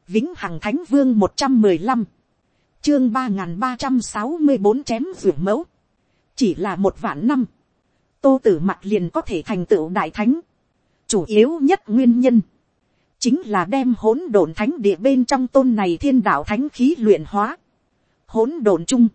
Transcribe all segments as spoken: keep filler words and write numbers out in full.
Vĩnh Hằng Thánh Vương một trăm mười lăm, chương ba nghìn ba trăm sáu mươi bốn chém rửa mẫu. Chỉ là một vạn năm, Tô Tử Mặc liền có thể thành tựu đại thánh. Chủ yếu nhất nguyên nhân chính là đem hỗn độn thánh địa bên trong tôn này thiên đạo thánh khí luyện hóa. Hỗn độn chung,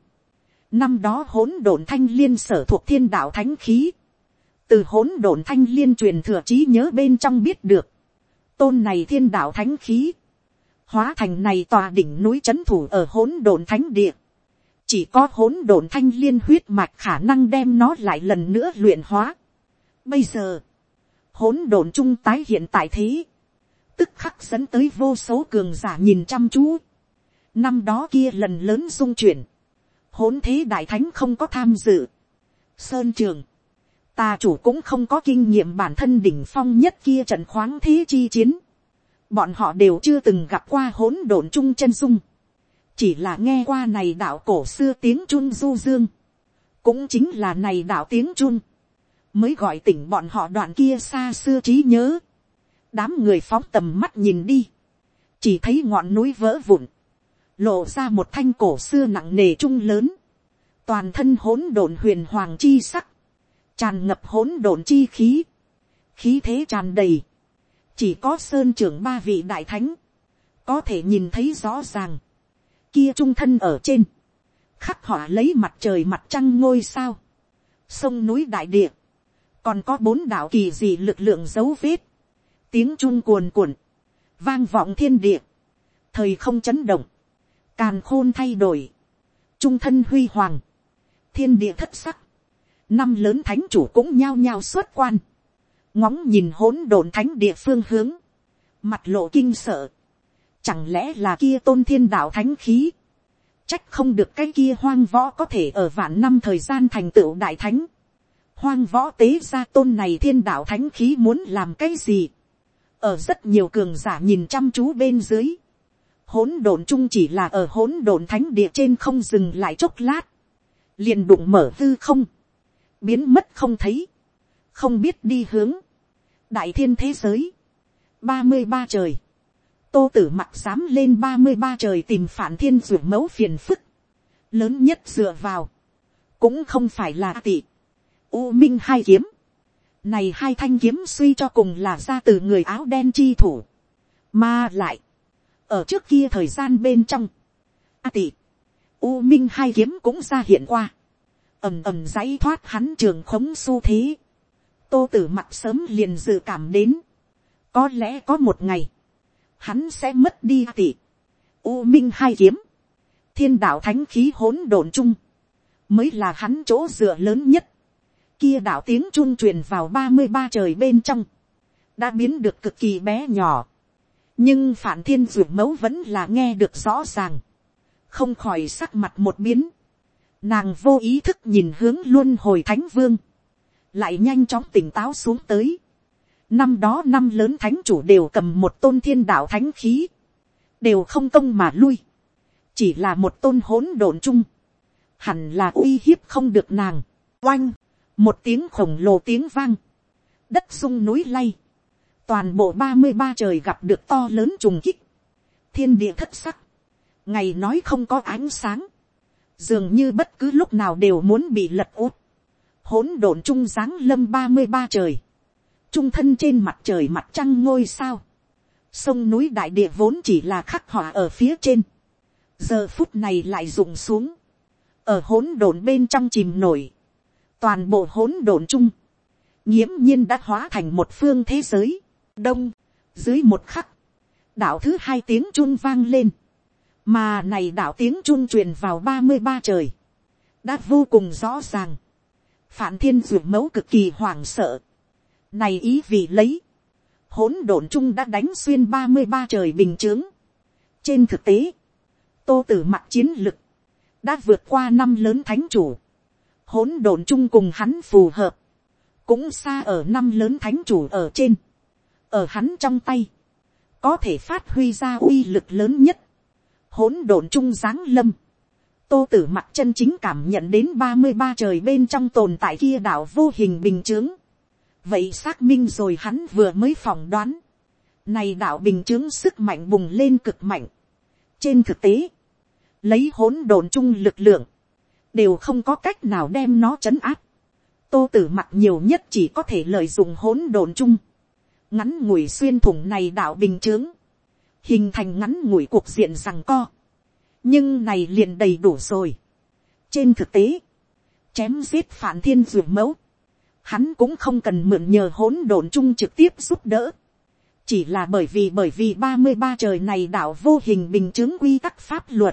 năm đó hỗn độn thanh liên sở thuộc thiên đạo thánh khí, từ hỗn độn thanh liên truyền thừa trí nhớ bên trong biết được, tôn này thiên đạo thánh khí hóa thành này tòa đỉnh núi trấn thủ ở hỗn độn thánh địa. Chỉ có hỗn độn thanh liên huyết mạch khả năng đem nó lại lần nữa luyện hóa. Bây giờ, hỗn độn chung tái hiện tại thế, tức khắc dẫn tới vô số cường giả nhìn chăm chú. Năm đó kia lần lớn dung chuyển, hỗn thế đại thánh không có tham dự. Sơn Trường, tà chủ cũng không có kinh nghiệm bản thân đỉnh phong nhất kia trận khoáng thế chi chiến. Bọn họ đều chưa từng gặp qua hỗn độn chung chân dung, chỉ là nghe qua này đạo cổ xưa tiếng chun du dương, cũng chính là này đạo tiếng chun mới gọi tỉnh bọn họ đoạn kia xa xưa trí nhớ. Đám người phóng tầm mắt nhìn đi, chỉ thấy ngọn núi vỡ vụn, lộ ra một thanh cổ xưa nặng nề trung lớn, toàn thân hỗn độn huyền hoàng chi sắc, tràn ngập hỗn độn chi khí, khí thế tràn đầy. Chỉ có Sơn Trưởng ba vị đại thánh có thể nhìn thấy rõ ràng, kia trung thân ở trên khắc họa lấy mặt trời mặt trăng ngôi sao, sông núi đại địa, còn có bốn đạo kỳ dị lực lượng dấu vết. Tiếng chun cuồn cuộn vang vọng thiên địa, thời không chấn động, càn khôn thay đổi, trung thân huy hoàng, thiên địa thất sắc. Năm lớn thánh chủ cũng nhao nhao xuất quan, ngóng nhìn hỗn độn thánh địa phương hướng, mặt lộ kinh sợ. Chẳng lẽ là kia tôn thiên đạo thánh khí? Trách không được cái kia hoang võ có thể ở vạn năm thời gian thành tựu đại thánh. Hoang võ tế ra tôn này thiên đạo thánh khí muốn làm cái gì? Ở rất nhiều cường giả nhìn chăm chú bên dưới, hỗn độn chung chỉ là ở hỗn độn thánh địa trên không dừng lại chốc lát, liền đụng mở hư không, biến mất không thấy, không biết đi hướng đại thiên thế giới. Ba mươi ba trời, Tô Tử Mặc dám lên ba mươi ba trời tìm Phản Thiên Dược Mẫu phiền phức, lớn nhất dựa vào cũng không phải là Tị U Minh hai kiếm. Này hai thanh kiếm suy cho cùng là ra từ người áo đen chi thủ, mà lại ở trước kia thời gian bên trong, A Tị U Minh hai kiếm cũng ra hiện qua, ầm ầm giãy thoát hắn trường khống xu thế. Tô Tử Mặc sớm liền dự cảm đến, có lẽ có một ngày hắn sẽ mất đi A Tị U Minh hai kiếm. Thiên đạo thánh khí hỗn độn chung mới là hắn chỗ dựa lớn nhất. Kia đạo tiếng chun truyền vào ba mươi ba trời bên trong, đã biến được cực kỳ bé nhỏ, nhưng Phản Thiên Dược Mẫu vẫn là nghe được rõ ràng, không khỏi sắc mặt một biến. Nàng vô ý thức nhìn hướng Luân Hồi Thánh Vương, lại nhanh chóng tỉnh táo xuống tới. Năm đó năm lớn thánh chủ đều cầm một tôn thiên đạo thánh khí, đều không công mà lui, chỉ là một tôn hỗn độn chung, hẳn là uy hiếp không được nàng. Oanh, một tiếng khổng lồ tiếng vang, đất sung núi lay, toàn bộ ba mươi ba trời gặp được to lớn trùng kích, thiên địa thất sắc, ngày nói không có ánh sáng, dường như bất cứ lúc nào đều muốn bị lật úp. Hỗn độn chung giáng lâm ba mươi ba trời, trung thân trên mặt trời mặt trăng ngôi sao, sông núi đại địa vốn chỉ là khắc họa ở phía trên, giờ phút này lại rụng xuống, ở hỗn độn bên trong chìm nổi. Toàn bộ hỗn độn chung nghiễm nhiên đã hóa thành một phương thế giới. Đông, dưới một khắc, đạo thứ hai tiếng chun vang lên, mà này đạo tiếng chun truyền vào ba mươi ba trời, đã vô cùng rõ ràng. Phản Thiên Dược Mẫu cực kỳ hoảng sợ, này ý vì lấy hỗn độn chung đã đánh xuyên ba mươi ba trời bình chướng. Trên thực tế, Tô Tử Mặc chiến lực đã vượt qua năm lớn thánh chủ, hỗn độn chung cùng hắn phù hợp, cũng xa ở năm lớn thánh chủ ở trên. Ở hắn trong tay, có thể phát huy ra uy lực lớn nhất. Hỗn độn chung giáng lâm, Tô Tử Mặc chân chính cảm nhận đến ba mươi ba trời bên trong tồn tại kia đạo vô hình bình chướng. Vậy xác minh rồi hắn vừa mới phỏng đoán. Này đạo bình chứng sức mạnh bùng lên cực mạnh. Trên thực tế, lấy hỗn độn chung lực lượng, đều không có cách nào đem nó trấn áp. Tô Tử Mặc nhiều nhất chỉ có thể lợi dụng hỗn độn chung, ngắn ngủi xuyên thủng này đạo bình chướng, hình thành ngắn ngủi cuộc diện giằng co. Nhưng này liền đầy đủ rồi. Trên thực tế, chém giết Phản Thiên Dược Mẫu, hắn cũng không cần mượn nhờ hỗn độn chung trực tiếp giúp đỡ. Chỉ là bởi vì bởi vì ba mươi ba trời này đạo vô hình bình chứng quy tắc pháp luật,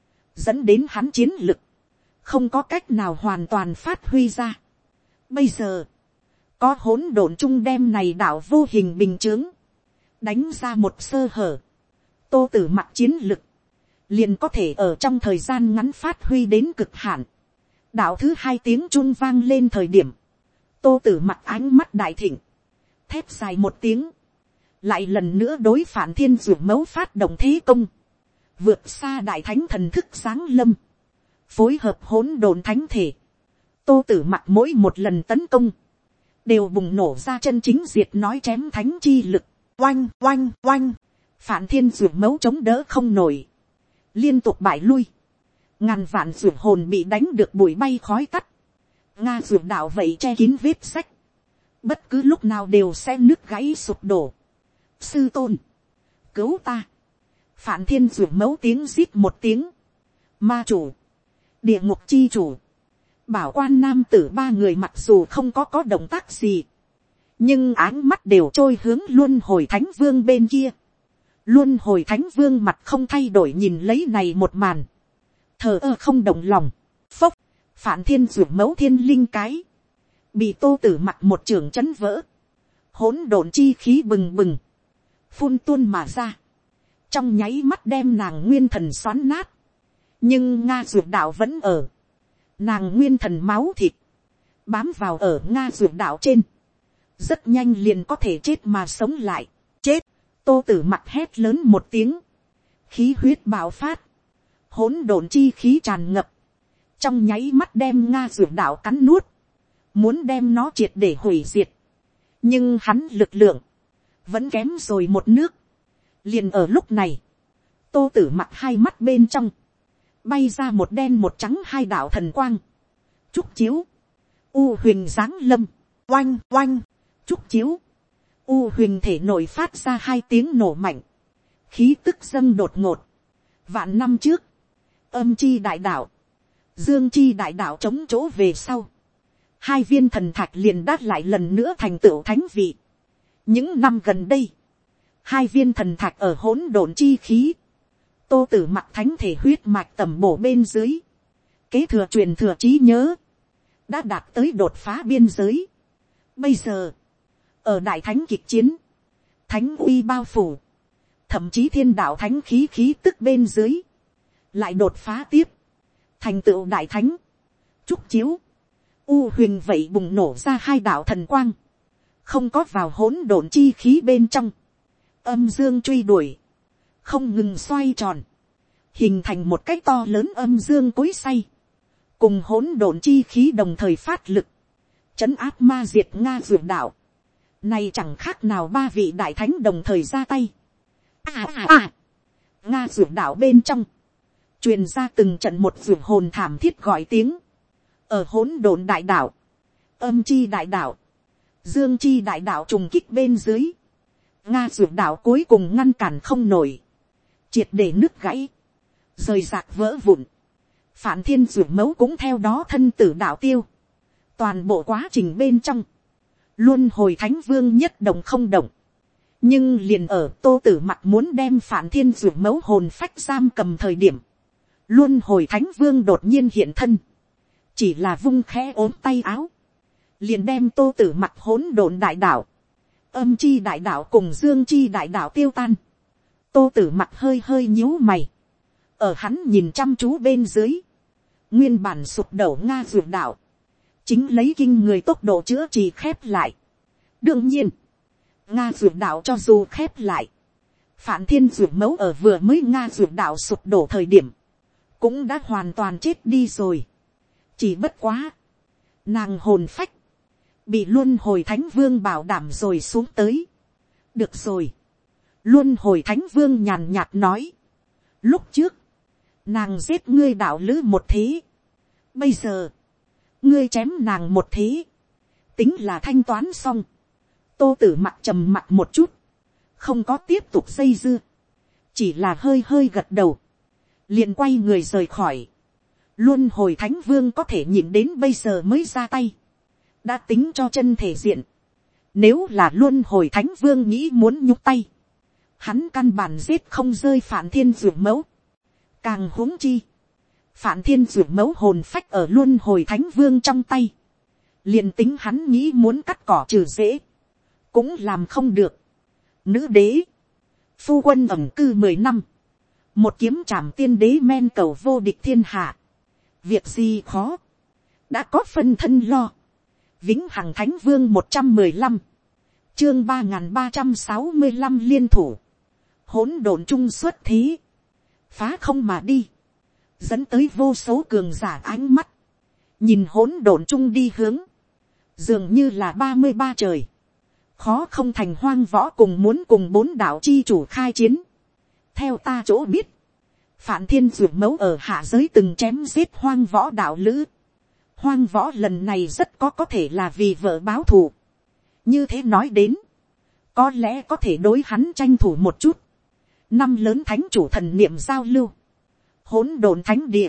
dẫn đến hắn chiến lực không có cách nào hoàn toàn phát huy ra. Bây giờ, có hỗn độn chung đem này đạo vô hình bình chứng đánh ra một sơ hở, Tô Tử Mặc chiến lực liền có thể ở trong thời gian ngắn phát huy đến cực hạn. Đạo thứ hai tiếng chun vang lên thời điểm, Tô Tử Mặc ánh mắt đại thịnh, thép dài một tiếng, lại lần nữa đối Phản Thiên Dược Mẫu phát động thế công, vượt xa đại thánh thần thức sáng lâm, phối hợp hỗn độn thánh thể. Tô Tử Mặc mỗi một lần tấn công, đều bùng nổ ra chân chính diệt nói chém thánh chi lực. Oanh oanh oanh, Phản Thiên Dược Mẫu chống đỡ không nổi, liên tục bại lui, ngàn vạn dược hồn bị đánh được bụi bay khói tắt. Nga dược đạo vậy che kín vết sách, bất cứ lúc nào đều sẽ nứt gãy sụp đổ. Sư tôn, cứu ta! Phản Thiên Dược Mẫu tiếng rít một tiếng. Ma chủ, địa ngục chi chủ, Bảo Quan nam tử ba người mặc dù không có có động tác gì, nhưng áng mắt đều trôi hướng Luân Hồi Thánh Vương bên kia. Luân Hồi Thánh Vương mặt không thay đổi nhìn lấy này một màn, thờ ơ không động lòng. Phốc, Phản Thiên Dược Mẫu thiên linh cái bị Tô Tử Mặc một trường chấn vỡ, hỗn độn chi khí bừng bừng phun tuôn mà ra, trong nháy mắt đem nàng nguyên thần xoắn nát. Nhưng Nga Dược đạo vẫn ở, nàng nguyên thần máu thịt bám vào ở Nga Dược đạo trên, rất nhanh liền có thể chết mà sống lại. Chết! Tô Tử Mặc hét lớn một tiếng, khí huyết bạo phát, hỗn độn chi khí tràn ngập, trong nháy mắt đem Nga Dược đạo cắn nuốt, muốn đem nó triệt để hủy diệt. Nhưng hắn lực lượng vẫn kém rồi một nước. Liền ở lúc này, Tô Tử Mặc hai mắt bên trong bay ra một đen một trắng hai đạo thần quang. Trúc chiếu, U Huỳnh giáng lâm. Oanh oanh, trúc chiếu, U Huỳnh thể nội phát ra hai tiếng nổ mạnh, khí tức dâng đột ngột. Vạn năm trước, âm chi đại đạo, dương chi đại đạo chống chỗ về sau, hai viên thần thạch liền đát lại lần nữa thành tựu thánh vị. Những năm gần đây, hai viên thần thạch ở hỗn độn chi khí, Tô Tử Mặc thánh thể huyết mạch tầm bổ bên dưới, kế thừa truyền thừa trí nhớ, đã đạt tới đột phá biên giới. Bây giờ, ở đại thánh kịch chiến, thánh uy bao phủ, thậm chí thiên đạo thánh khí khí tức bên dưới, lại đột phá tiếp, thành tựu đại thánh. Trúc chiếu, U Huỳnh vậy bùng nổ ra hai đạo thần quang, không có vào hỗn độn chi khí bên trong, âm dương truy đuổi, không ngừng xoay tròn, hình thành một cái to lớn âm dương cối xay, cùng hỗn độn chi khí đồng thời phát lực, trấn áp ma diệt Nga Dược đạo. Này chẳng khác nào ba vị đại thánh đồng thời ra tay. À à à, Nga Dược đạo bên trong truyền ra từng trận một dược hồn thảm thiết gọi tiếng. Ở hỗn độn đại đạo, âm chi đại đạo, dương chi đại đạo trùng kích bên dưới, Nga Dược đạo cuối cùng ngăn cản không nổi, triệt để nứt gãy, rời rạc vỡ vụn. Phản Thiên Dược Mẫu cũng theo đó thân tử đạo tiêu. Toàn bộ quá trình bên trong, Luân Hồi Thánh Vương nhất động không động. Nhưng liền ở Tô Tử Mặc muốn đem Phản Thiên Dược Mẫu hồn phách giam cầm thời điểm, Luân Hồi Thánh Vương đột nhiên hiện thân, chỉ là vung khẽ ốm tay áo, liền đem Tô Tử Mặc hỗn độn đại đạo, âm chi đại đạo cùng dương chi đại đạo tiêu tan. Tô Tử Mặc hơi hơi nhíu mày, ở hắn nhìn chăm chú bên dưới, nguyên bản sụp đổ Nga Dược đạo chính lấy kinh người tốc độ chữa trị khép lại. Đương nhiên, Nga Dược đạo cho dù khép lại, Phản Thiên Dược Mẫu ở vừa mới Nga Dược đạo sụp đổ thời điểm, cũng đã hoàn toàn chết đi rồi. Chỉ bất quá, nàng hồn phách bị Luân Hồi Thánh Vương bảo đảm rồi xuống tới. Được rồi, Luân hồi thánh vương nhàn nhạt nói. Lúc trước, nàng giết ngươi đạo lữ một thế. Bây giờ, ngươi chém nàng một thế. Tính là thanh toán xong. Tô tử mặt trầm mặt một chút. Không có tiếp tục dây dưa. Chỉ là hơi hơi gật đầu. Liền quay người rời khỏi. Luân hồi thánh vương có thể nhìn đến bây giờ mới ra tay. Đã tính cho chân thể diện. Nếu là luân hồi thánh vương nghĩ muốn nhúc tay. Hắn căn bản giết không rơi Phạn Thiên Dược Mẫu. Càng huống chi. Phạn Thiên Dược Mẫu hồn phách ở luân hồi thánh vương trong tay. Liền tính hắn nghĩ muốn cắt cỏ trừ rễ. Cũng làm không được. Nữ đế. Phu quân ẩn cư mười năm. Một kiếm trảm tiên đế men cầu vô địch thiên hạ. Việc gì khó. Đã có phân thân lo. Vĩnh hằng thánh vương một trăm mười lăm. Chương ba nghìn ba trăm sáu mươi lăm liên thủ. Hỗn độn chung xuất thế. Phá không mà đi. Dẫn tới vô số cường giả ánh mắt. Nhìn hỗn độn chung đi hướng. Dường như là ba mươi ba trời. Khó không thành hoang võ cùng muốn cùng bốn đạo chi chủ khai chiến. Theo ta chỗ biết. Phạn Thiên Dược Mẫu ở hạ giới từng chém giết hoang võ đạo lữ. Hoang võ lần này rất có có thể là vì vợ báo thù. Như thế nói đến. Có lẽ có thể đối hắn tranh thủ một chút. Năm lớn thánh chủ thần niệm giao lưu. Hỗn độn thánh địa.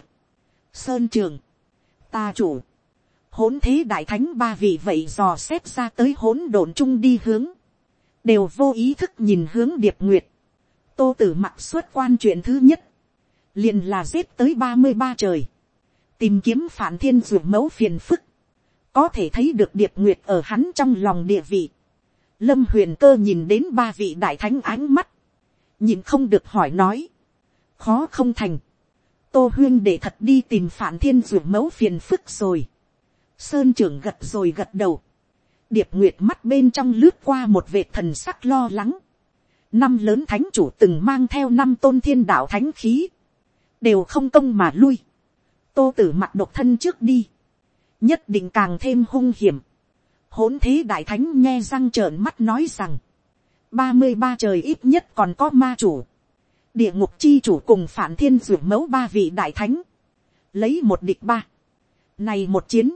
Sơn trường. Ta chủ. Hỗn thế đại thánh ba vị vậy dò xét ra tới hỗn độn chung đi hướng. Đều vô ý thức nhìn hướng Điệp Nguyệt. Tô Tử Mặc xuất quan chuyện thứ nhất. Liền là giết tới ba mươi ba trời. Tìm kiếm Phạn Thiên Dược Mẫu phiền phức. Có thể thấy được Điệp Nguyệt ở hắn trong lòng địa vị. Lâm Huyền Cơ nhìn đến ba vị đại thánh ánh mắt. Nhìn không được hỏi nói. Khó không thành. Tô huyên để thật đi tìm Phạn Thiên Dược Mẫu phiền phức rồi. Sơn trưởng gật rồi gật đầu. Điệp Nguyệt mắt bên trong lướt qua một vệt thần sắc lo lắng. Năm lớn thánh chủ từng mang theo năm tôn thiên đạo thánh khí. Đều không công mà lui. Tô Tử Mặc độc thân trước đi. Nhất định càng thêm hung hiểm. Hỗn thế đại thánh nghe răng trợn mắt nói rằng. ba mươi ba trời ít nhất còn có ma chủ. Địa ngục chi chủ cùng Phạn Thiên Dược Mẫu ba vị đại thánh. Lấy một địch ba. Này một chiến.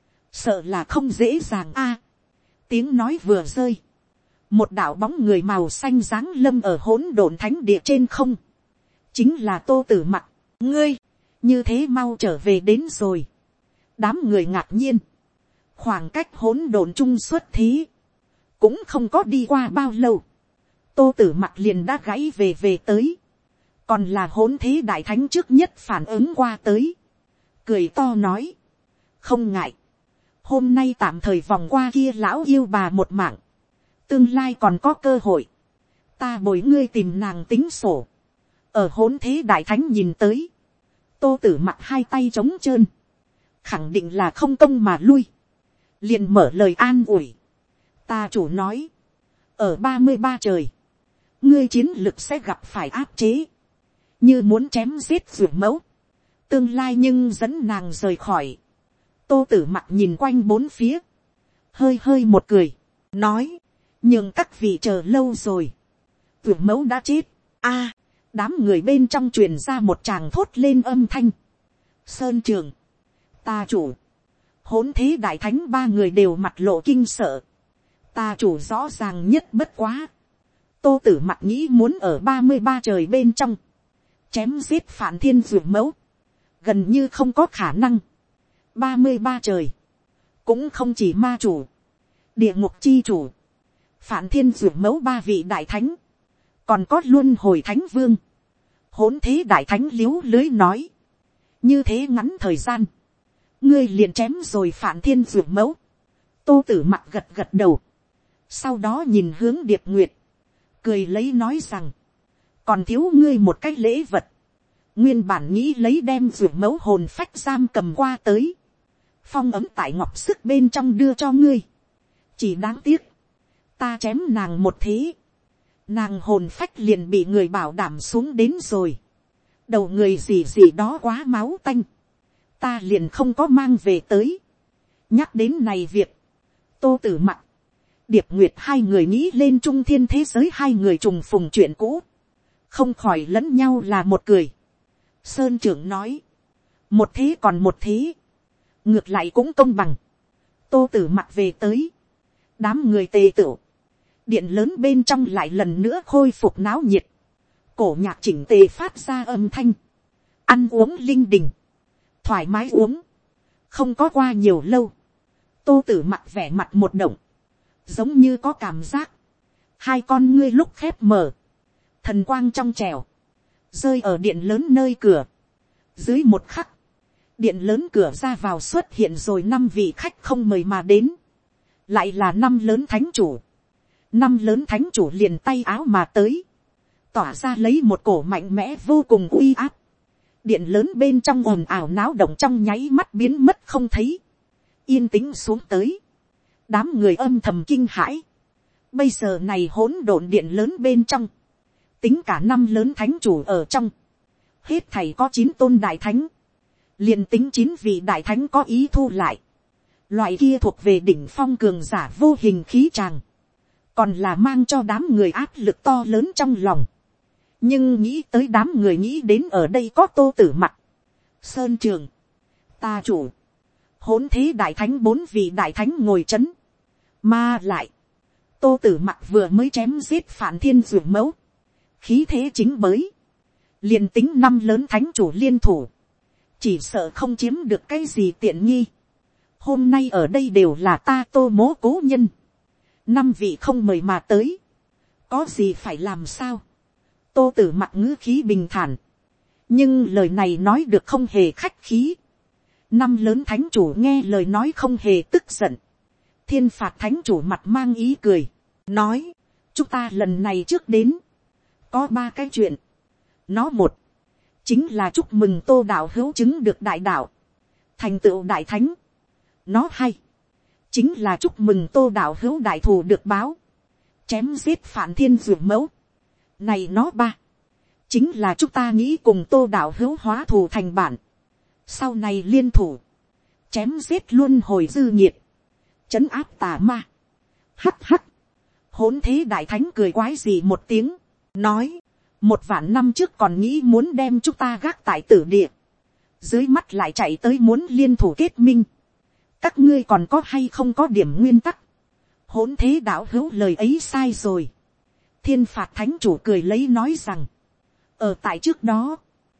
Sợ là không dễ dàng a. Tiếng nói vừa rơi. Một đạo bóng người màu xanh giáng lâm ở hỗn độn thánh địa trên không. Chính là Tô Tử Mặc. Ngươi. Như thế mau trở về đến rồi. Đám người ngạc nhiên. Khoảng cách hỗn độn chung xuất thế. Cũng không có đi qua bao lâu. Tô Tử Mặc liền đã gãy về về tới. Còn là hỗn thế đại thánh trước nhất phản ứng qua tới. Cười to nói. Không ngại. Hôm nay tạm thời vòng qua kia lão yêu bà một mạng. Tương lai còn có cơ hội. Ta bồi ngươi tìm nàng tính sổ. Ở hỗn thế đại thánh nhìn tới. Tô Tử Mặc hai tay trống trơn. Khẳng định là không công mà lui. Liền mở lời an ủi. Ta chủ nói. Ở ba mươi ba trời. Ngươi chiến lực sẽ gặp phải áp chế. Như muốn chém giết Dược Mẫu. Tương lai nhưng dẫn nàng rời khỏi. Tô Tử Mặc nhìn quanh bốn phía. Hơi hơi một cười. Nói. Nhưng các vị chờ lâu rồi. Dược Mẫu đã chết. A. Đám người bên trong truyền ra một tràng thốt lên âm thanh. Sơn trường. Ta chủ. Hỗn thế đại thánh ba người đều mặt lộ kinh sợ. Ta chủ rõ ràng nhất bất quá. Tô Tử Mặc nghĩ muốn ở ba mươi ba trời bên trong. Chém giết Phạn Thiên Dược Mẫu. Gần như không có khả năng. ba mươi ba trời. Cũng không chỉ ma chủ. Địa ngục chi chủ. Phạn Thiên Dược Mẫu ba vị đại thánh. Còn có luân hồi thánh vương. Hỗn thế đại thánh liếu lưới nói. Như thế ngắn thời gian. Ngươi liền chém rồi Phạn Thiên Dược Mẫu. Tô Tử Mặc gật gật đầu. Sau đó nhìn hướng Điệp Nguyệt. Cười lấy nói rằng. Còn thiếu ngươi một cái lễ vật. Nguyên bản nghĩ lấy đem Dược Mẫu hồn phách giam cầm qua tới. Phong ấm tại ngọc sức bên trong đưa cho ngươi. Chỉ đáng tiếc. Ta chém nàng một thế. Nàng hồn phách liền bị người bảo đảm xuống đến rồi. Đầu người gì gì đó quá máu tanh. Ta liền không có mang về tới. Nhắc đến này việc. Tô Tử Mặc. Điệp Nguyệt hai người nghĩ lên trung thiên thế giới hai người trùng phùng chuyện cũ, không khỏi lẫn nhau là một cười. Sơn trưởng nói, một thế còn một thế, ngược lại cũng công bằng. Tô Tử Mặc về tới, đám người tề tựu, điện lớn bên trong lại lần nữa khôi phục náo nhiệt, cổ nhạc chỉnh tề phát ra âm thanh, ăn uống linh đình, thoải mái uống. Không có qua nhiều lâu, Tô Tử Mặc vẻ mặt một động, giống như có cảm giác, hai con ngươi lúc khép mở, thần quang trong trẻo, rơi ở điện lớn nơi cửa. Dưới một khắc, điện lớn cửa ra vào xuất hiện rồi năm vị khách không mời mà đến, lại là năm lớn thánh chủ. Năm lớn thánh chủ liền tay áo mà tới, tỏa ra lấy một cổ mạnh mẽ vô cùng uy áp. Điện lớn bên trong ồn ào náo động trong nháy mắt biến mất không thấy, yên tĩnh xuống tới. Đám người âm thầm kinh hãi. Bây giờ này hỗn độn điện lớn bên trong, tính cả năm lớn thánh chủ ở trong, hết thảy có chín tôn đại thánh, liền tính chín vị đại thánh có ý thu lại, loại kia thuộc về đỉnh phong cường giả vô hình khí tràng, còn là mang cho đám người áp lực to lớn trong lòng. Nhưng nghĩ tới đám người nghĩ đến ở đây có Tô Tử Mặc, Sơn Trường, ta chủ, hỗn thế đại thánh bốn vị đại thánh ngồi chấn, mà lại Tô Tử Mặc vừa mới chém giết Phản Thiên Dụ Mẫu, khí thế chính bới, liền tính năm lớn thánh chủ liên thủ, chỉ sợ không chiếm được cái gì tiện nghi. Hôm nay ở đây đều là ta Tô Mỗ cố nhân, năm vị không mời mà tới, có gì phải làm sao. Tô Tử Mặc ngữ khí bình thản, nhưng lời này nói được không hề khách khí. Năm lớn thánh chủ nghe lời nói không hề tức giận. Thiên Phạt thánh chủ mặt mang ý cười, nói, chúng ta lần này trước đến, có ba cái chuyện. Nó một, chính là chúc mừng Tô đạo hữu chứng được đại đạo, thành tựu đại thánh. Nó hai, chính là chúc mừng Tô đạo hữu đại thù được báo, chém giết Phản Thiên Dụ Mẫu. Này nó ba, chính là chúng ta nghĩ cùng Tô đạo hữu hóa thù thành bản, sau này liên thủ, chém giết luôn hồi dư nhiệt, trấn áp tà ma. Hắt hắt, hỗn thế đại thánh cười quái gì một tiếng, nói, một vạn năm trước còn nghĩ muốn đem chúng ta gác tại tử địa, dưới mắt lại chạy tới muốn liên thủ kết minh, các ngươi còn có hay không có điểm nguyên tắc. Hỗn thế đạo hữu lời ấy sai rồi. Thiên Phạt thánh chủ cười lấy nói rằng, ở tại trước đó,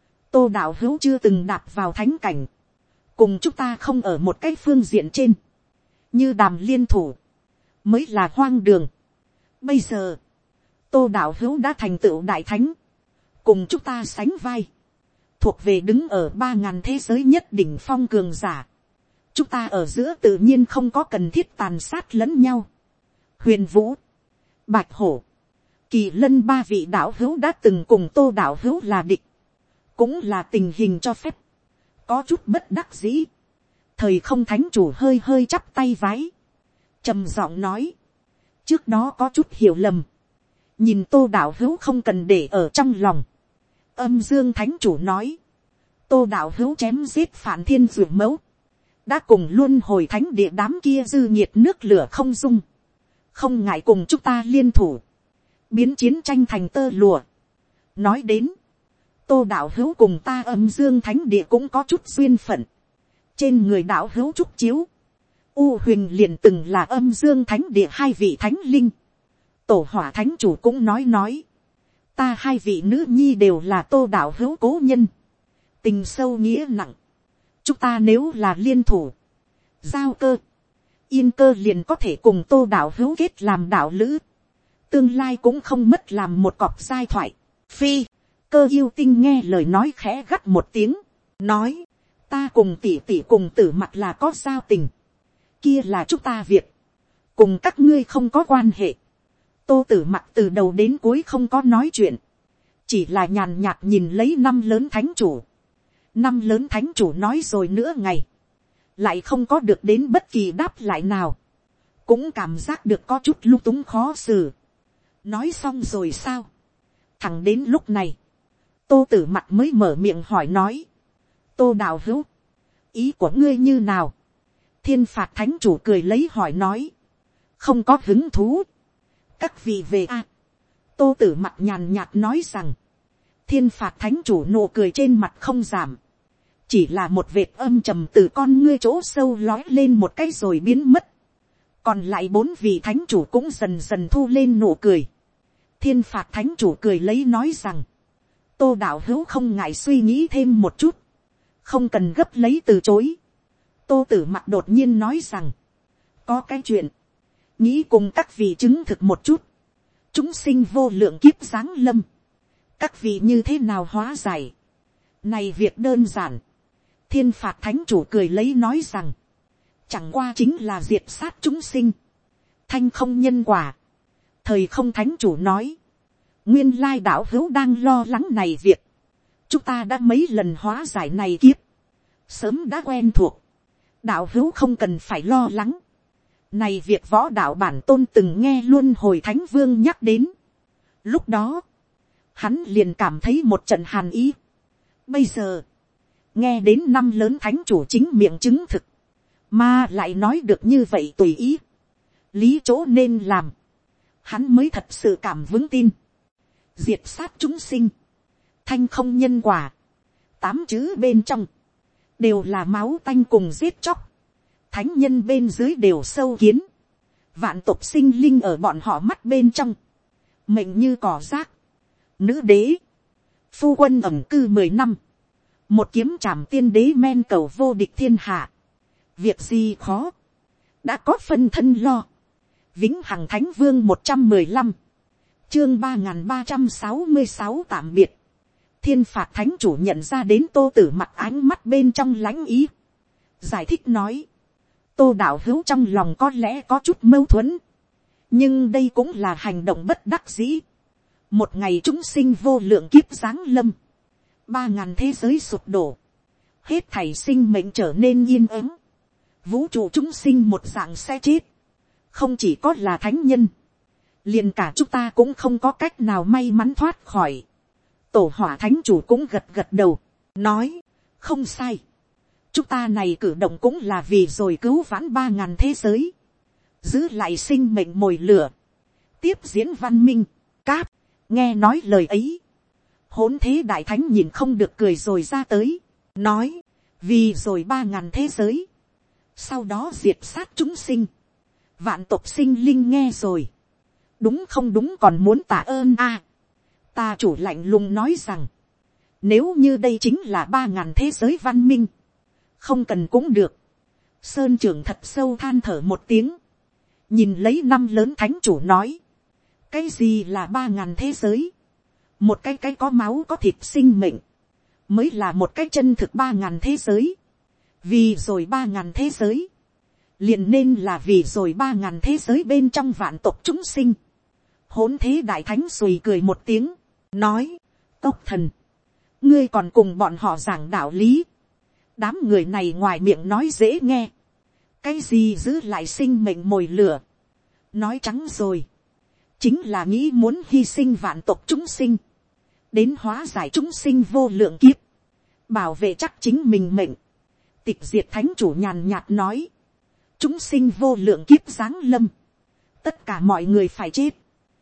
Tô đạo hữu chưa từng đạp vào thánh cảnh, cùng chúng ta không ở một cái phương diện trên, như đàm liên thủ, mới là hoang đường. Bây giờ, Tô đạo hữu đã thành tựu đại thánh, cùng chúng ta sánh vai, thuộc về đứng ở ba ngàn thế giới nhất đỉnh phong cường giả, chúng ta ở giữa tự nhiên không có cần thiết tàn sát lẫn nhau. Huyền Vũ, Bạch Hổ, Kỳ Lân ba vị đạo hữu đã từng cùng Tô đạo hữu là địch, cũng là tình hình cho phép, có chút bất đắc dĩ. Thời không thánh chủ hơi hơi chắp tay vái, trầm giọng nói, trước đó có chút hiểu lầm, nhìn Tô đạo hữu không cần để ở trong lòng. Âm Dương thánh chủ nói, Tô đạo hữu chém giết Phản Thiên Dụ Mẫu, đã cùng luôn hồi thánh địa đám kia dư nhiệt nước lửa không dung, không ngại cùng chúng ta liên thủ, biến chiến tranh thành tơ lụa. Nói đến, Tô đạo hữu cùng ta Âm Dương thánh địa cũng có chút duyên phận, trên người đạo hữu trúc chiếu, U Huỳnh liền từng là Âm Dương thánh địa hai vị thánh linh. Tổ Hỏa thánh chủ cũng nói nói, ta hai vị nữ nhi đều là Tô đạo hữu cố nhân, tình sâu nghĩa nặng, chúng ta nếu là liên thủ, giao cơ, yên cơ liền có thể cùng Tô đạo hữu kết làm đạo lữ, tương lai cũng không mất làm một cọp giai thoại. Phi, Cơ Yêu Tinh nghe lời nói khẽ gắt một tiếng, nói, ta cùng tỷ tỷ cùng Tử Mặc là có giao tình, kia là chúng ta việc, cùng các ngươi không có quan hệ. Tô Tử Mặc từ đầu đến cuối không có nói chuyện, chỉ là nhàn nhạt nhìn lấy năm lớn thánh chủ. Năm lớn thánh chủ nói rồi nữa ngày, lại không có được đến bất kỳ đáp lại nào, cũng cảm giác được có chút lung túng khó xử. Nói xong rồi sao? Thẳng đến lúc này, Tô Tử Mặc mới mở miệng hỏi nói, Tô đạo hữu, ý của ngươi như nào? Thiên Phạt thánh chủ cười lấy hỏi nói, không có hứng thú. Các vị về a. Tô Tử mặt nhàn nhạt nói rằng, thiên phạt thánh chủ nụ cười trên mặt không giảm, chỉ là một vệt âm trầm từ con ngươi chỗ sâu lói lên một cái rồi biến mất. Còn lại bốn vị thánh chủ cũng dần dần thu lên nụ cười. Thiên phạt thánh chủ cười lấy nói rằng, Tô đạo hữu không ngại suy nghĩ thêm một chút, không cần gấp lấy từ chối. Tô Tử mặt đột nhiên nói rằng, có cái chuyện, nghĩ cùng các vị chứng thực một chút. Chúng sinh vô lượng kiếp giáng lâm, các vị như thế nào hóa giải? Này việc đơn giản. Thiên phạt thánh chủ cười lấy nói rằng, chẳng qua chính là diệt sát chúng sinh, thanh không nhân quả. Thời không thánh chủ nói, nguyên lai đạo hữu đang lo lắng này việc, chúng ta đã mấy lần hóa giải này kiếp, sớm đã quen thuộc, đạo hữu không cần phải lo lắng. Này việc võ đạo bản tôn từng nghe luôn hồi thánh vương nhắc đến, lúc đó hắn liền cảm thấy một trận hàn ý. Bây giờ nghe đến năm lớn thánh chủ chính miệng chứng thực, mà lại nói được như vậy tùy ý, lý chỗ nên làm, hắn mới thật sự cảm vững tin. Diệt sát chúng sinh, thanh không nhân quả, tám chữ bên trong đều là máu tanh cùng giết chóc, thánh nhân bên dưới đều sâu kiến, vạn tộc sinh linh ở bọn họ mắt bên trong, mệnh như cỏ rác. Nữ đế, phu quân ẩm cư mười năm, một kiếm trảm tiên đế men cầu vô địch thiên hạ, việc gì khó, đã có phân thân lo. Vĩnh hằng thánh vương một trăm mười lăm, chương ba nghìn ba trăm sáu mươi sáu tạm biệt. Thiên phạt thánh chủ nhận ra đến Tô Tử mặt ánh mắt bên trong lãnh ý, giải thích nói, Tô đạo hữu trong lòng có lẽ có chút mâu thuẫn, nhưng đây cũng là hành động bất đắc dĩ. Một ngày chúng sinh vô lượng kiếp giáng lâm, ba ngàn thế giới sụp đổ, hết thảy sinh mệnh trở nên yên ắng, vũ trụ chúng sinh một dạng sẽ chết. Không chỉ có là thánh nhân, liền cả chúng ta cũng không có cách nào may mắn thoát khỏi. Tổ hỏa thánh chủ cũng gật gật đầu, nói, không sai, chúng ta này cử động cũng là vì rồi cứu vãn ba ngàn thế giới, giữ lại sinh mệnh mồi lửa, tiếp diễn văn minh. Cáp, nghe nói lời ấy, hỗn thế đại thánh nhìn không được cười rồi ra tới, nói, vì rồi ba ngàn thế giới, sau đó diệt sát chúng sinh, vạn tộc sinh linh nghe rồi, đúng không đúng còn muốn tạ ơn a. À, ta chủ lạnh lùng nói rằng, nếu như đây chính là ba ngàn thế giới văn minh, không cần cũng được. Sơn trưởng thật sâu than thở một tiếng, nhìn lấy năm lớn thánh chủ nói, cái gì là ba ngàn thế giới? Một cái cái có máu có thịt sinh mệnh, mới là một cái chân thực ba ngàn thế giới. Vì rồi ba ngàn thế giới, liền nên là vì rồi ba ngàn thế giới bên trong vạn tộc chúng sinh. Hỗn thế đại thánh sùi cười một tiếng, nói, Cốc thần, ngươi còn cùng bọn họ giảng đạo lý. Đám người này ngoài miệng nói dễ nghe, cái gì giữ lại sinh mệnh mồi lửa, nói trắng rồi, chính là nghĩ muốn hy sinh vạn tộc chúng sinh, đến hóa giải chúng sinh vô lượng kiếp, bảo vệ chắc chính mình mệnh. Tịch diệt thánh chủ nhàn nhạt nói, chúng sinh vô lượng kiếp giáng lâm, tất cả mọi người phải chết.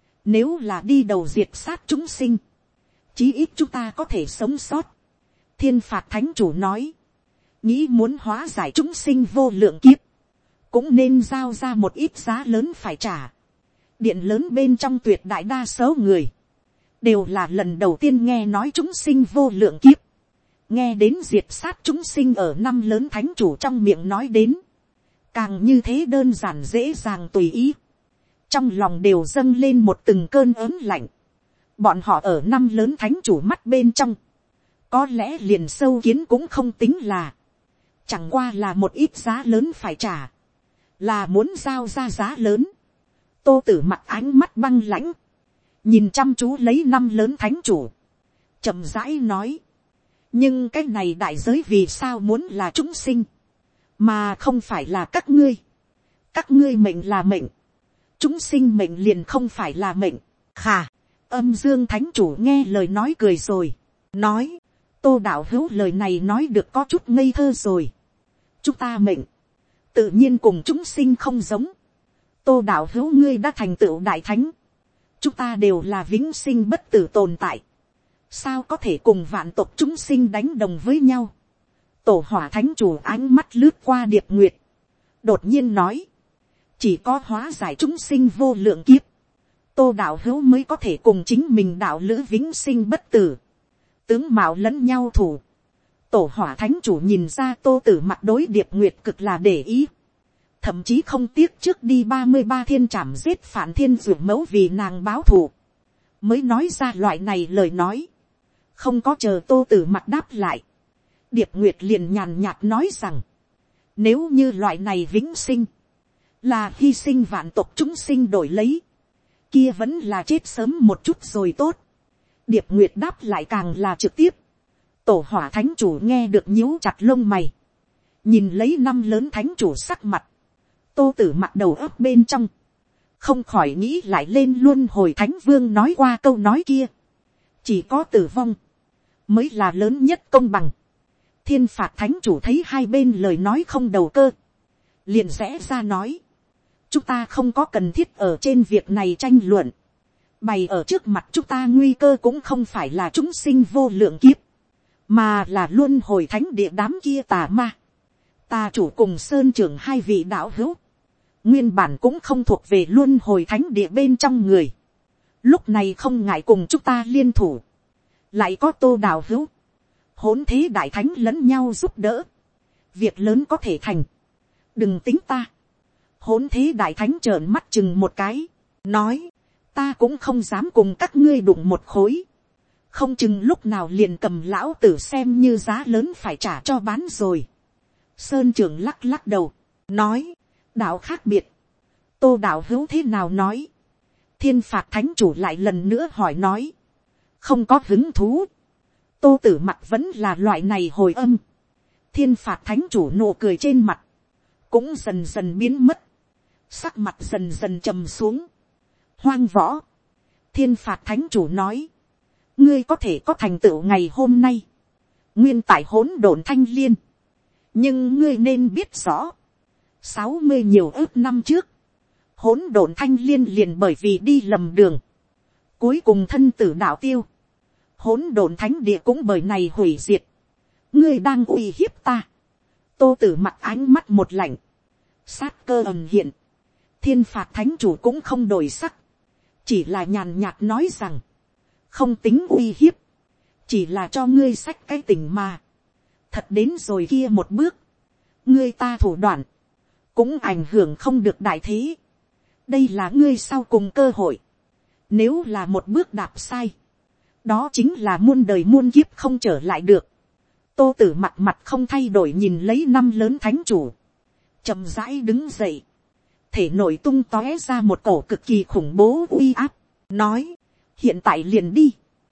Nếu là đi đầu diệt sát chúng sinh, chí ít chúng ta có thể sống sót. Thiên phạt thánh chủ nói, nghĩ muốn hóa giải chúng sinh vô lượng kiếp, cũng nên giao ra một ít giá lớn phải trả. Điện lớn bên trong tuyệt đại đa số người, đều là lần đầu tiên nghe nói chúng sinh vô lượng kiếp. Nghe đến diệt sát chúng sinh ở năm lớn thánh chủ trong miệng nói đến, càng như thế đơn giản dễ dàng tùy ý, trong lòng đều dâng lên một từng cơn ớn lạnh. Bọn họ ở năm lớn thánh chủ mắt bên trong, có lẽ liền sâu kiến cũng không tính là, chẳng qua là một ít giá lớn phải trả, là muốn giao ra giá lớn. Tô Tử mặt ánh mắt băng lãnh, nhìn chăm chú lấy năm lớn thánh chủ, chậm rãi nói, nhưng cái này đại giới vì sao muốn là chúng sinh, mà không phải là các ngươi. Các ngươi mệnh là mệnh, chúng sinh mệnh liền không phải là mệnh. Khà, âm dương thánh chủ nghe lời nói cười rồi, nói, Tô đạo hữu lời này nói được có chút ngây thơ rồi. Chúng ta mệnh, tự nhiên cùng chúng sinh không giống. Tô đạo hữu ngươi đã thành tựu đại thánh, chúng ta đều là vĩnh sinh bất tử tồn tại, sao có thể cùng vạn tộc chúng sinh đánh đồng với nhau. Tổ hỏa thánh chủ ánh mắt lướt qua Điệp Nguyệt, đột nhiên nói, chỉ có hóa giải chúng sinh vô lượng kiếp, Tô đạo hữu mới có thể cùng chính mình đạo lữ vĩnh sinh bất tử, tướng mạo lẫn nhau thủ. Tổ hỏa thánh chủ nhìn ra Tô Tử Mặc đối Điệp Nguyệt cực là để ý, thậm chí không tiếc trước đi ba mươi ba thiên trảm giết Phản Thiên Dược Mẫu vì nàng báo thù, mới nói ra loại này lời nói. Không có chờ Tô Tử Mặc đáp lại, Điệp Nguyệt liền nhàn nhạt nói rằng, nếu như loại này vĩnh sinh là hy sinh vạn tộc chúng sinh đổi lấy, kia vẫn là chết sớm một chút rồi tốt. Điệp Nguyệt đáp lại càng là trực tiếp. Tổ hỏa thánh chủ nghe được nhíu chặt lông mày, nhìn lấy năm lớn thánh chủ sắc mặt, Tô Tử Mặc đầu óc bên trong không khỏi nghĩ lại lên luôn hồi thánh vương nói qua câu nói kia, chỉ có tử vong mới là lớn nhất công bằng. Thiên phạt thánh chủ thấy hai bên lời nói không đầu cơ, liền rẽ ra nói, chúng ta không có cần thiết ở trên việc này tranh luận, bày ở trước mặt chúng ta nguy cơ cũng không phải là chúng sinh vô lượng kiếp, mà là luôn hồi thánh địa đám kia tà ma. Tà chủ cùng sơn trưởng hai vị đạo hữu, nguyên bản cũng không thuộc về luôn hồi thánh địa bên trong người, lúc này không ngại cùng chúng ta liên thủ, lại có Tô đạo hữu, hỗn thế đại thánh lẫn nhau giúp đỡ, việc lớn có thể thành, đừng tính ta. Hỗn thế đại thánh trợn mắt chừng một cái, nói, ta cũng không dám cùng các ngươi đụng một khối, không chừng lúc nào liền cầm lão tử xem như giá lớn phải trả cho bán rồi. Sơn trưởng lắc lắc đầu, nói, đạo khác biệt. Tô đạo hữu thế nào nói. Thiên phạt thánh chủ lại lần nữa hỏi nói, không có hứng thú. Tô Tử Mặc vẫn là loại này hồi âm. Thiên phạt thánh chủ nụ cười trên mặt cũng dần dần biến mất, sắc mặt dần dần trầm xuống. Hoang võ, thiên phạt thánh chủ nói, ngươi có thể có thành tựu ngày hôm nay, nguyên tại hỗn độn thanh liên, nhưng ngươi nên biết rõ, sáu mươi nhiều ước năm trước, hỗn độn thanh liên liền bởi vì đi lầm đường, cuối cùng thân tử đạo tiêu, hỗn độn thánh địa cũng bởi này hủy diệt. Ngươi đang uy hiếp ta. Tô Tử Mặc ánh mắt một lạnh, sát cơ ầm hiện. Thiên phạt thánh chủ cũng không đổi sắc, chỉ là nhàn nhạt nói rằng, không tính uy hiếp, chỉ là cho ngươi xách cái tình mà. Thật đến rồi kia một bước, ngươi ta thủ đoạn cũng ảnh hưởng không được đại thế. Đây là ngươi sau cùng cơ hội. Nếu là một bước đạp sai, đó chính là muôn đời muôn kiếp không trở lại được. Tô Tử Mặc mặt không thay đổi nhìn lấy năm lớn thánh chủ, chậm rãi đứng dậy, thể nội tung tóe ra một cổ cực kỳ khủng bố uy áp, nói, hiện tại liền đi,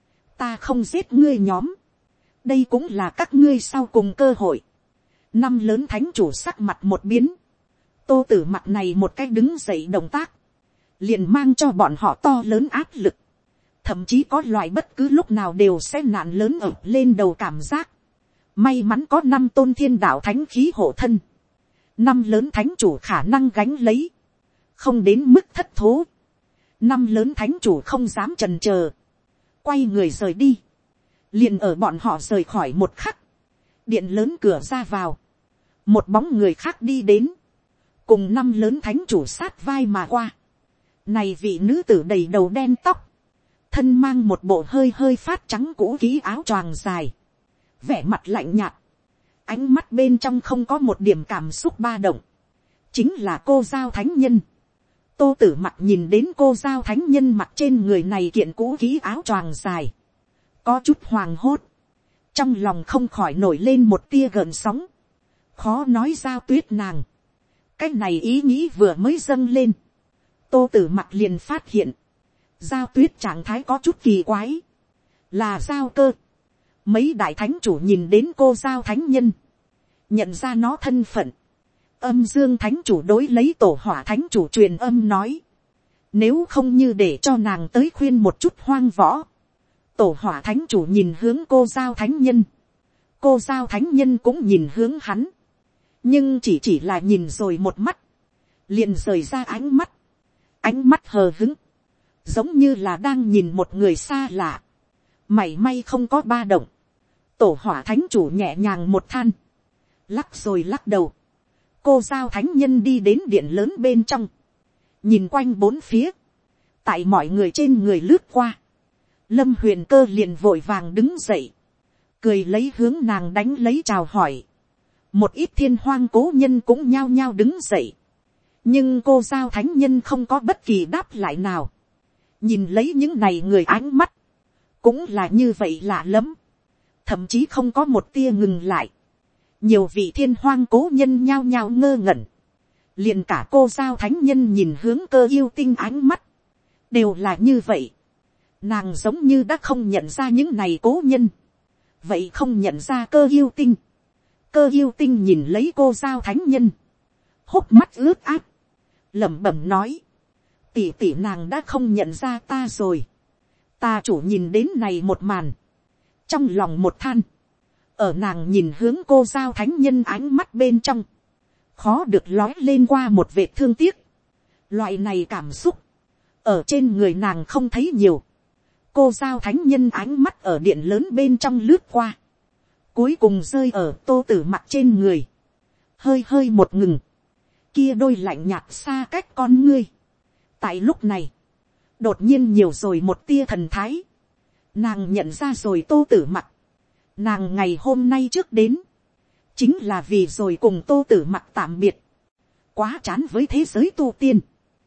ta không giết ngươi nhóm, đây cũng là các ngươi sau cùng cơ hội. Năm lớn thánh chủ sắc mặt một biến, Tô Tử Mặc này một cái đứng dậy động tác, liền mang cho bọn họ to lớn áp lực, thậm chí có loại bất cứ lúc nào đều sẽ nạn lớn ập lên đầu cảm giác. May mắn có năm tôn thiên đạo thánh khí hộ thân, năm lớn thánh chủ khả năng gánh lấy, không đến mức thất thố. Năm lớn thánh chủ không dám chần chờ, quay người rời đi. Liền ở bọn họ rời khỏi một khắc, điện lớn cửa ra vào, một bóng người khác đi đến, cùng năm lớn thánh chủ sát vai mà qua. Này vị nữ tử đầy đầu đen tóc, thân mang một bộ hơi hơi phát trắng cũ kỹ áo choàng dài, vẻ mặt lạnh nhạt, ánh mắt bên trong không có một điểm cảm xúc ba động, chính là cô giao thánh nhân. Tô Tử Mặc nhìn đến cô giao thánh nhân mặc trên người này kiện cũ kỹ áo choàng dài, có chút hoàng hốt, trong lòng không khỏi nổi lên một tia gợn sóng, khó nói Giao Tuyết nàng. Cái này ý nghĩ vừa mới dâng lên, Tô Tử Mặc liền phát hiện, Giao Tuyết trạng thái có chút kỳ quái, là Giao Cơ. Mấy đại thánh chủ nhìn đến cô Giao thánh nhân, nhận ra nó thân phận. Âm Dương thánh chủ đối lấy Tổ Hỏa thánh chủ truyền âm nói, nếu không như để cho nàng tới khuyên một chút Hoang Võ. Tổ Hỏa thánh chủ nhìn hướng cô Giao thánh nhân, cô Giao thánh nhân cũng nhìn hướng hắn, nhưng chỉ chỉ là nhìn rồi một mắt, liền rời ra ánh mắt, ánh mắt hờ hứng, giống như là đang nhìn một người xa lạ, mảy may không có ba động. Tổ hỏa thánh chủ nhẹ nhàng một than, lắc rồi lắc đầu. Cô giao thánh nhân đi đến điện lớn bên trong, nhìn quanh bốn phía, tại mọi người trên người lướt qua. Lâm Huyền Cơ liền vội vàng đứng dậy, cười lấy hướng nàng đánh lấy chào hỏi. Một ít thiên hoang cố nhân cũng nhao nhao đứng dậy, nhưng cô giao thánh nhân không có bất kỳ đáp lại nào. Nhìn lấy những này người, ánh mắt cũng là như vậy lạ lắm, thậm chí không có một tia ngừng lại. Nhiều vị thiên hoang cố nhân nhao nhao ngơ ngẩn, liền cả cô giao thánh nhân nhìn hướng Cơ Yêu Tinh, ánh mắt đều là như vậy. Nàng giống như đã không nhận ra những này cố nhân, vậy không nhận ra Cơ Yêu Tinh. Cơ Yêu Tinh nhìn lấy cô giao thánh nhân, hốc mắt ướt át, lẩm bẩm nói, tỷ tỷ nàng đã không nhận ra ta rồi. Ta chủ nhìn đến này một màn, trong lòng một than, ở nàng nhìn hướng cô giao thánh nhân ánh mắt bên trong, khó được lói lên qua một vệt thương tiếc. Loại này cảm xúc, ở trên người nàng không thấy nhiều. Cô giao thánh nhân ánh mắt ở điện lớn bên trong lướt qua, cuối cùng rơi ở Tô Tử Mặc trên người, hơi hơi một ngừng, kia đôi lạnh nhạt xa cách con ngươi. Tại lúc này, đột nhiên nhiều rồi một tia thần thái. Nàng nhận ra rồi Tô Tử Mặc. Nàng ngày hôm nay trước đến, chính là vì rồi cùng Tô Tử Mặc tạm biệt. Quá chán với thế giới tu tiên,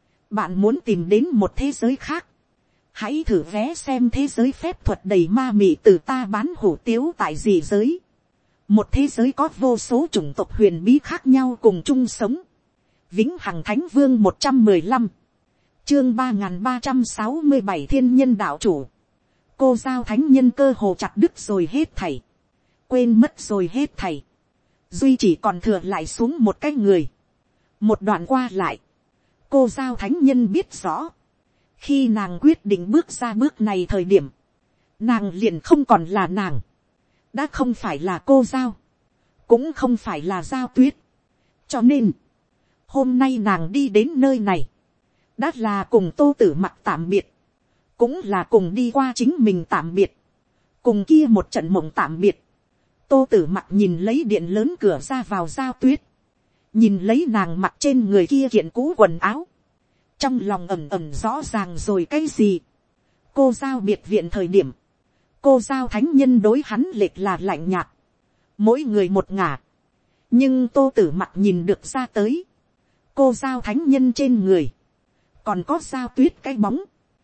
bạn muốn tìm đến một thế giới khác, hãy thử vé xem thế giới phép thuật đầy ma mị từ ta bán hủ tiếu tại dị giới. Một thế giới có vô số chủng tộc huyền bí khác nhau cùng chung sống. Vĩnh Hằng Thánh Vương một trăm mười lăm, chương ba nghìn ba trăm sáu mươi bảy thiên nhân đạo chủ. Cô giao thánh nhân cơ hồ chặt đứt rồi hết thảy, quên mất rồi hết thảy, duy chỉ còn thừa lại xuống một cái người. Một đoạn qua lại, cô giao thánh nhân biết rõ, khi nàng quyết định bước ra bước này thời điểm, nàng liền không còn là nàng, đã không phải là cô giao, cũng không phải là Giao Tuyết. Cho nên, hôm nay nàng đi đến nơi này, đã là cùng Tô Tử Mặc tạm biệt, cũng là cùng đi qua chính mình tạm biệt, cùng kia một trận mộng tạm biệt. Tô Tử Mặc nhìn lấy điện lớn cửa ra vào Giao Tuyết, nhìn lấy nàng mặc trên người kia kiện cũ quần áo, trong lòng ẩm ẩm rõ ràng rồi cái gì. Cô Giao biệt viện thời điểm, cô Giao thánh nhân đối hắn lệch là lạnh nhạt, mỗi người một ngả, nhưng Tô Tử Mặc nhìn được ra tới, cô Giao thánh nhân trên người còn có Giao Tuyết cái bóng.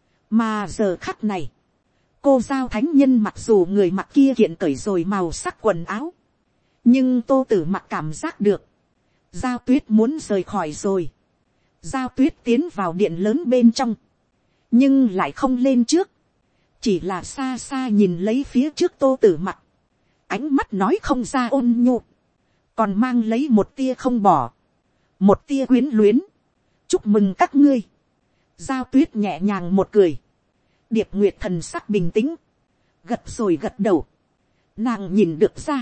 Mà giờ khắc này, cô Giao thánh nhân mặc dù người mặc kia kiện cởi rồi màu sắc quần áo, nhưng Tô Tử Mặc cảm giác được Giao Tuyết muốn rời khỏi rồi. Giao Tuyết tiến vào điện lớn bên trong, nhưng lại không lên trước, chỉ là xa xa nhìn lấy phía trước Tô Tử Mặc, ánh mắt nói không ra ôn nhu, còn mang lấy một tia không bỏ, một tia quyến luyến. Chúc mừng các ngươi. Giao Tuyết nhẹ nhàng một cười, Điệp Nguyệt thần sắc bình tĩnh, gật rồi gật đầu. Nàng nhìn được ra,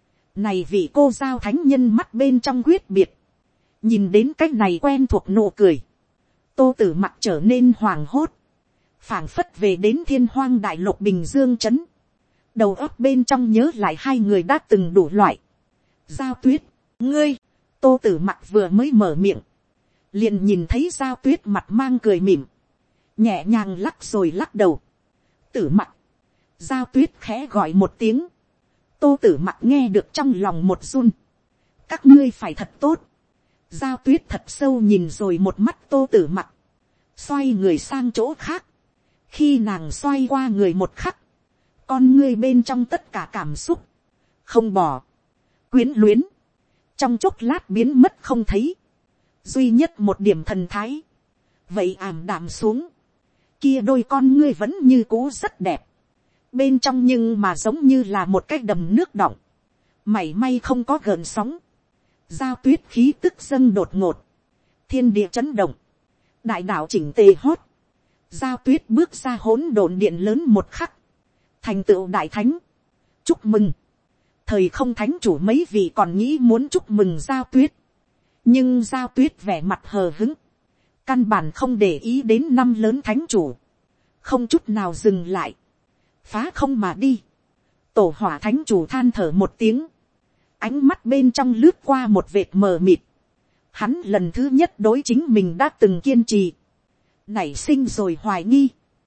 này vị cô Giao thánh nhân mắt bên trong quyết biệt, nhìn đến cái này quen thuộc nụ cười, Tô Tử Mặc trở nên hoàng hốt, phảng phất về đến thiên hoang đại lục Bình Dương trấn, đầu óc bên trong nhớ lại hai người đã từng đủ loại. Giao Tuyết, ngươi. Tô Tử Mặc vừa mới mở miệng, liền nhìn thấy Giao Tuyết mặt mang cười mỉm, nhẹ nhàng lắc rồi lắc đầu. Tử Mặc. Giao Tuyết khẽ gọi một tiếng, Tô Tử Mặc nghe được trong lòng một run. Các ngươi phải thật tốt. Giao Tuyết thật sâu nhìn rồi một mắt Tô Tử Mặc, xoay người sang chỗ khác. Khi nàng xoay qua người một khắc, con ngươi bên trong tất cả cảm xúc, không bỏ, quyến luyến, trong chốc lát biến mất không thấy. Duy nhất một điểm thần thái, vậy ảm đạm xuống. Kia đôi con ngươi vẫn như cũ rất đẹp, bên trong nhưng mà giống như là một cái đầm nước đọng, mảy may không có gợn sóng. Giao Tuyết khí tức dâng đột ngột, thiên địa chấn động, đại đạo chỉnh tề hót. Giao Tuyết bước ra hỗn độn điện lớn một khắc, thành tựu đại thánh. Chúc mừng. Thời không thánh chủ mấy vị còn nghĩ muốn chúc mừng Giao Tuyết, nhưng Giao Tuyết vẻ mặt hờ hững, căn bản không để ý đến năm lớn thánh chủ, không chút nào dừng lại, phá không mà đi. Tổ hỏa thánh chủ than thở một tiếng, ánh mắt bên trong lướt qua một vệt mờ mịt. Hắn lần thứ nhất đối chính mình đã từng kiên trì, nảy sinh rồi hoài nghi.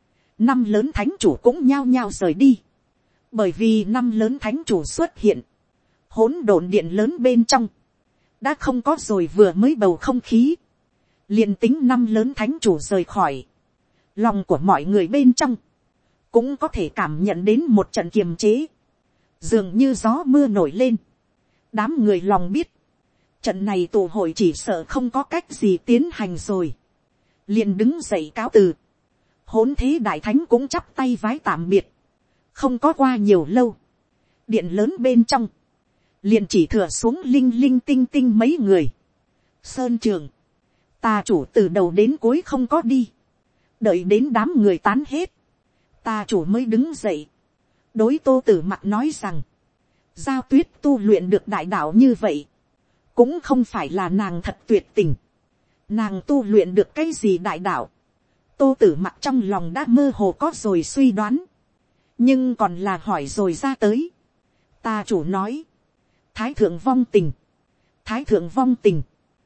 Năm lớn thánh chủ cũng nhao nhao rời đi, bởi vì năm lớn thánh chủ xuất hiện, hỗn độn điện lớn bên trong đã không có rồi vừa mới bầu không khí. Liền tính năm lớn thánh chủ rời khỏi, lòng của mọi người bên trong cũng có thể cảm nhận đến một trận kiềm chế, dường như gió mưa nổi lên. Đám người lòng biết, trận này tụ hội chỉ sợ không có cách gì tiến hành rồi, liền đứng dậy cáo từ. Hỗn thế đại thánh cũng chắp tay vái tạm biệt. Không có qua nhiều lâu, điện lớn bên trong liền chỉ thừa xuống linh linh tinh tinh mấy người. Sơn trường, tà chủ từ đầu đến cuối không có đi, đợi đến đám người tán hết, tà chủ mới đứng dậy, đối Tô Tử Mặc nói rằng, Giao Tuyết tu luyện được đại đạo như vậy, cũng không phải là nàng thật tuyệt tình. Nàng tu luyện được cái gì đại đạo, Tô Tử Mặc trong lòng đã mơ hồ có rồi suy đoán, nhưng còn là hỏi rồi ra tới. Tà chủ nói, Thái thượng vong tình, Thái thượng vong tình.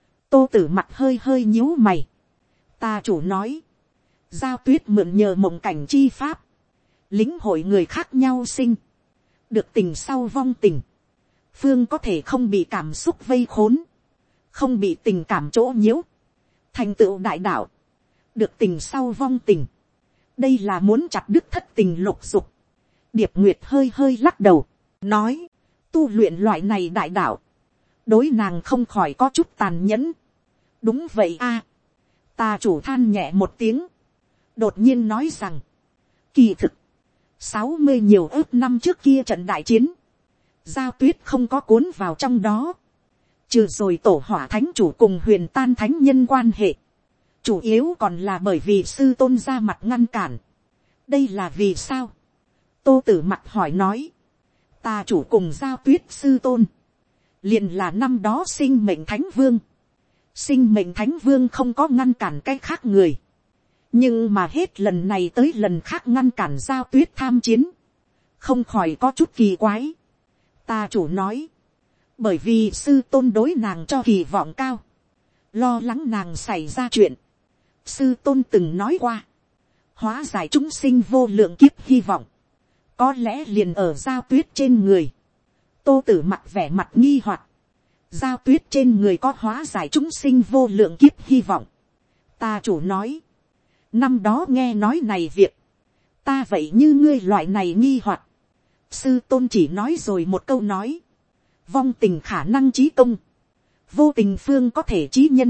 Tô Tử Mặc hơi hơi nhíu mày. Tà chủ nói, Giao Tuyết mượn nhờ mộng cảnh chi pháp, lĩnh hội người khác nhau sinh, được tình sau vong tình. Phương có thể không bị cảm xúc vây khốn, không bị tình cảm chỗ nhiễu, thành tựu đại đạo, được tình sau vong tình. Đây là muốn chặt đứt thất tình lục dục. Điệp Nguyệt hơi hơi lắc đầu, nói, tu luyện loại này đại đạo, đối nàng không khỏi có chút tàn nhẫn. Đúng vậy a. Tà chủ than nhẹ một tiếng, đột nhiên nói rằng, kỳ thực, sáu mươi nhiều ước năm trước kia trận đại chiến, Giao Tuyết không có cuốn vào trong đó, trừ rồi tổ hỏa thánh chủ cùng huyền tan thánh nhân quan hệ, chủ yếu còn là bởi vì sư tôn ra mặt ngăn cản. Đây là vì sao? Tô Tử Mặc hỏi nói, tà chủ cùng Giao Tuyết sư tôn, liền là năm đó sinh mệnh thánh vương. Sinh mệnh thánh vương không có ngăn cản cái khác người, nhưng mà hết lần này tới lần khác ngăn cản Giao Tuyết tham chiến, không khỏi có chút kỳ quái. Tà chủ nói, bởi vì sư tôn đối nàng cho kỳ vọng cao, lo lắng nàng xảy ra chuyện. Sư tôn từng nói qua, hóa giải chúng sinh vô lượng kiếp hy vọng, có lẽ liền ở Giao Tuyết trên người. Tô Tử Mặc vẻ mặt nghi hoặc, Giao Tuyết trên người có hóa giải chúng sinh vô lượng kiếp hy vọng. Ta chủ nói, năm đó nghe nói này việc, ta vậy như ngươi loại này nghi hoặc. Sư tôn chỉ nói rồi một câu nói, vong tình khả năng trí công, vô tình phương có thể trí nhân.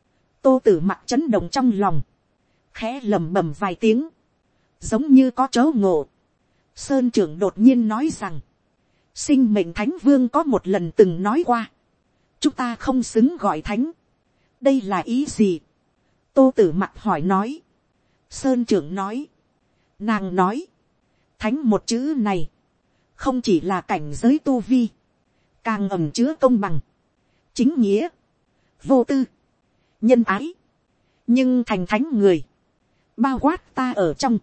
Tô Tử Mặc chấn động trong lòng, khẽ lẩm bẩm vài tiếng, giống như có chớ ngộ. Sơn trưởng đột nhiên nói rằng, sinh mệnh thánh vương có một lần từng nói qua, chúng ta không xứng gọi thánh. Đây là ý gì? Tô Tử Mặc hỏi nói. Sơn trưởng nói, nàng nói, thánh một chữ này, không chỉ là cảnh giới tu vi, càng ẩn chứa công bằng, chính nghĩa, vô tư, nhân ái. Nhưng thành thánh người, bao quát ta ở trong,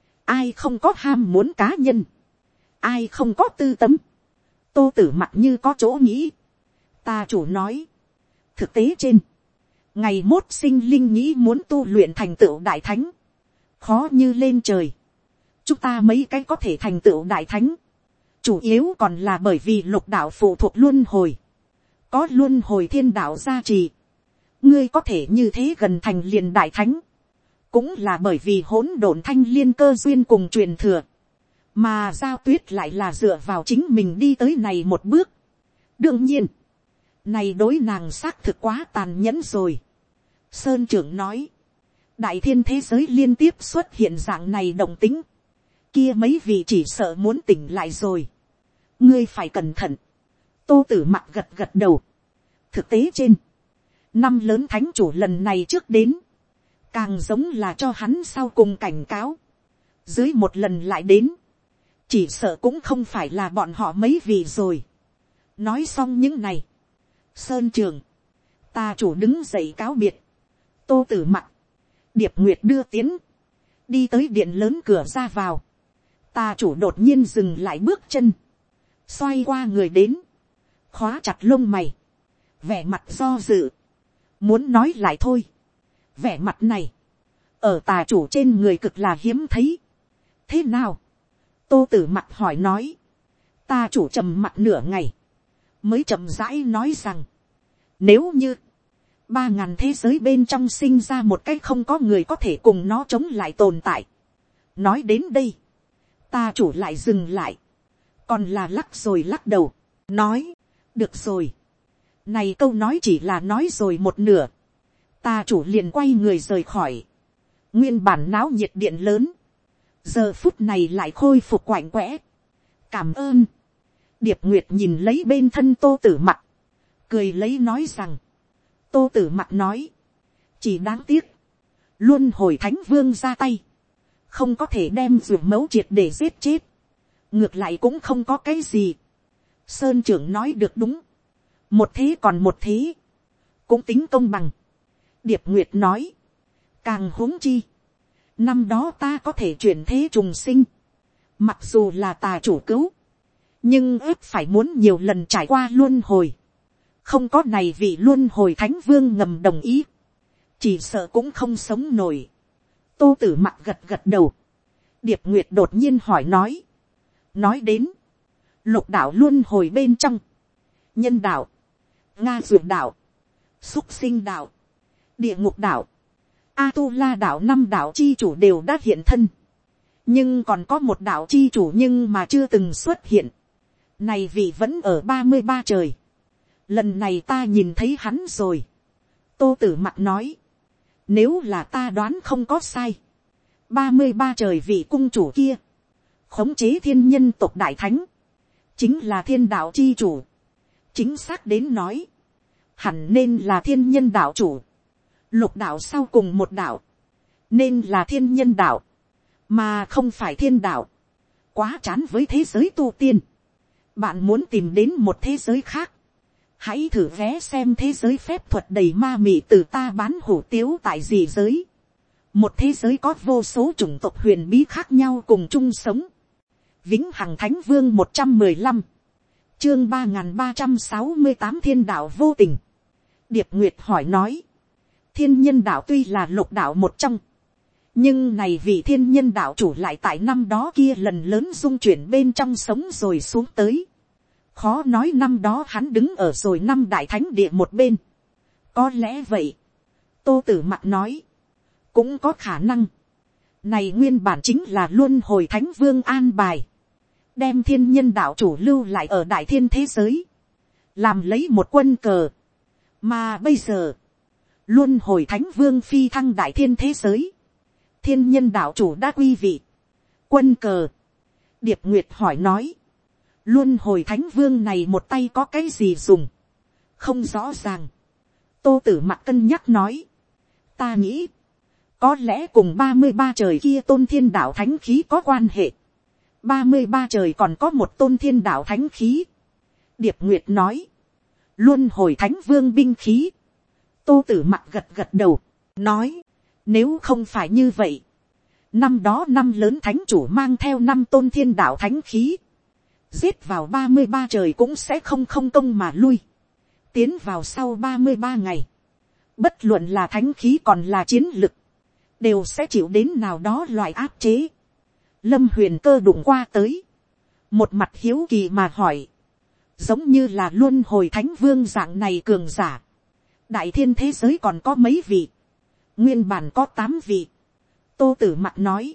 ai không có ham muốn cá nhân, ai không có tư tâm. Tô Tử Mặc như có chỗ nghĩ. Ta chủ nói, thực tế trên, ngày mốt sinh linh nghĩ muốn tu luyện thành tựu đại thánh, khó như lên trời. Chúng ta mấy cái có thể thành tựu đại thánh, chủ yếu còn là bởi vì lục đạo phụ thuộc luân hồi, có luân hồi thiên đạo gia trì. Ngươi có thể như thế gần thành liền đại thánh, cũng là bởi vì hỗn độn thanh liên cơ duyên cùng truyền thừa, mà Giao Tuyết lại là dựa vào chính mình đi tới này một bước. Đương nhiên, này đối nàng xác thực quá tàn nhẫn rồi. Sơn trưởng nói, đại thiên thế giới liên tiếp xuất hiện dạng này động tính, kia mấy vị chỉ sợ muốn tỉnh lại rồi. Ngươi phải cẩn thận. Tô Tử Mặc gật gật đầu. Thực tế trên, năm lớn thánh chủ lần này trước đến, càng giống là cho hắn sau cùng cảnh cáo. Dưới một lần lại đến, chỉ sợ cũng không phải là bọn họ mấy vị rồi. Nói xong những này, Sơn trường, ta chủ đứng dậy cáo biệt. Tô Tử Mặc, Điệp Nguyệt đưa tiến, đi tới điện lớn cửa ra vào. Tà chủ đột nhiên dừng lại bước chân, xoay qua người đến, khóa chặt lông mày, vẻ mặt do dự, muốn nói lại thôi. Vẻ mặt này, ở tà chủ trên người cực là hiếm thấy. Thế nào? Tô Tử Mặc hỏi nói. Tà chủ trầm mặt nửa ngày, mới chậm rãi nói rằng, nếu như ba ngàn thế giới bên trong sinh ra một cái không có người có thể cùng nó chống lại tồn tại. Nói đến đây, tà chủ lại dừng lại, còn là lắc rồi lắc đầu, nói, được rồi. Này câu nói chỉ là nói rồi một nửa, tà chủ liền quay người rời khỏi. Nguyên bản náo nhiệt điện lớn, giờ phút này lại khôi phục quạnh quẽ. Cảm ơn. Điệp Nguyệt nhìn lấy bên thân Tô Tử Mặc, cười lấy nói rằng. Tô Tử Mặc nói, chỉ đáng tiếc, luôn hồi thánh vương ra tay, không có thể đem ruột mấu triệt để giết chết. Ngược lại cũng không có cái gì. Sơn trưởng nói được đúng, một thế còn một thế, cũng tính công bằng. Điệp Nguyệt nói, càng huống chi, năm đó ta có thể chuyển thế trùng sinh, mặc dù là tà chủ cứu, nhưng ép phải muốn nhiều lần trải qua luân hồi, không có này vì luân hồi thánh vương ngầm đồng ý, chỉ sợ cũng không sống nổi. Tô Tử Mặc gật gật đầu. Điệp Nguyệt đột nhiên hỏi nói, nói đến lục đạo luân hồi bên trong, nhân đạo, nga dược đạo, xúc sinh đạo, địa ngục đạo, a tu la đạo, năm đạo chi chủ đều đã hiện thân, nhưng còn có một đạo chi chủ nhưng mà chưa từng xuất hiện. Này vị vẫn ở ba mươi ba trời, lần này ta nhìn thấy hắn rồi. Tô Tử Mặc nói, nếu là ta đoán không có sai, ba mươi ba trời vị cung chủ kia, khống chế thiên nhân tộc đại thánh, chính là thiên đạo chi chủ. Chính xác đến nói, hẳn nên là thiên nhân đạo chủ. Lục đạo sau cùng một đạo, nên là thiên nhân đạo, mà không phải thiên đạo. Quá chán với thế giới tu tiên. Bạn muốn tìm đến một thế giới khác, hãy thử vé xem thế giới phép thuật đầy ma mị từ ta bán hủ tiếu tại gì giới. Một thế giới có vô số chủng tộc huyền bí khác nhau cùng chung sống. Vĩnh Hằng Thánh Vương một trăm mười lăm, chương ba nghìn ba trăm sáu mươi tám, thiên đạo vô tình. Điệp Nguyệt hỏi nói, thiên nhân đạo tuy là lục đạo một trong, nhưng này vị thiên nhân đạo chủ lại tại năm đó kia lần lớn dung chuyển bên trong sống rồi xuống tới. Khó nói năm đó hắn đứng ở rồi năm đại thánh địa một bên. Có lẽ vậy. Tô Tử Mặc nói, cũng có khả năng. Này nguyên bản chính là luân hồi thánh vương an bài, đem thiên nhân đạo chủ lưu lại ở đại thiên thế giới, làm lấy một quân cờ. Mà bây giờ, luân hồi thánh vương phi thăng đại thiên thế giới, thiên nhân đạo chủ đã quy vị, quân cờ. Điệp Nguyệt hỏi nói, luân hồi thánh vương này một tay có cái gì dùng, không rõ ràng. Tô Tử Mặc cân nhắc nói, ta nghĩ, có lẽ cùng ba mươi ba trời kia tôn thiên đạo thánh khí có quan hệ. ba mươi ba trời còn có một tôn thiên đạo thánh khí. Điệp Nguyệt nói, luân hồi thánh vương binh khí. Tô Tử Mặc gật gật đầu, nói, nếu không phải như vậy, năm đó năm lớn thánh chủ mang theo năm tôn thiên đạo thánh khí, giết vào ba mươi ba trời cũng sẽ không không công mà lui. Tiến vào sau ba mươi ba ngày, bất luận là thánh khí còn là chiến lực, đều sẽ chịu đến nào đó loại áp chế. Lâm Huyền Cơ đụng qua tới, một mặt hiếu kỳ mà hỏi, giống như là luân hồi thánh vương dạng này cường giả, đại thiên thế giới còn có mấy vị? Nguyên bản có tám vị. Tô Tử Mặc nói,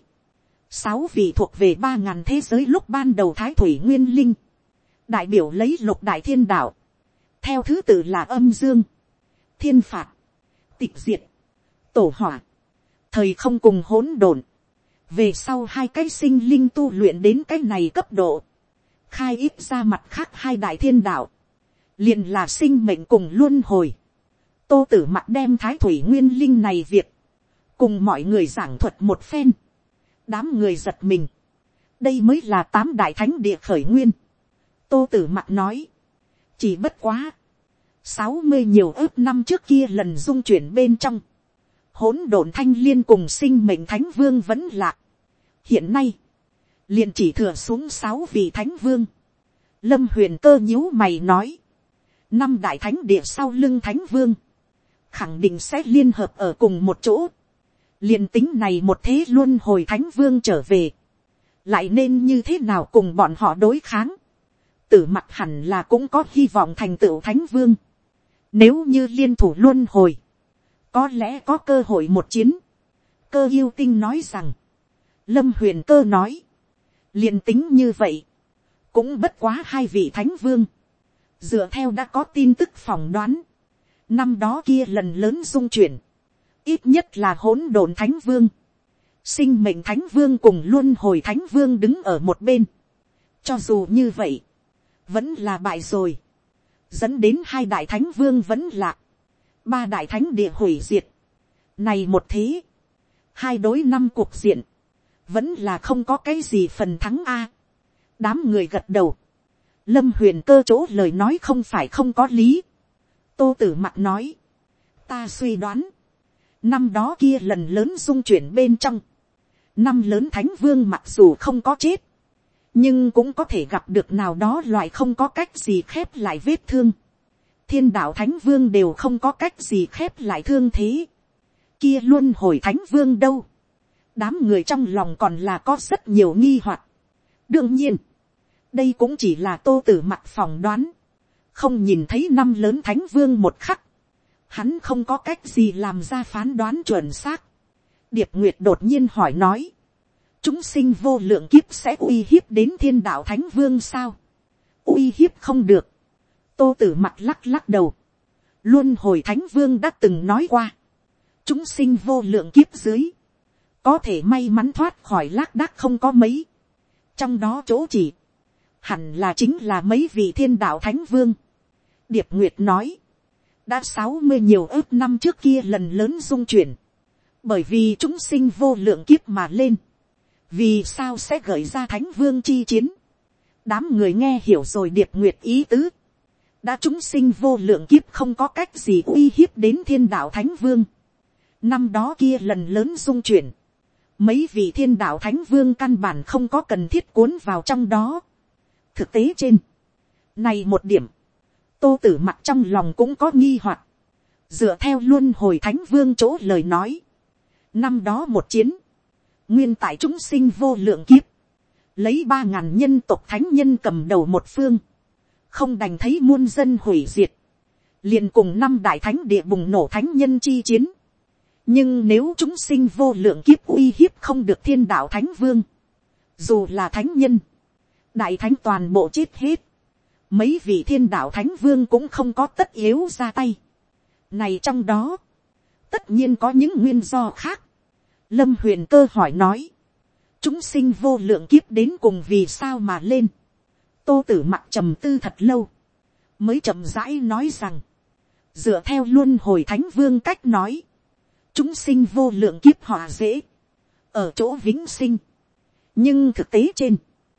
sáu vị thuộc về ba ngàn thế giới lúc ban đầu thái thủy nguyên linh, đại biểu lấy lục đại thiên đạo, theo thứ tự là âm dương, thiên phạt, tịch diệt, tổ hỏa, thời không cùng hỗn độn. Về sau hai cái sinh linh tu luyện đến cái này cấp độ, khai ít ra mặt khác hai đại thiên đạo, liền là sinh mệnh cùng luân hồi. Tô Tử Mặc đem thái thủy nguyên linh này việc cùng mọi người giảng thuật một phen. Đám người giật mình, đây mới là tám đại thánh địa khởi nguyên. Tô Tử Mặc nói, chỉ bất quá sáu mươi nhiều ước năm trước kia lần dung chuyển bên trong, hỗn độn thanh liên cùng sinh mệnh thánh vương vẫn lạc. Hiện nay, liền chỉ thừa xuống sáu vị thánh vương. Lâm Huyền Cơ nhíu mày nói, năm đại thánh địa sau lưng thánh vương, khẳng định sẽ liên hợp ở cùng một chỗ. Liền tính này một thế luân hồi thánh vương trở về, lại nên như thế nào cùng bọn họ đối kháng. Tử Mặc hẳn là cũng có hy vọng thành tựu thánh vương. Nếu như liên thủ luân hồi, có lẽ có cơ hội một chiến. Cơ yêu tinh nói rằng, Lâm Huyền Cơ nói, liền tính như vậy, cũng bất quá hai vị thánh vương. Dựa theo đã có tin tức phỏng đoán, năm đó kia lần lớn dung chuyển, ít nhất là hỗn độn thánh vương, sinh mệnh thánh vương cùng luân hồi thánh vương đứng ở một bên. Cho dù như vậy, vẫn là bại rồi, dẫn đến hai đại thánh vương vẫn lạc, ba đại thánh địa hủy diệt. Này một thế, hai đối năm cuộc diện, vẫn là không có cái gì phần thắng a. Đám người gật đầu. Lâm Huyền Cơ chỗ lời nói không phải không có lý. Tô Tử Mặc nói, ta suy đoán, năm đó kia lần lớn dung chuyển bên trong, năm lớn thánh vương mặc dù không có chết, nhưng cũng có thể gặp được nào đó loại không có cách gì khép lại vết thương. Thiên đạo thánh vương đều không có cách gì khép lại thương thế, kia luân hồi thánh vương đâu. Đám người trong lòng còn là có rất nhiều nghi hoặc. Đương nhiên, đây cũng chỉ là Tô Tử Mặc phỏng đoán, không nhìn thấy năm lớn thánh vương một khắc, hắn không có cách gì làm ra phán đoán chuẩn xác. Điệp Nguyệt đột nhiên hỏi nói, chúng sinh vô lượng kiếp sẽ uy hiếp đến thiên đạo thánh vương sao? Uy hiếp không được. Tô Tử Mặc lắc lắc đầu. Luân hồi thánh vương đã từng nói qua, chúng sinh vô lượng kiếp dưới, có thể may mắn thoát khỏi lác đác không có mấy. Trong đó chỗ chỉ, hẳn là chính là mấy vị thiên đạo thánh vương. Điệp Nguyệt nói, đã sáu mươi nhiều ước năm trước kia lần lớn dung chuyển, bởi vì chúng sinh vô lượng kiếp mà lên, vì sao sẽ gợi ra thánh vương chi chiến. Đám người nghe hiểu rồi Điệp Nguyệt ý tứ. Đã chúng sinh vô lượng kiếp không có cách gì uy hiếp đến thiên đạo thánh vương. Năm đó kia lần lớn dung chuyển, mấy vị thiên đạo thánh vương căn bản không có cần thiết cuốn vào trong đó. Thực tế trên, này một điểm, Tô Tử Mặc trong lòng cũng có nghi hoặc. Dựa theo luân hồi thánh vương chỗ lời nói, năm đó một chiến, nguyên tại chúng sinh vô lượng kiếp, lấy ba ngàn nhân tộc thánh nhân cầm đầu một phương, không đành thấy muôn dân hủy diệt, liền cùng năm đại thánh địa bùng nổ thánh nhân chi chiến. Nhưng nếu chúng sinh vô lượng kiếp uy hiếp không được thiên đạo thánh vương, dù là thánh nhân, đại thánh toàn bộ chết hết, mấy vị thiên đạo thánh vương cũng không có tất yếu ra tay. Này trong đó, tất nhiên có những nguyên do khác. Lâm Huyền Cơ hỏi nói, chúng sinh vô lượng kiếp đến cùng vì sao mà lên? Tô Tử Mặc trầm tư thật lâu, mới chậm rãi nói rằng, dựa theo luân hồi thánh vương cách nói, chúng sinh vô lượng kiếp họa dễ ở chỗ vĩnh sinh, nhưng thực tế trên,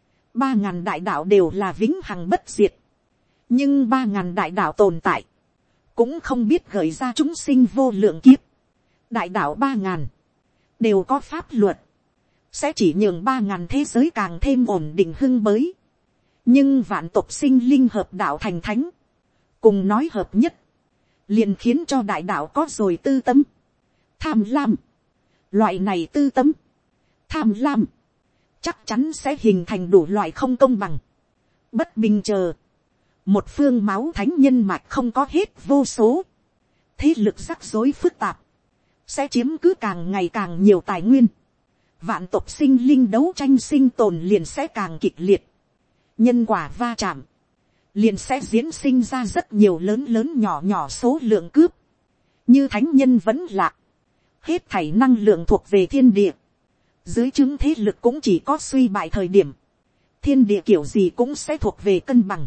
ba ngàn đại đạo đều là vĩnh hằng bất diệt, nhưng ba ngàn đại đạo tồn tại, cũng không biết gợi ra chúng sinh vô lượng kiếp. Đại đạo ba ngàn đều có pháp luật, sẽ chỉ nhường ba ngàn thế giới càng thêm ổn định hưng bới. Nhưng vạn tộc sinh linh hợp đạo thành thánh, cùng nói hợp nhất, liền khiến cho đại đạo có rồi tư tâm, tham lam. Loại này tư tâm, tham lam, chắc chắn sẽ hình thành đủ loại không công bằng, bất bình chờ. Một phương máu thánh nhân mạch không có hết vô số, thế lực rắc rối phức tạp, sẽ chiếm cứ càng ngày càng nhiều tài nguyên. Vạn tộc sinh linh đấu tranh sinh tồn liền sẽ càng kịch liệt. Nhân quả va chạm, liền sẽ diễn sinh ra rất nhiều lớn lớn nhỏ nhỏ số lượng cướp. Như thánh nhân vẫn lạc, hết thảy năng lượng thuộc về thiên địa, dưới chứng thế lực cũng chỉ có suy bại thời điểm, thiên địa kiểu gì cũng sẽ thuộc về cân bằng.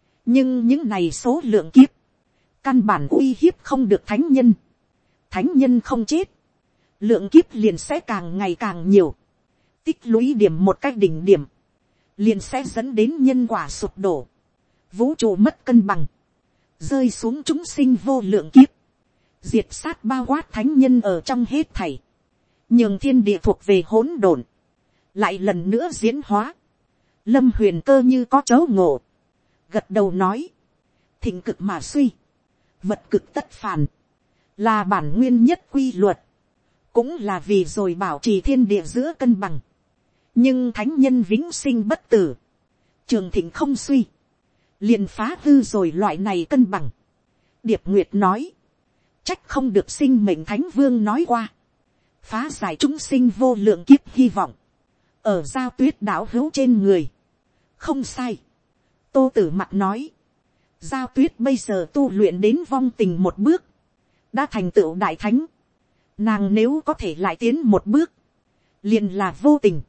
Nhưng những này số lượng kiếp, căn bản uy hiếp không được thánh nhân. Thánh nhân không chết, lượng kiếp liền sẽ càng ngày càng nhiều, tích lũy điểm một cách đỉnh điểm, liền sẽ dẫn đến nhân quả sụp đổ, vũ trụ mất cân bằng, rơi xuống chúng sinh vô lượng kiếp, diệt sát bao quát thánh nhân ở trong hết thảy, nhường thiên địa thuộc về hỗn độn, lại lần nữa diễn hóa. Lâm Huyền Cơ như có chấu ngộ, gật đầu nói, thịnh cực mà suy, vật cực tất phản, là bản nguyên nhất quy luật, cũng là vì rồi bảo trì thiên địa giữa cân bằng. Nhưng thánh nhân vĩnh sinh bất tử, trường thịnh không suy, liền phá hư rồi loại này cân bằng. Điệp Nguyệt nói, trách không được sinh mệnh thánh vương nói qua, phá giải chúng sinh vô lượng kiếp hy vọng, ở Giao Tuyết đảo hữu trên người. Không sai. Tô Tử Mặc nói, Giao Tuyết bây giờ tu luyện đến vong tình một bước, đã thành tựu đại thánh. Nàng nếu có thể lại tiến một bước, liền là vô tình,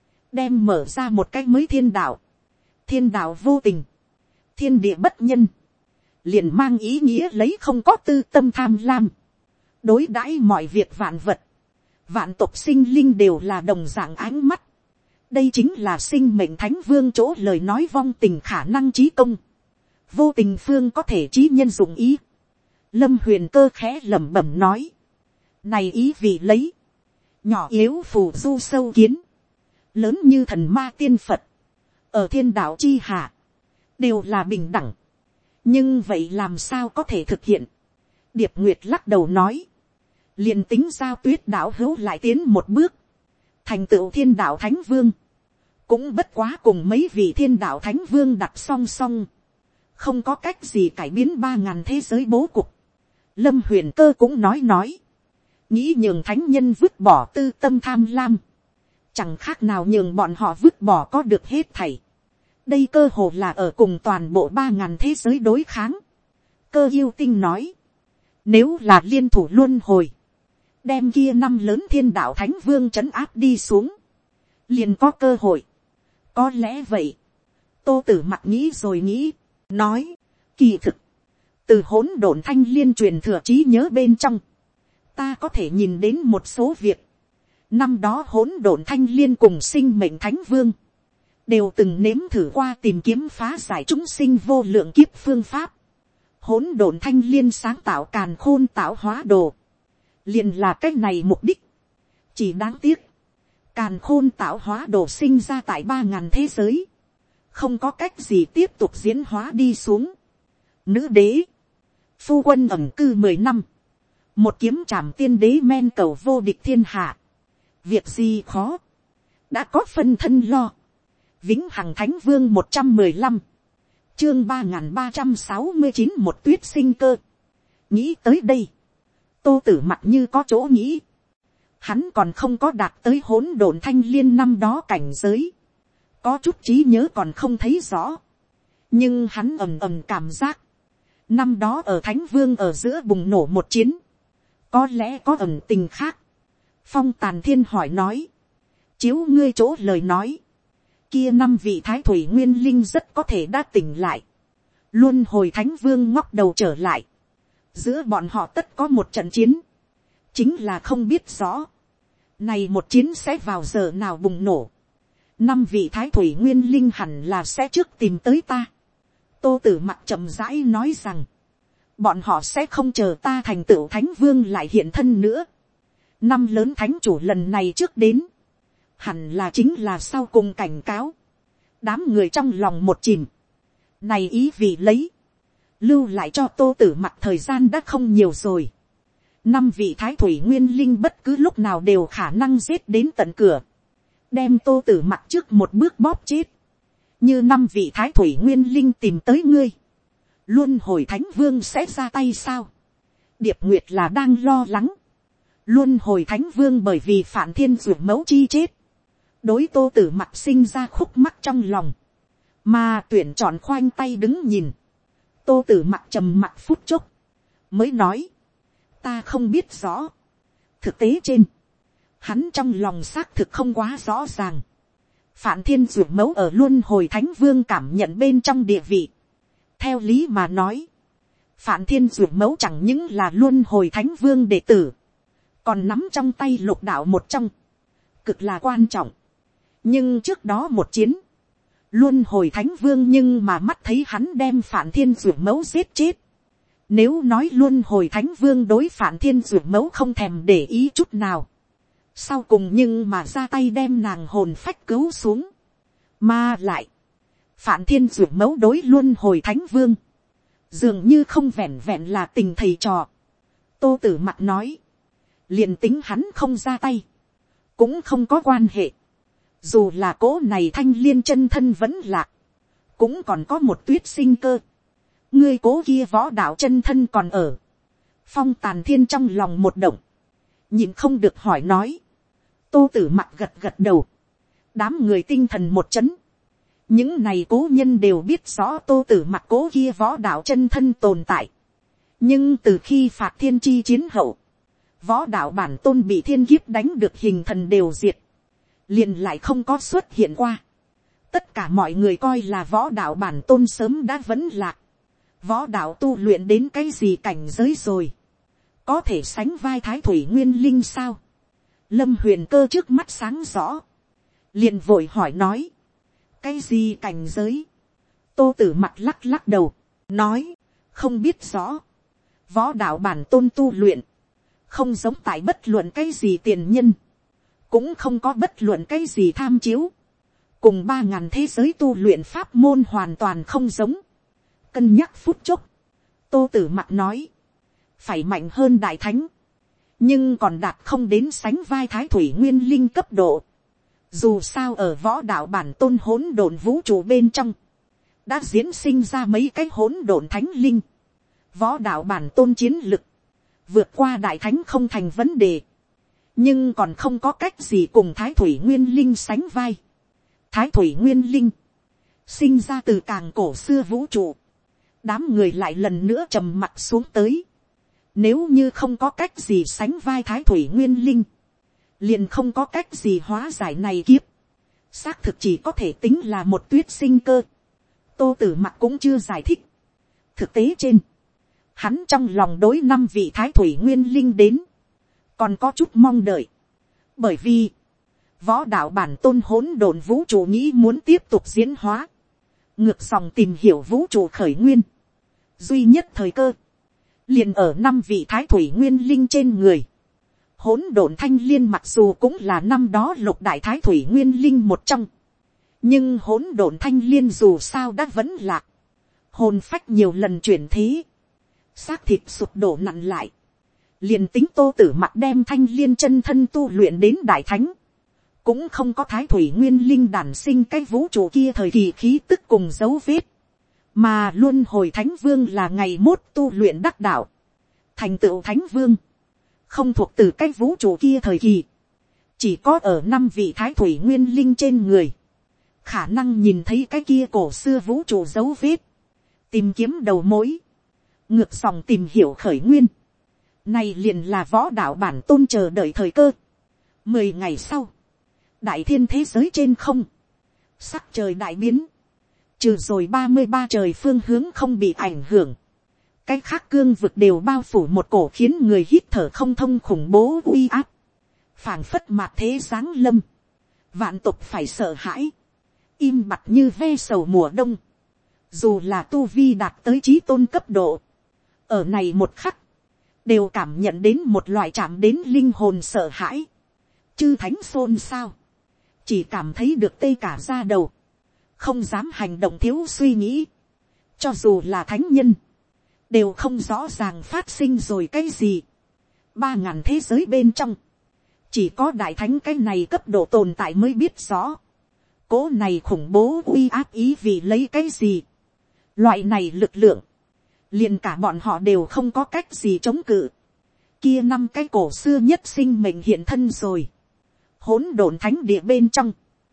đem mở ra một cái mới thiên đạo. Thiên đạo vô tình, thiên địa bất nhân, liền mang ý nghĩa lấy không có tư tâm tham lam, đối đãi mọi việc vạn vật, vạn tộc sinh linh đều là đồng dạng ánh mắt. Đây chính là sinh mệnh thánh vương chỗ lời nói vong tình khả năng trí công, vô tình phương có thể trí nhân dụng ý. Lâm Huyền Cơ khẽ lẩm bẩm nói, này ý vị lấy, nhỏ yếu phù du sâu kiến, lớn như thần ma tiên Phật, ở thiên đạo chi hạ, đều là bình đẳng. Nhưng vậy làm sao có thể thực hiện? Điệp Nguyệt lắc đầu nói, liền tính Giao Tuyết đạo hữu lại tiến một bước, thành tựu thiên đạo thánh vương, cũng bất quá cùng mấy vị thiên đạo thánh vương đặt song song, không có cách gì cải biến ba ngàn thế giới bố cục. Lâm Huyền Cơ cũng nói nói, nghĩ nhường thánh nhân vứt bỏ tư tâm tham lam, chẳng khác nào nhường bọn họ vứt bỏ có được hết thảy. Đây cơ hồ là ở cùng toàn bộ ba ngàn thế giới đối kháng. Cơ Yêu Tinh nói, nếu là liên thủ luân hồi, đem kia năm lớn thiên đạo thánh vương trấn áp đi xuống, liền có cơ hội. Có lẽ vậy. Tô Tử Mặc nghĩ rồi nghĩ, nói, kỳ thực, từ hỗn độn thanh liên truyền thừa trí nhớ bên trong, ta có thể nhìn đến một số việc. Năm đó hỗn độn thanh liên cùng sinh mệnh thánh vương, đều từng nếm thử qua tìm kiếm phá giải chúng sinh vô lượng kiếp phương pháp. Hỗn độn thanh liên sáng tạo càn khôn tạo hóa đồ, liền là cái này mục đích. Chỉ đáng tiếc, càn khôn tạo hóa đồ sinh ra tại ba ngàn thế giới, không có cách gì tiếp tục diễn hóa đi xuống. Nữ đế, phu quân ẩn cư mười năm, một kiếm trảm tiên đế men cầu vô địch thiên hạ, việc gì khó, đã có phân thân lo. Vĩnh Hằng Thánh Vương một trăm mười lăm, chương ba nghìn ba trăm sáu mươi chín một tuyết sinh cơ. Nghĩ tới đây, Tô Tử Mặc như có chỗ nghĩ. Hắn còn không có đạt tới hỗn độn thanh liên năm đó cảnh giới, có chút trí nhớ còn không thấy rõ. Nhưng hắn ầm ầm cảm giác, năm đó ở Thánh Vương ở giữa bùng nổ một chiến, có lẽ có ẩn tình khác. Phong Tàn Thiên hỏi nói, chiếu ngươi chỗ lời nói, kia năm vị thái thủy nguyên linh rất có thể đã tỉnh lại, luân hồi Thánh Vương ngóc đầu trở lại, giữa bọn họ tất có một trận chiến, chính là không biết rõ, này một chiến sẽ vào giờ nào bùng nổ. Năm vị thái thủy nguyên linh hẳn là sẽ trước tìm tới ta. Tô Tử Mặc chậm rãi nói rằng, bọn họ sẽ không chờ ta thành tựu Thánh Vương lại hiện thân nữa. Năm lớn thánh chủ lần này trước đến, hẳn là chính là sau cùng cảnh cáo. Đám người trong lòng một chìm, này ý vị lấy, lưu lại cho Tô Tử Mặc thời gian đã không nhiều rồi. Năm vị thái thủy nguyên linh bất cứ lúc nào đều khả năng giết đến tận cửa, đem Tô Tử Mặc trước một bước bóp chết. Như năm vị thái thủy nguyên linh tìm tới ngươi, luân hồi Thánh Vương sẽ ra tay sao? Điệp Nguyệt là đang lo lắng. Luân hồi Thánh Vương bởi vì Phản Thiên Dược Mẫu chi chết, đối Tô Tử Mặc sinh ra khúc mắc trong lòng, mà tuyển chọn khoanh tay đứng nhìn. Tô Tử Mặc trầm mặc phút chốc, mới nói, ta không biết rõ. Thực tế trên, hắn trong lòng xác thực không quá rõ ràng. Phản Thiên Dược Mẫu ở luân hồi Thánh Vương cảm nhận bên trong địa vị. Theo lý mà nói, Phản Thiên Dược Mẫu chẳng những là luân hồi Thánh Vương đệ tử, còn nắm trong tay lục đạo một trong, cực là quan trọng. Nhưng trước đó một chiến, luân hồi Thánh Vương nhưng mà mắt thấy hắn đem Phản Thiên Dược Mẫu giết chết. Nếu nói luôn hồi thánh vương đối phản thiên dụ mẫu không thèm để ý chút nào. Sau cùng nhưng mà ra tay đem nàng hồn phách cứu xuống. Mà lại. Phản thiên dụ mẫu đối luôn hồi thánh vương. Dường như không vẹn vẹn là tình thầy trò. Tô Tử Mặc nói. Liền tính hắn không ra tay. Cũng không có quan hệ. Dù là cố này thanh liên chân thân vẫn lạc. Cũng còn có một tuyết sinh cơ. Ngươi cố kia võ đạo chân thân còn ở. Phong Tàn Thiên trong lòng một động. Nhìn không được hỏi nói. Tô Tử Mặc gật gật đầu. Đám người tinh thần một chấn. Những này cố nhân đều biết rõ Tô Tử Mặc cố kia võ đạo chân thân tồn tại. Nhưng từ khi phạt thiên chi chiến hậu. Võ đạo bản tôn bị thiên kiếp đánh được hình thần đều diệt. Liền lại không có xuất hiện qua. Tất cả mọi người coi là võ đạo bản tôn sớm đã vẫn lạc. Võ đạo tu luyện đến cái gì cảnh giới rồi. Có thể sánh vai Thái Thủy Nguyên Linh sao? Lâm Huyền Cơ trước mắt sáng rõ. Liền vội hỏi nói. Cái gì cảnh giới? Tô Tử Mặc lắc lắc đầu. Nói. Không biết rõ. Võ đạo bản tôn tu luyện. Không giống tại bất luận cái gì tiền nhân. Cũng không có bất luận cái gì tham chiếu. Cùng ba ngàn thế giới tu luyện pháp môn hoàn toàn không giống. Cân nhắc phút chốc. Tô Tử Mặc nói. Phải mạnh hơn đại thánh. Nhưng còn đạt không đến sánh vai Thái Thủy Nguyên Linh cấp độ. Dù sao ở võ đạo bản tôn hỗn độn vũ trụ bên trong. Đã diễn sinh ra mấy cái hỗn độn thánh linh. Võ đạo bản tôn chiến lực. Vượt qua đại thánh không thành vấn đề. Nhưng còn không có cách gì cùng Thái Thủy Nguyên Linh sánh vai. Thái Thủy Nguyên Linh. Sinh ra từ càng cổ xưa vũ trụ. Đám người lại lần nữa trầm mặc xuống tới. Nếu như không có cách gì sánh vai Thái Thủy Nguyên Linh. Liền không có cách gì hóa giải này kiếp. Xác thực chỉ có thể tính là một tuyết sinh cơ. Tô Tử Mặc cũng chưa giải thích. Thực tế trên. Hắn trong lòng đối năm vị Thái Thủy Nguyên Linh đến. Còn có chút mong đợi. Bởi vì. Võ đạo bản tôn hỗn độn vũ trụ nghĩ muốn tiếp tục diễn hóa. Ngược dòng tìm hiểu vũ trụ khởi nguyên. Duy nhất thời cơ. Liền ở năm vị Thái Thủy Nguyên Linh trên người. Hỗn độn thanh liên mặc dù cũng là năm đó lục đại Thái Thủy Nguyên Linh một trong. Nhưng hỗn độn thanh liên dù sao đã vẫn lạc. Hồn phách nhiều lần chuyển thế. Xác thịt sụp đổ nặn lại. Liền tính Tô Tử Mặc đem thanh liên chân thân tu luyện đến đại thánh. Cũng không có Thái Thủy Nguyên Linh đản sinh cái vũ trụ kia thời kỳ khí tức cùng dấu vết. Mà luôn hồi thánh vương là ngày mốt tu luyện đắc đạo. Thành tựu thánh vương. Không thuộc từ cái vũ trụ kia thời kỳ. Chỉ có ở năm vị Thái Thủy Nguyên Linh trên người. Khả năng nhìn thấy cái kia cổ xưa vũ trụ dấu vết. Tìm kiếm đầu mối. Ngược dòng tìm hiểu khởi nguyên. Này liền là võ đạo bản tôn chờ đợi thời cơ. Mười ngày sau. Đại thiên thế giới trên không. Sắc trời đại biến. Trừ rồi ba mươi ba trời phương hướng không bị ảnh hưởng. Cái khác cương vực đều bao phủ một cổ khiến người hít thở không thông khủng bố uy áp. Phảng phất mạt thế giáng lâm. Vạn tục phải sợ hãi. Im bặt như ve sầu mùa đông. Dù là tu vi đạt tới chí tôn cấp độ. Ở này một khắc. Đều cảm nhận đến một loại chạm đến linh hồn sợ hãi. Chư thánh xôn xao. Chỉ cảm thấy được tê cả da đầu. Không dám hành động thiếu suy nghĩ. Cho dù là thánh nhân. Đều không rõ ràng phát sinh rồi cái gì. Ba ngàn thế giới bên trong. Chỉ có đại thánh cái này cấp độ tồn tại mới biết rõ. Cố này khủng bố uy áp ý vì lấy cái gì. Loại này lực lượng. Liền cả bọn họ đều không có cách gì chống cự. Kia năm cái cổ xưa nhất sinh mệnh hiện thân rồi. Hỗn độn thánh địa bên trong.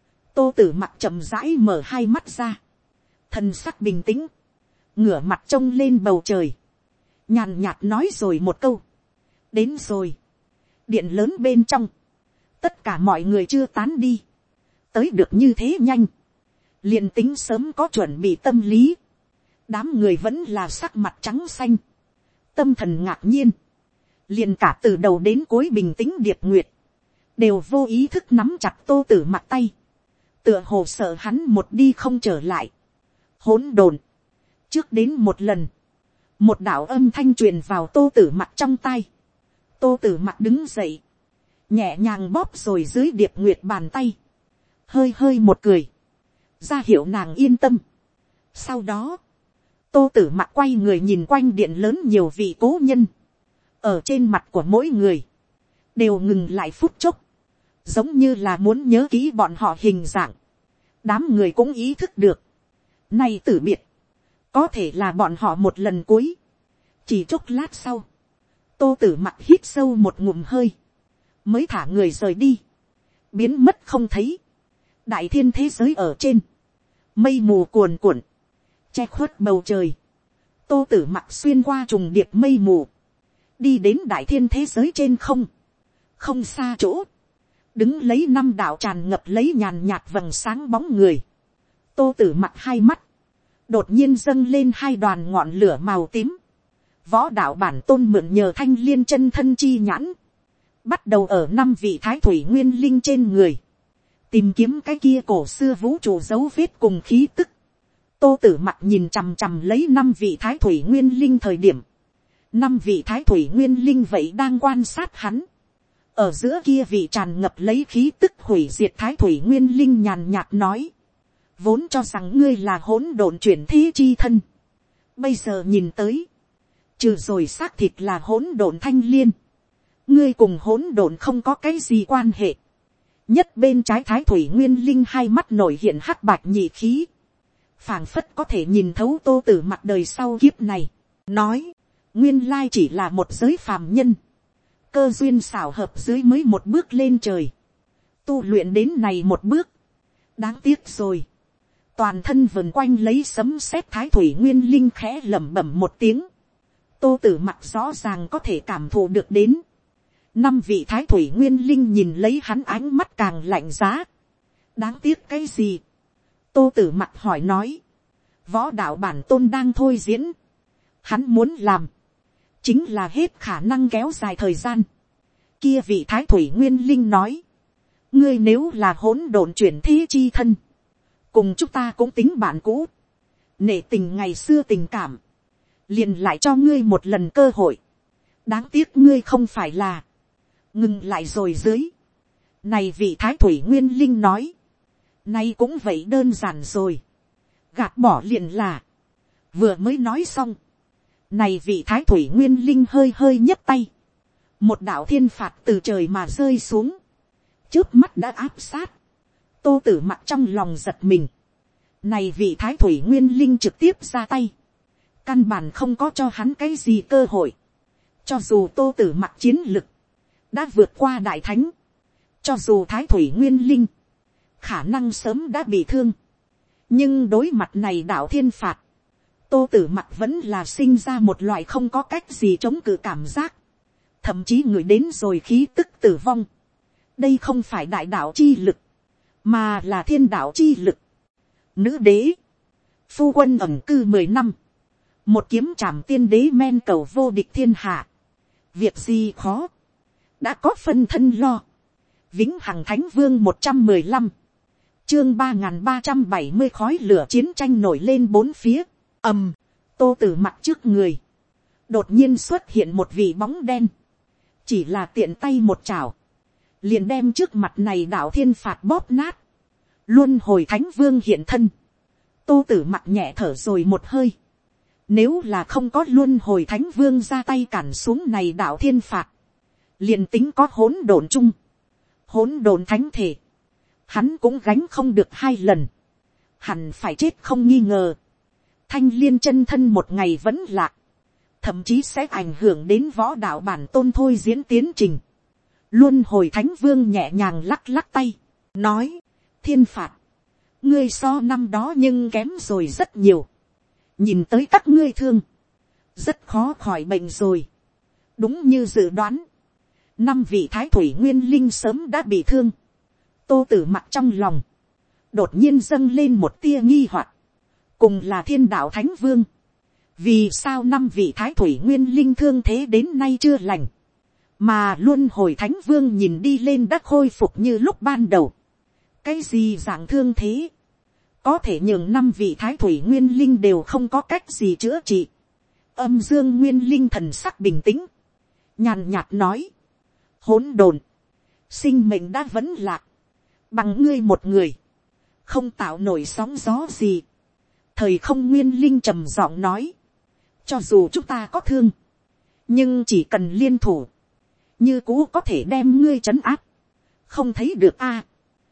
Tô Tử Mặc chậm rãi mở hai mắt ra. Thần sắc bình tĩnh. Ngửa mặt trông lên bầu trời. Nhàn nhạt nói rồi một câu. Đến rồi. Điện lớn bên trong. Tất cả mọi người chưa tán đi. Tới được như thế nhanh. Liền tính sớm có chuẩn bị tâm lý. Đám người vẫn là sắc mặt trắng xanh. Tâm thần ngạc nhiên. Liền cả từ đầu đến cuối bình tĩnh Điệp Nguyệt. Đều vô ý thức nắm chặt Tô Tử Mặc tay. Tựa hồ sợ hắn một đi không trở lại. Hỗn độn. Trước đến một lần. một đạo âm thanh truyền vào tô tử mặc trong tay. Tô tử mặc đứng dậy, nhẹ nhàng bóp rồi dưới điệp nguyệt bàn tay, hơi hơi một cười, ra hiệu nàng yên tâm. Sau đó, tô tử mặc quay người nhìn quanh điện lớn nhiều vị cố nhân, ở trên mặt của mỗi người, đều ngừng lại phút chốc, giống như là muốn nhớ kỹ bọn họ hình dạng. Đám người cũng ý thức được, nay tử biệt, có thể là bọn họ một lần cuối. Chỉ chốc lát sau, tô tử mặc hít sâu một ngụm hơi, mới thả người rời đi, biến mất không thấy. Đại thiên thế giới ở trên, mây mù cuồn cuộn, che khuất bầu trời. Tô tử mặc xuyên qua trùng điệp mây mù, đi đến đại thiên thế giới trên không. Không xa chỗ, đứng lấy năm đạo tràn ngập lấy nhàn nhạt vầng sáng bóng người. Tô tử mặc hai mắt, đột nhiên dâng lên hai đoàn ngọn lửa màu tím. Võ đạo bản tôn mượn nhờ thanh liên chân thân chi nhãn, bắt đầu ở năm vị thái thủy nguyên linh trên người, tìm kiếm cái kia cổ xưa vũ trụ dấu vết cùng khí tức. Tô tử mặc nhìn chằm chằm lấy năm vị thái thủy nguyên linh thời điểm, năm vị thái thủy nguyên linh vậy đang quan sát hắn. Ở giữa kia vị tràn ngập lấy khí tức hủy diệt thái thủy nguyên linh nhàn nhạt nói, vốn cho rằng ngươi là hỗn độn chuyển thế chi thân, bây giờ nhìn tới, trừ rồi xác thịt là hỗn độn thanh liên, ngươi cùng hỗn độn không có cái gì quan hệ. Nhất bên trái thái thủy nguyên linh hai mắt nổi hiện hắc bạch nhị khí, phảng phất có thể nhìn thấu tô tử mặc đời sau kiếp này, nói, nguyên lai chỉ là một giới phàm nhân, cơ duyên xảo hợp dưới mới một bước lên trời, tu luyện đến này một bước, đáng tiếc rồi. Toàn thân vần quanh lấy sấm sét thái thủy nguyên linh khẽ lẩm bẩm một tiếng, tô tử mặc rõ ràng có thể cảm thụ được đến. Năm vị thái thủy nguyên linh nhìn lấy hắn ánh mắt càng lạnh giá. Đáng tiếc cái gì? Tô tử mặc hỏi nói, võ đạo bản tôn đang thôi diễn, hắn muốn làm, chính là hết khả năng kéo dài thời gian. Kia vị thái thủy nguyên linh nói, ngươi nếu là hỗn độn chuyển thế chi thân, cùng chúng ta cũng tính bạn cũ, nể tình ngày xưa tình cảm, liền lại cho ngươi một lần cơ hội. Đáng tiếc ngươi không phải là, ngừng lại rồi dưới. Này vị thái thủy nguyên linh nói, nay cũng vậy đơn giản rồi, gạt bỏ liền là. Vừa mới nói xong, này vị thái thủy nguyên linh hơi hơi nhấc tay, một đạo thiên phạt từ trời mà rơi xuống, trước mắt đã áp sát. Tô tử mặc trong lòng giật mình, này vị thái thủy nguyên linh trực tiếp ra tay, căn bản không có cho hắn cái gì cơ hội. Cho dù tô tử mặc chiến lực đã vượt qua đại thánh, cho dù thái thủy nguyên linh khả năng sớm đã bị thương, nhưng đối mặt này đạo thiên phạt, tô tử mặc vẫn là sinh ra một loại không có cách gì chống cự cảm giác, thậm chí người đến rồi khí tức tử vong. Đây không phải đại đạo chi lực, mà là thiên đạo chi lực. Nữ đế, phu quân ẩn cư mười năm, một kiếm trảm tiên đế men cầu vô địch thiên hạ, việc gì khó, đã có phân thân lo. Vĩnh hằng thánh vương một trăm mười lăm, chương ba nghìn ba trăm bảy mươi khói lửa chiến tranh nổi lên bốn phía. ầm, tô tử mặt trước người, đột nhiên xuất hiện một vị bóng đen, chỉ là tiện tay một chảo, liền đem trước mặt này đạo thiên phạt bóp nát. Luân hồi thánh vương hiện thân, tô tử mặt nhẹ thở rồi một hơi. Nếu là không có luân hồi thánh vương ra tay cản xuống này đạo thiên phạt, liền tính có hỗn độn chung, hỗn độn thánh thể, hắn cũng gánh không được hai lần, hẳn phải chết không nghi ngờ. Thanh liên chân thân một ngày vẫn lạc, thậm chí sẽ ảnh hưởng đến võ đạo bản tôn thôi diễn tiến trình. Luân hồi thánh vương nhẹ nhàng lắc lắc tay, nói, thiên phạt, ngươi so năm đó nhưng kém rồi rất nhiều. Nhìn tới các ngươi thương, rất khó khỏi bệnh rồi. Đúng như dự đoán, năm vị thái thủy nguyên linh sớm đã bị thương. Tô tử mặc trong lòng, đột nhiên dâng lên một tia nghi hoặc, cùng là thiên đạo thánh vương, vì sao năm vị thái thủy nguyên linh thương thế đến nay chưa lành, mà luân hồi thánh vương nhìn đi lên đã khôi phục như lúc ban đầu. Cái gì dạng thương thế, có thể nhường năm vị thái thủy nguyên linh đều không có cách gì chữa trị. Âm dương nguyên linh thần sắc bình tĩnh, nhàn nhạt nói, hỗn độn, sinh mệnh đã vẫn lạc, bằng ngươi một người, không tạo nổi sóng gió gì. Thời không nguyên linh trầm giọng nói, cho dù chúng ta có thương, nhưng chỉ cần liên thủ, như cũ có thể đem ngươi trấn áp, không thấy được a.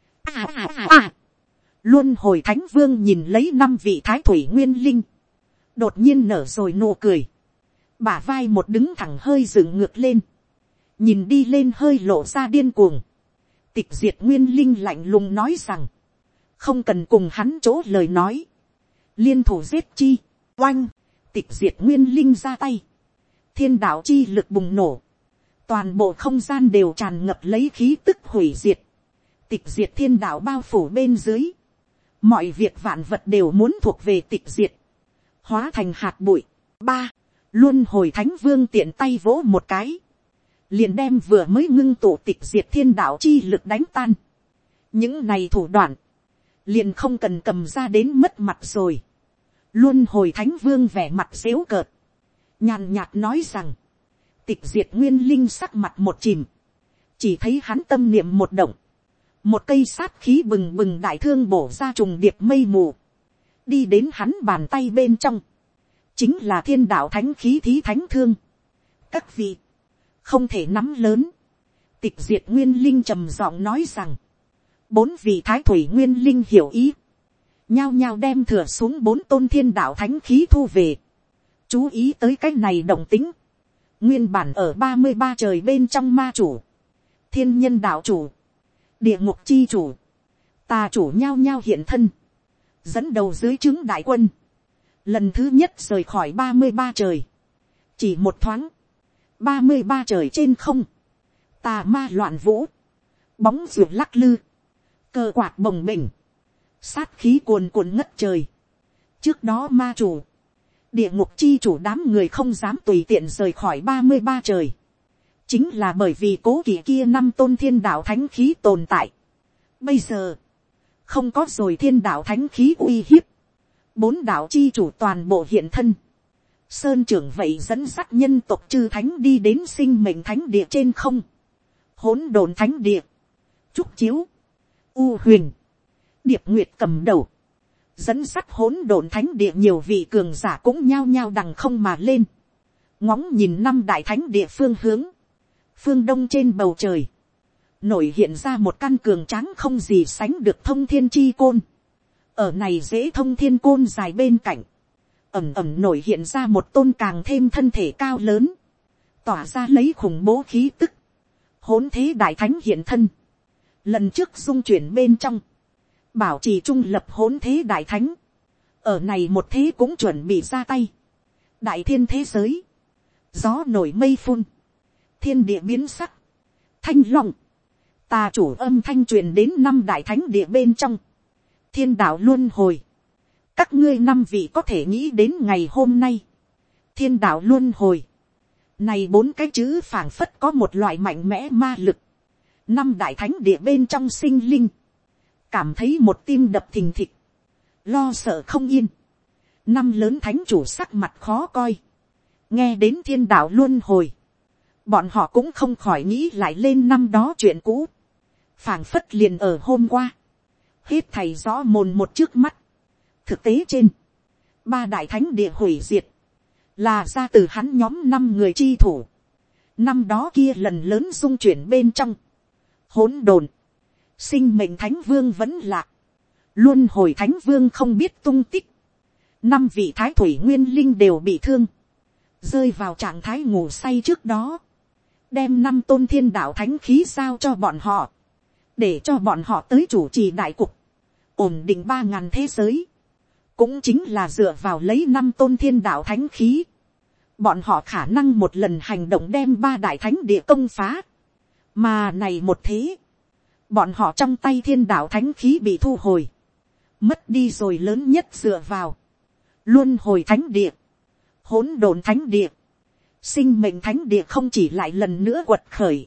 a a a a. Luân hồi thánh vương nhìn lấy năm vị thái thủy nguyên linh, đột nhiên nở rồi nụ cười, bả vai một đứng thẳng hơi dựng ngược lên, nhìn đi lên hơi lộ ra điên cuồng. Tịch diệt nguyên linh lạnh lùng nói rằng, không cần cùng hắn chỗ lời nói, liên thủ giết chi. Oanh, tịch diệt nguyên linh ra tay, thiên đạo chi lực bùng nổ, toàn bộ không gian đều tràn ngập lấy khí tức hủy diệt, tịch diệt thiên đạo bao phủ bên dưới, mọi việc vạn vật đều muốn thuộc về tịch diệt, hóa thành hạt bụi. Ba, luân hồi thánh vương tiện tay vỗ một cái, liền đem vừa mới ngưng tụ tịch diệt thiên đạo chi lực đánh tan. Những này thủ đoạn, liền không cần cầm ra đến mất mặt rồi. Luân hồi thánh vương vẻ mặt xếu cợt, nhàn nhạt nói rằng, tịch diệt nguyên linh sắc mặt một chìm, chỉ thấy hắn tâm niệm một động, một cây sát khí bừng bừng đại thương bổ ra trùng điệp mây mù, đi đến hắn bàn tay bên trong, chính là thiên đạo thánh khí thí thánh thương. Các vị, không thể nắm lớn. Tịch diệt nguyên linh trầm giọng nói rằng, bốn vị thái thủy nguyên linh hiểu ý, nhao nhao đem thừa xuống bốn tôn thiên đạo thánh khí thu về. Chú ý tới cái này động tính, nguyên bản ở ba mươi ba trời bên trong ma chủ, thiên nhân đạo chủ, địa ngục chi chủ, tà chủ nhao nhao hiện thân, dẫn đầu dưới trướng đại quân, lần thứ nhất rời khỏi ba mươi ba trời. Chỉ một thoáng, ba mươi ba trời trên không, tà ma loạn vũ, bóng ruột lắc lư, cơ quạt bồng bềnh, sát khí cuồn cuộn ngất trời. Trước đó ma chủ, địa ngục chi chủ đám người không dám tùy tiện rời khỏi ba mươi ba trời, chính là bởi vì cố kỵ kia năm tôn thiên đạo thánh khí tồn tại. Bây giờ, không có rồi thiên đạo thánh khí uy hiếp, bốn đạo chi chủ toàn bộ hiện thân. Sơn trưởng vậy dẫn dắt nhân tộc chư thánh đi đến sinh mệnh thánh địa trên không, hỗn độn thánh địa, trúc chiếu, u huyền, điệp nguyệt cầm đầu, dẫn dắt hỗn độn thánh địa nhiều vị cường giả cũng nhao nhao đằng không mà lên, ngóng nhìn năm đại thánh địa phương hướng. Phương đông trên bầu trời, nổi hiện ra một căn cường tráng không gì sánh được thông thiên chi côn. Ở này dễ thông thiên côn dài bên cạnh, ẩm ẩm nổi hiện ra một tôn càng thêm thân thể cao lớn, tỏa ra lấy khủng bố khí tức. Hỗn thế đại thánh hiện thân, lần trước dung chuyển bên trong, bảo trì trung lập hỗn thế đại thánh, ở này một thế cũng chuẩn bị ra tay. Đại thiên thế giới, gió nổi mây phun, thiên địa biến sắc, thanh long, tà chủ âm thanh truyền đến năm đại thánh địa bên trong. Thiên đạo luân hồi, các ngươi năm vị có thể nghĩ đến ngày hôm nay. Thiên đạo luân hồi, này bốn cái chữ phảng phất có một loại mạnh mẽ ma lực. Năm đại thánh địa bên trong sinh linh, cảm thấy một tim đập thình thịch, lo sợ không yên. Năm lớn thánh chủ sắc mặt khó coi, nghe đến thiên đạo luân hồi, bọn họ cũng không khỏi nghĩ lại lên năm đó chuyện cũ, phảng phất liền ở hôm qua, hết thầy rõ mồn một trước mắt. Thực tế trên, ba đại thánh địa hủy diệt, là ra từ hắn nhóm năm người chi thủ. Năm đó kia lần lớn dung chuyển bên trong, hỗn độn, sinh mệnh thánh vương vẫn lạc, luân hồi thánh vương không biết tung tích, năm vị thái thủy nguyên linh đều bị thương, rơi vào trạng thái ngủ say trước đó, đem năm tôn thiên đạo thánh khí giao cho bọn họ, để cho bọn họ tới chủ trì đại cục, ổn định ba ngàn thế giới. Cũng chính là dựa vào lấy năm tôn thiên đạo thánh khí, bọn họ khả năng một lần hành động đem ba đại thánh địa công phá. Mà này một thế, bọn họ trong tay thiên đạo thánh khí bị thu hồi, mất đi rồi lớn nhất dựa vào luân hồi thánh địa, hỗn độn thánh địa, sinh mệnh thánh địa không chỉ lại lần nữa quật khởi,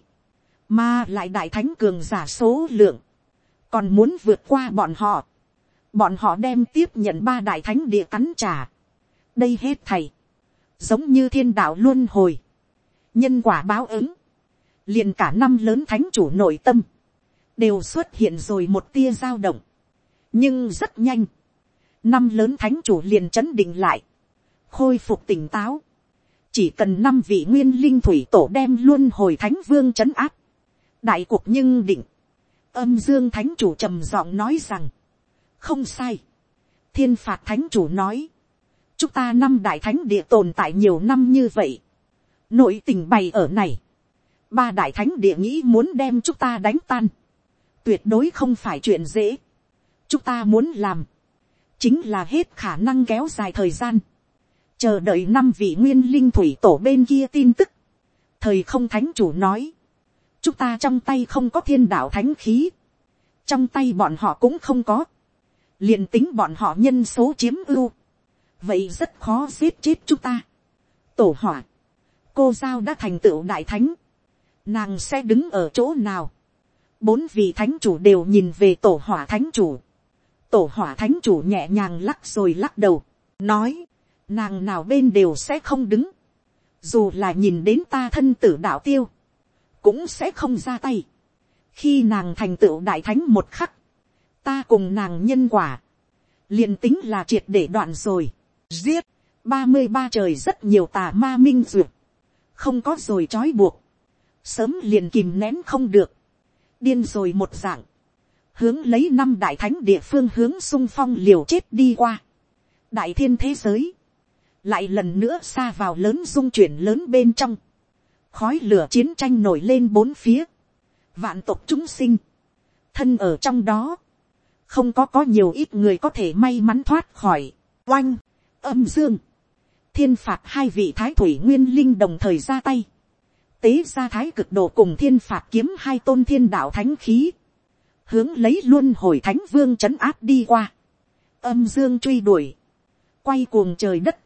mà lại đại thánh cường giả số lượng còn muốn vượt qua bọn họ. Bọn họ đem tiếp nhận ba đại thánh địa cắn trả. Đây hết thầy, giống như thiên đạo luân hồi, nhân quả báo ứng, liền cả năm lớn thánh chủ nội tâm, đều xuất hiện rồi một tia dao động. Nhưng rất nhanh, năm lớn thánh chủ liền chấn định lại, khôi phục tỉnh táo. Chỉ cần năm vị nguyên linh thủy tổ đem luân hồi thánh vương trấn áp, đại cuộc nhưng định. Âm dương thánh chủ trầm giọng nói rằng, không sai. Thiên phạt thánh chủ nói, chúng ta năm đại thánh địa tồn tại nhiều năm như vậy, nội tình bày ở này, ba đại thánh địa nghĩ muốn đem chúng ta đánh tan, tuyệt đối không phải chuyện dễ. Chúng ta muốn làm, chính là hết khả năng kéo dài thời gian, chờ đợi năm vị nguyên linh thủy tổ bên kia tin tức. Thời không thánh chủ nói, chúng ta trong tay không có thiên đạo thánh khí, trong tay bọn họ cũng không có, liền tính bọn họ nhân số chiếm ưu, vậy rất khó giết chết chúng ta. Tổ hỏa, cô giao đã thành tựu đại thánh, nàng sẽ đứng ở chỗ nào? Bốn vị thánh chủ đều nhìn về tổ hỏa thánh chủ. Tổ hỏa thánh chủ nhẹ nhàng lắc rồi lắc đầu, nói, nàng nào bên đều sẽ không đứng, dù là nhìn đến ta thân tử đạo tiêu, cũng sẽ không ra tay. Khi nàng thành tựu đại thánh một khắc, ta cùng nàng nhân quả, liền tính là triệt để đoạn rồi. Giết, ba mươi ba trời rất nhiều tà ma minh duyệt, không có rồi trói buộc, sớm liền kìm nén không được, điên rồi một dạng, hướng lấy năm đại thánh địa phương hướng xung phong liều chết đi qua. Đại thiên thế giới, lại lần nữa xa vào lớn dung chuyển lớn bên trong, khói lửa chiến tranh nổi lên bốn phía, vạn tộc chúng sinh, thân ở trong đó, không có có nhiều ít người có thể may mắn thoát khỏi. Oanh, âm dương, thiên phạt hai vị thái thủy nguyên linh đồng thời ra tay, tế ra thái cực độ cùng thiên phạt kiếm hai tôn thiên đạo thánh khí, hướng lấy luân hồi thánh vương trấn áp đi qua. Âm dương truy đuổi, quay cuồng trời đất.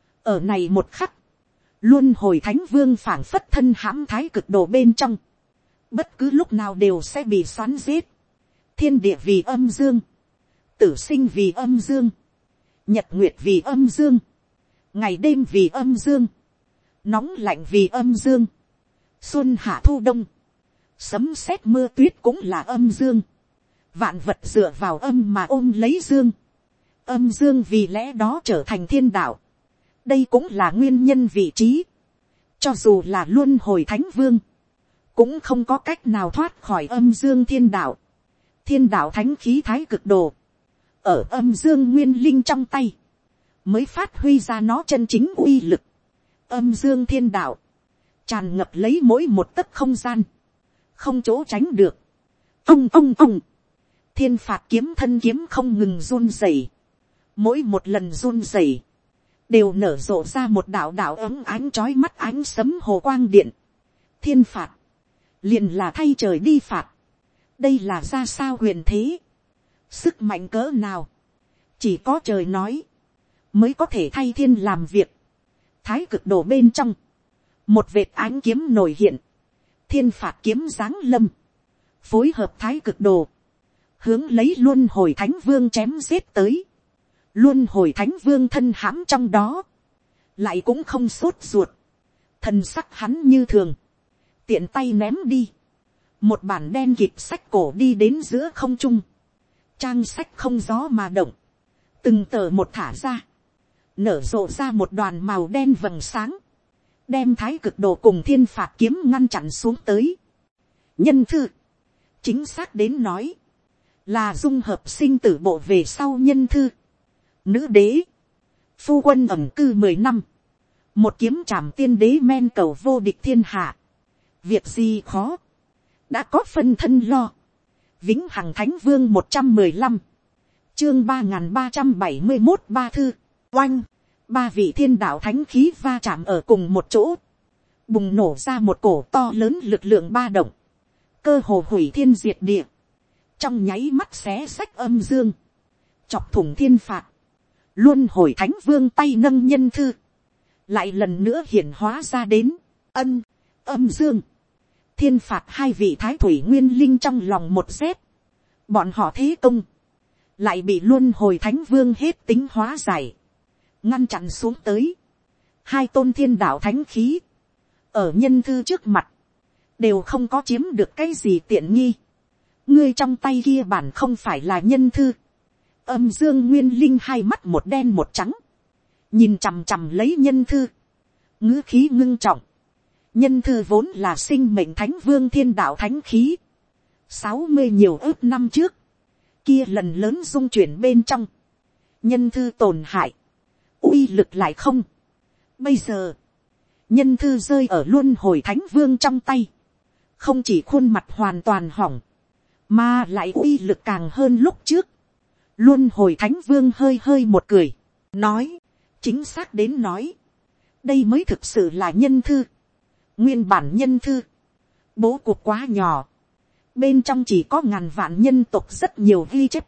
Ở này một khắc, luân hồi thánh vương phảng phất thân hãm thái cực độ bên trong, bất cứ lúc nào đều sẽ bị xoắn giết. Thiên địa vì âm dương, tử sinh vì âm dương, nhật nguyệt vì âm dương, ngày đêm vì âm dương, nóng lạnh vì âm dương, xuân hạ thu đông, sấm sét mưa tuyết cũng là âm dương, vạn vật dựa vào âm mà ôm lấy dương, âm dương vì lẽ đó trở thành thiên đạo. Đây cũng là nguyên nhân vị trí, cho dù là luân hồi thánh vương, cũng không có cách nào thoát khỏi âm dương thiên đạo. Thiên đạo thánh khí thái cực đồ, ở âm dương nguyên linh trong tay, mới phát huy ra nó chân chính uy lực. Âm dương thiên đạo, tràn ngập lấy mỗi một tấc không gian, không chỗ tránh được. Ông ông ông, thiên phạt kiếm thân kiếm không ngừng run rẩy, mỗi một lần run rẩy, đều nở rộ ra một đạo đạo ấm ánh chói mắt ánh sấm hồ quang điện. Thiên phạt, liền là thay trời đi phạt. Đây là ra sao huyền thế, sức mạnh cỡ nào, chỉ có trời nói, mới có thể thay thiên làm việc. Thái cực đồ bên trong, một vệt ánh kiếm nổi hiện, thiên phạt kiếm giáng lâm, phối hợp thái cực đồ, hướng lấy luân hồi thánh vương chém giết tới. Luân hồi thánh vương thân hãm trong đó, lại cũng không sốt ruột, thần sắc hắn như thường, tiện tay ném đi, một bản đen kịp sách cổ đi đến giữa không trung, trang sách không gió mà động, từng tờ một thả ra, nở rộ ra một đoàn màu đen vầng sáng, đem thái cực đồ cùng thiên phạt kiếm ngăn chặn xuống tới. Nhân thư, chính xác đến nói, là dung hợp sinh tử bộ về sau nhân thư. Nữ đế, phu quân ẩn cư mười năm, một kiếm trảm tiên đế men cầu vô địch thiên hạ, việc gì khó, đã có phân thân lo. Vĩnh hằng thánh vương một trăm mười lăm, chương ba nghìn ba trăm bảy mươi một ba thư. Oanh, ba vị thiên đạo thánh khí va chạm ở cùng một chỗ, bùng nổ ra một cổ to lớn lực lượng ba động, cơ hồ hủy thiên diệt địa, trong nháy mắt xé xách âm dương, chọc thủng thiên phạt. Luân hồi thánh vương tay nâng nhân thư, lại lần nữa hiển hóa ra đến, ân, âm dương, thiên phạt hai vị thái thủy nguyên linh trong lòng một rét. Bọn họ thế công, lại bị luân hồi thánh vương hết tính hóa giải, ngăn chặn xuống tới. hai tôn thiên đạo thánh khí, ở nhân thư trước mặt, đều không có chiếm được cái gì tiện nghi. Ngươi trong tay kia bản không phải là nhân thư. Âm dương nguyên linh hai mắt một đen một trắng, nhìn chằm chằm lấy nhân thư, ngữ khí ngưng trọng. Nhân thư vốn là sinh mệnh thánh vương thiên đạo thánh khí, sáu mươi nhiều ước năm trước, kia lần lớn dung chuyển bên trong, nhân thư tổn hại, uy lực lại không. Bây giờ, nhân thư rơi ở luân hồi thánh vương trong tay, không chỉ khuôn mặt hoàn toàn hỏng, mà lại uy lực càng hơn lúc trước. Luân hồi thánh vương hơi hơi một cười, nói, chính xác đến nói, đây mới thực sự là nhân thư. Nguyên bản nhân thư, bố cục quá nhỏ, bên trong chỉ có ngàn vạn nhân tộc rất nhiều ghi chép,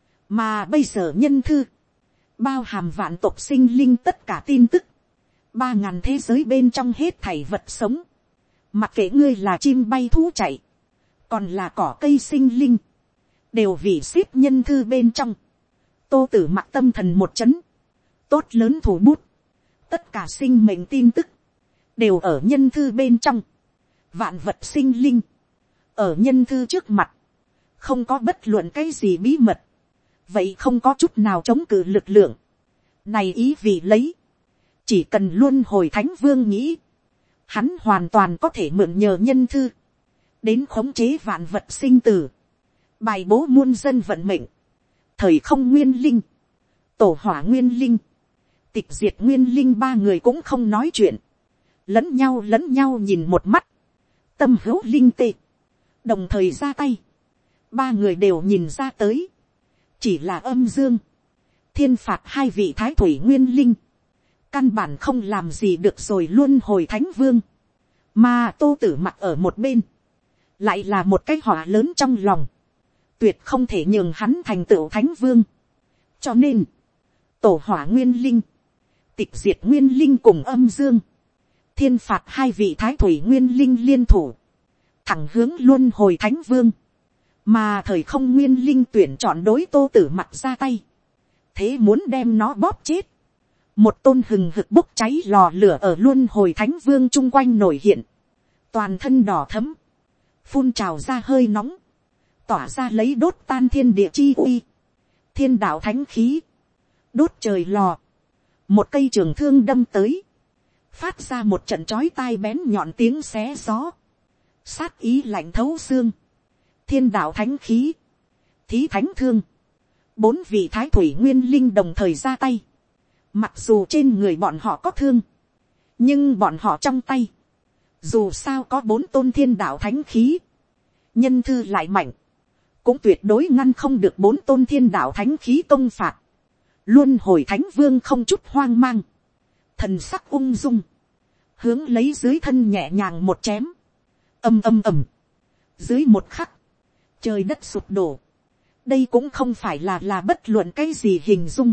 mà bây giờ nhân thư, bao hàm vạn tộc sinh linh tất cả tin tức, ba ngàn thế giới bên trong hết thảy vật sống, mặc kệ ngươi là chim bay thú chạy, còn là cỏ cây sinh linh, đều vì ship nhân thư bên trong. Tô Tử Mặc tâm thần một chấn, tốt lớn thủ bút, tất cả sinh mệnh tin tức, đều ở nhân thư bên trong. Vạn vật sinh linh, ở nhân thư trước mặt, không có bất luận cái gì bí mật, vậy không có chút nào chống cự lực lượng. Này ý vì lấy, chỉ cần luân hồi thánh vương nghĩ, hắn hoàn toàn có thể mượn nhờ nhân thư, đến khống chế vạn vật sinh tử, bài bố muôn dân vận mệnh. Thời không nguyên linh, tổ hỏa nguyên linh, tịch diệt nguyên linh ba người cũng không nói chuyện, lẫn nhau lẫn nhau nhìn một mắt, tâm hữu linh tê, đồng thời ra tay. Ba người đều nhìn ra tới, chỉ là âm dương, thiên phạt hai vị thái thủy nguyên linh, căn bản không làm gì được rồi luân hồi thánh vương. Mà Tô Tử Mặc ở một bên, lại là một cái họa lớn trong lòng, tuyệt không thể nhường hắn thành tựu thánh vương. Cho nên, tổ hỏa nguyên linh, tịch diệt nguyên linh cùng âm dương, thiên phạt hai vị thái thủy nguyên linh liên thủ, thẳng hướng luân hồi thánh vương. Mà thời không nguyên linh tuyển chọn đối Tô Tử Mặc ra tay, thế muốn đem nó bóp chết. Một tôn hừng hực bốc cháy lò lửa ở luân hồi thánh vương chung quanh nổi hiện, toàn thân đỏ thấm, phun trào ra hơi nóng, tỏa ra lấy đốt tan thiên địa chi uy. Thiên đạo thánh khí, đốt trời lò, một cây trường thương đâm tới, phát ra một trận chói tai bén nhọn tiếng xé gió, sát ý lạnh thấu xương. Thiên đạo thánh khí, thí thánh thương, bốn vị thái thủy nguyên linh đồng thời ra tay. Mặc dù trên người bọn họ có thương, nhưng bọn họ trong tay, dù sao có bốn tôn thiên đạo thánh khí, nhân thư lại mạnh, cũng tuyệt đối ngăn không được bốn tôn thiên đạo thánh khí công phạt. Luân hồi thánh vương không chút hoang mang, thần sắc ung dung, hướng lấy dưới thân nhẹ nhàng một chém, ầm ầm ầm. Dưới một khắc, trời đất sụp đổ. Đây cũng không phải là là bất luận cái gì hình dung,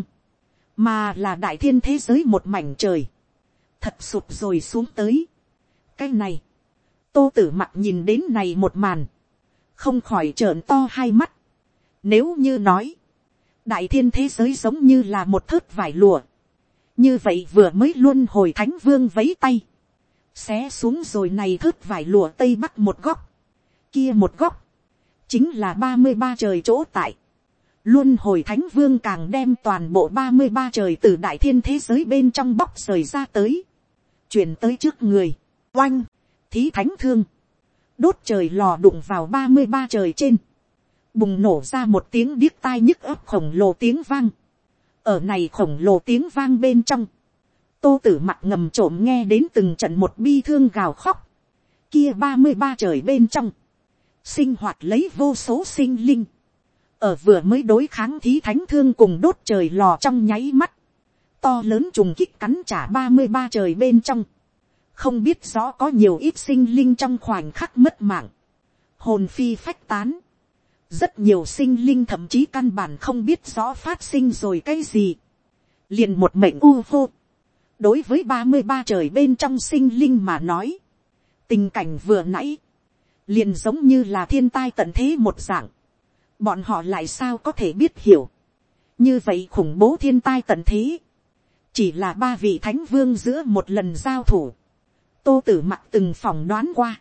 mà là đại thiên thế giới một mảnh trời thật sụp rồi xuống tới. Cái này, Tô Tử Mặc nhìn đến này một màn, không khỏi trợn to hai mắt. Nếu như nói, đại thiên thế giới giống như là một thớt vải lụa, như vậy vừa mới luân hồi thánh vương vấy tay, xé xuống rồi này thớt vải lụa tây bắc một góc, kia một góc, chính là ba mươi ba trời chỗ tại. Luân hồi thánh vương càng đem toàn bộ ba mươi ba trời từ đại thiên thế giới bên trong bóc rời ra tới, chuyển tới trước người, oanh, thí thánh thương, đốt trời lò đụng vào ba mươi ba trời trên, bùng nổ ra một tiếng điếc tai nhức ấp khổng lồ tiếng vang. Ở này khổng lồ tiếng vang bên trong, Tô Tử Mặc ngầm trộm nghe đến từng trận một bi thương gào khóc. Kia ba mươi ba trời bên trong, sinh hoạt lấy vô số sinh linh, ở vừa mới đối kháng thí thánh thương cùng đốt trời lò trong nháy mắt, to lớn trùng kích cắn trả ba mươi ba trời bên trong, không biết rõ có nhiều ít sinh linh trong khoảnh khắc mất mạng, hồn phi phách tán. Rất nhiều sinh linh thậm chí căn bản không biết rõ phát sinh rồi cái gì, liền một mệnh u vô. Đối với ba mươi ba trời bên trong sinh linh mà nói, tình cảnh vừa nãy liền giống như là thiên tai tận thế một dạng. Bọn họ lại sao có thể biết hiểu, như vậy khủng bố thiên tai tận thế, chỉ là ba vị thánh vương giữa một lần giao thủ, tô tử mặc từng phỏng đoán qua,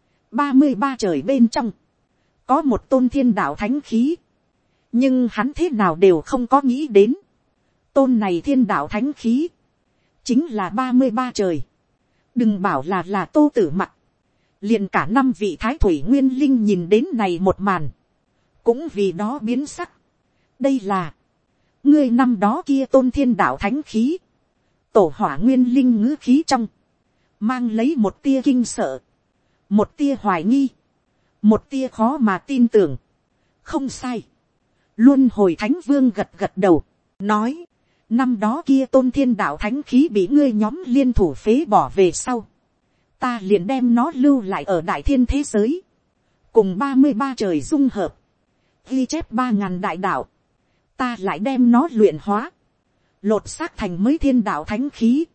ba mươi ba trời bên trong, có một tôn thiên đạo thánh khí, nhưng hắn thế nào đều không có nghĩ đến, tôn này thiên đạo thánh khí, chính là ba mươi ba trời, đừng bảo là là tô tử mặc, liền cả năm vị thái thủy nguyên linh nhìn đến này một màn, cũng vì đó biến sắc. Đây là, ngươi năm đó kia tôn thiên đạo thánh khí, tổ hỏa nguyên linh ngữ khí trong, mang lấy một tia kinh sợ, một tia hoài nghi, một tia khó mà tin tưởng. Không sai, luôn hồi thánh vương gật gật đầu, nói, năm đó kia tôn thiên đạo thánh khí bị ngươi nhóm liên thủ phế bỏ về sau, ta liền đem nó lưu lại ở đại thiên thế giới, cùng ba mươi ba trời dung hợp, ghi chép ba ngàn đại đạo, ta lại đem nó luyện hóa, lột xác thành mới thiên đạo thánh khí,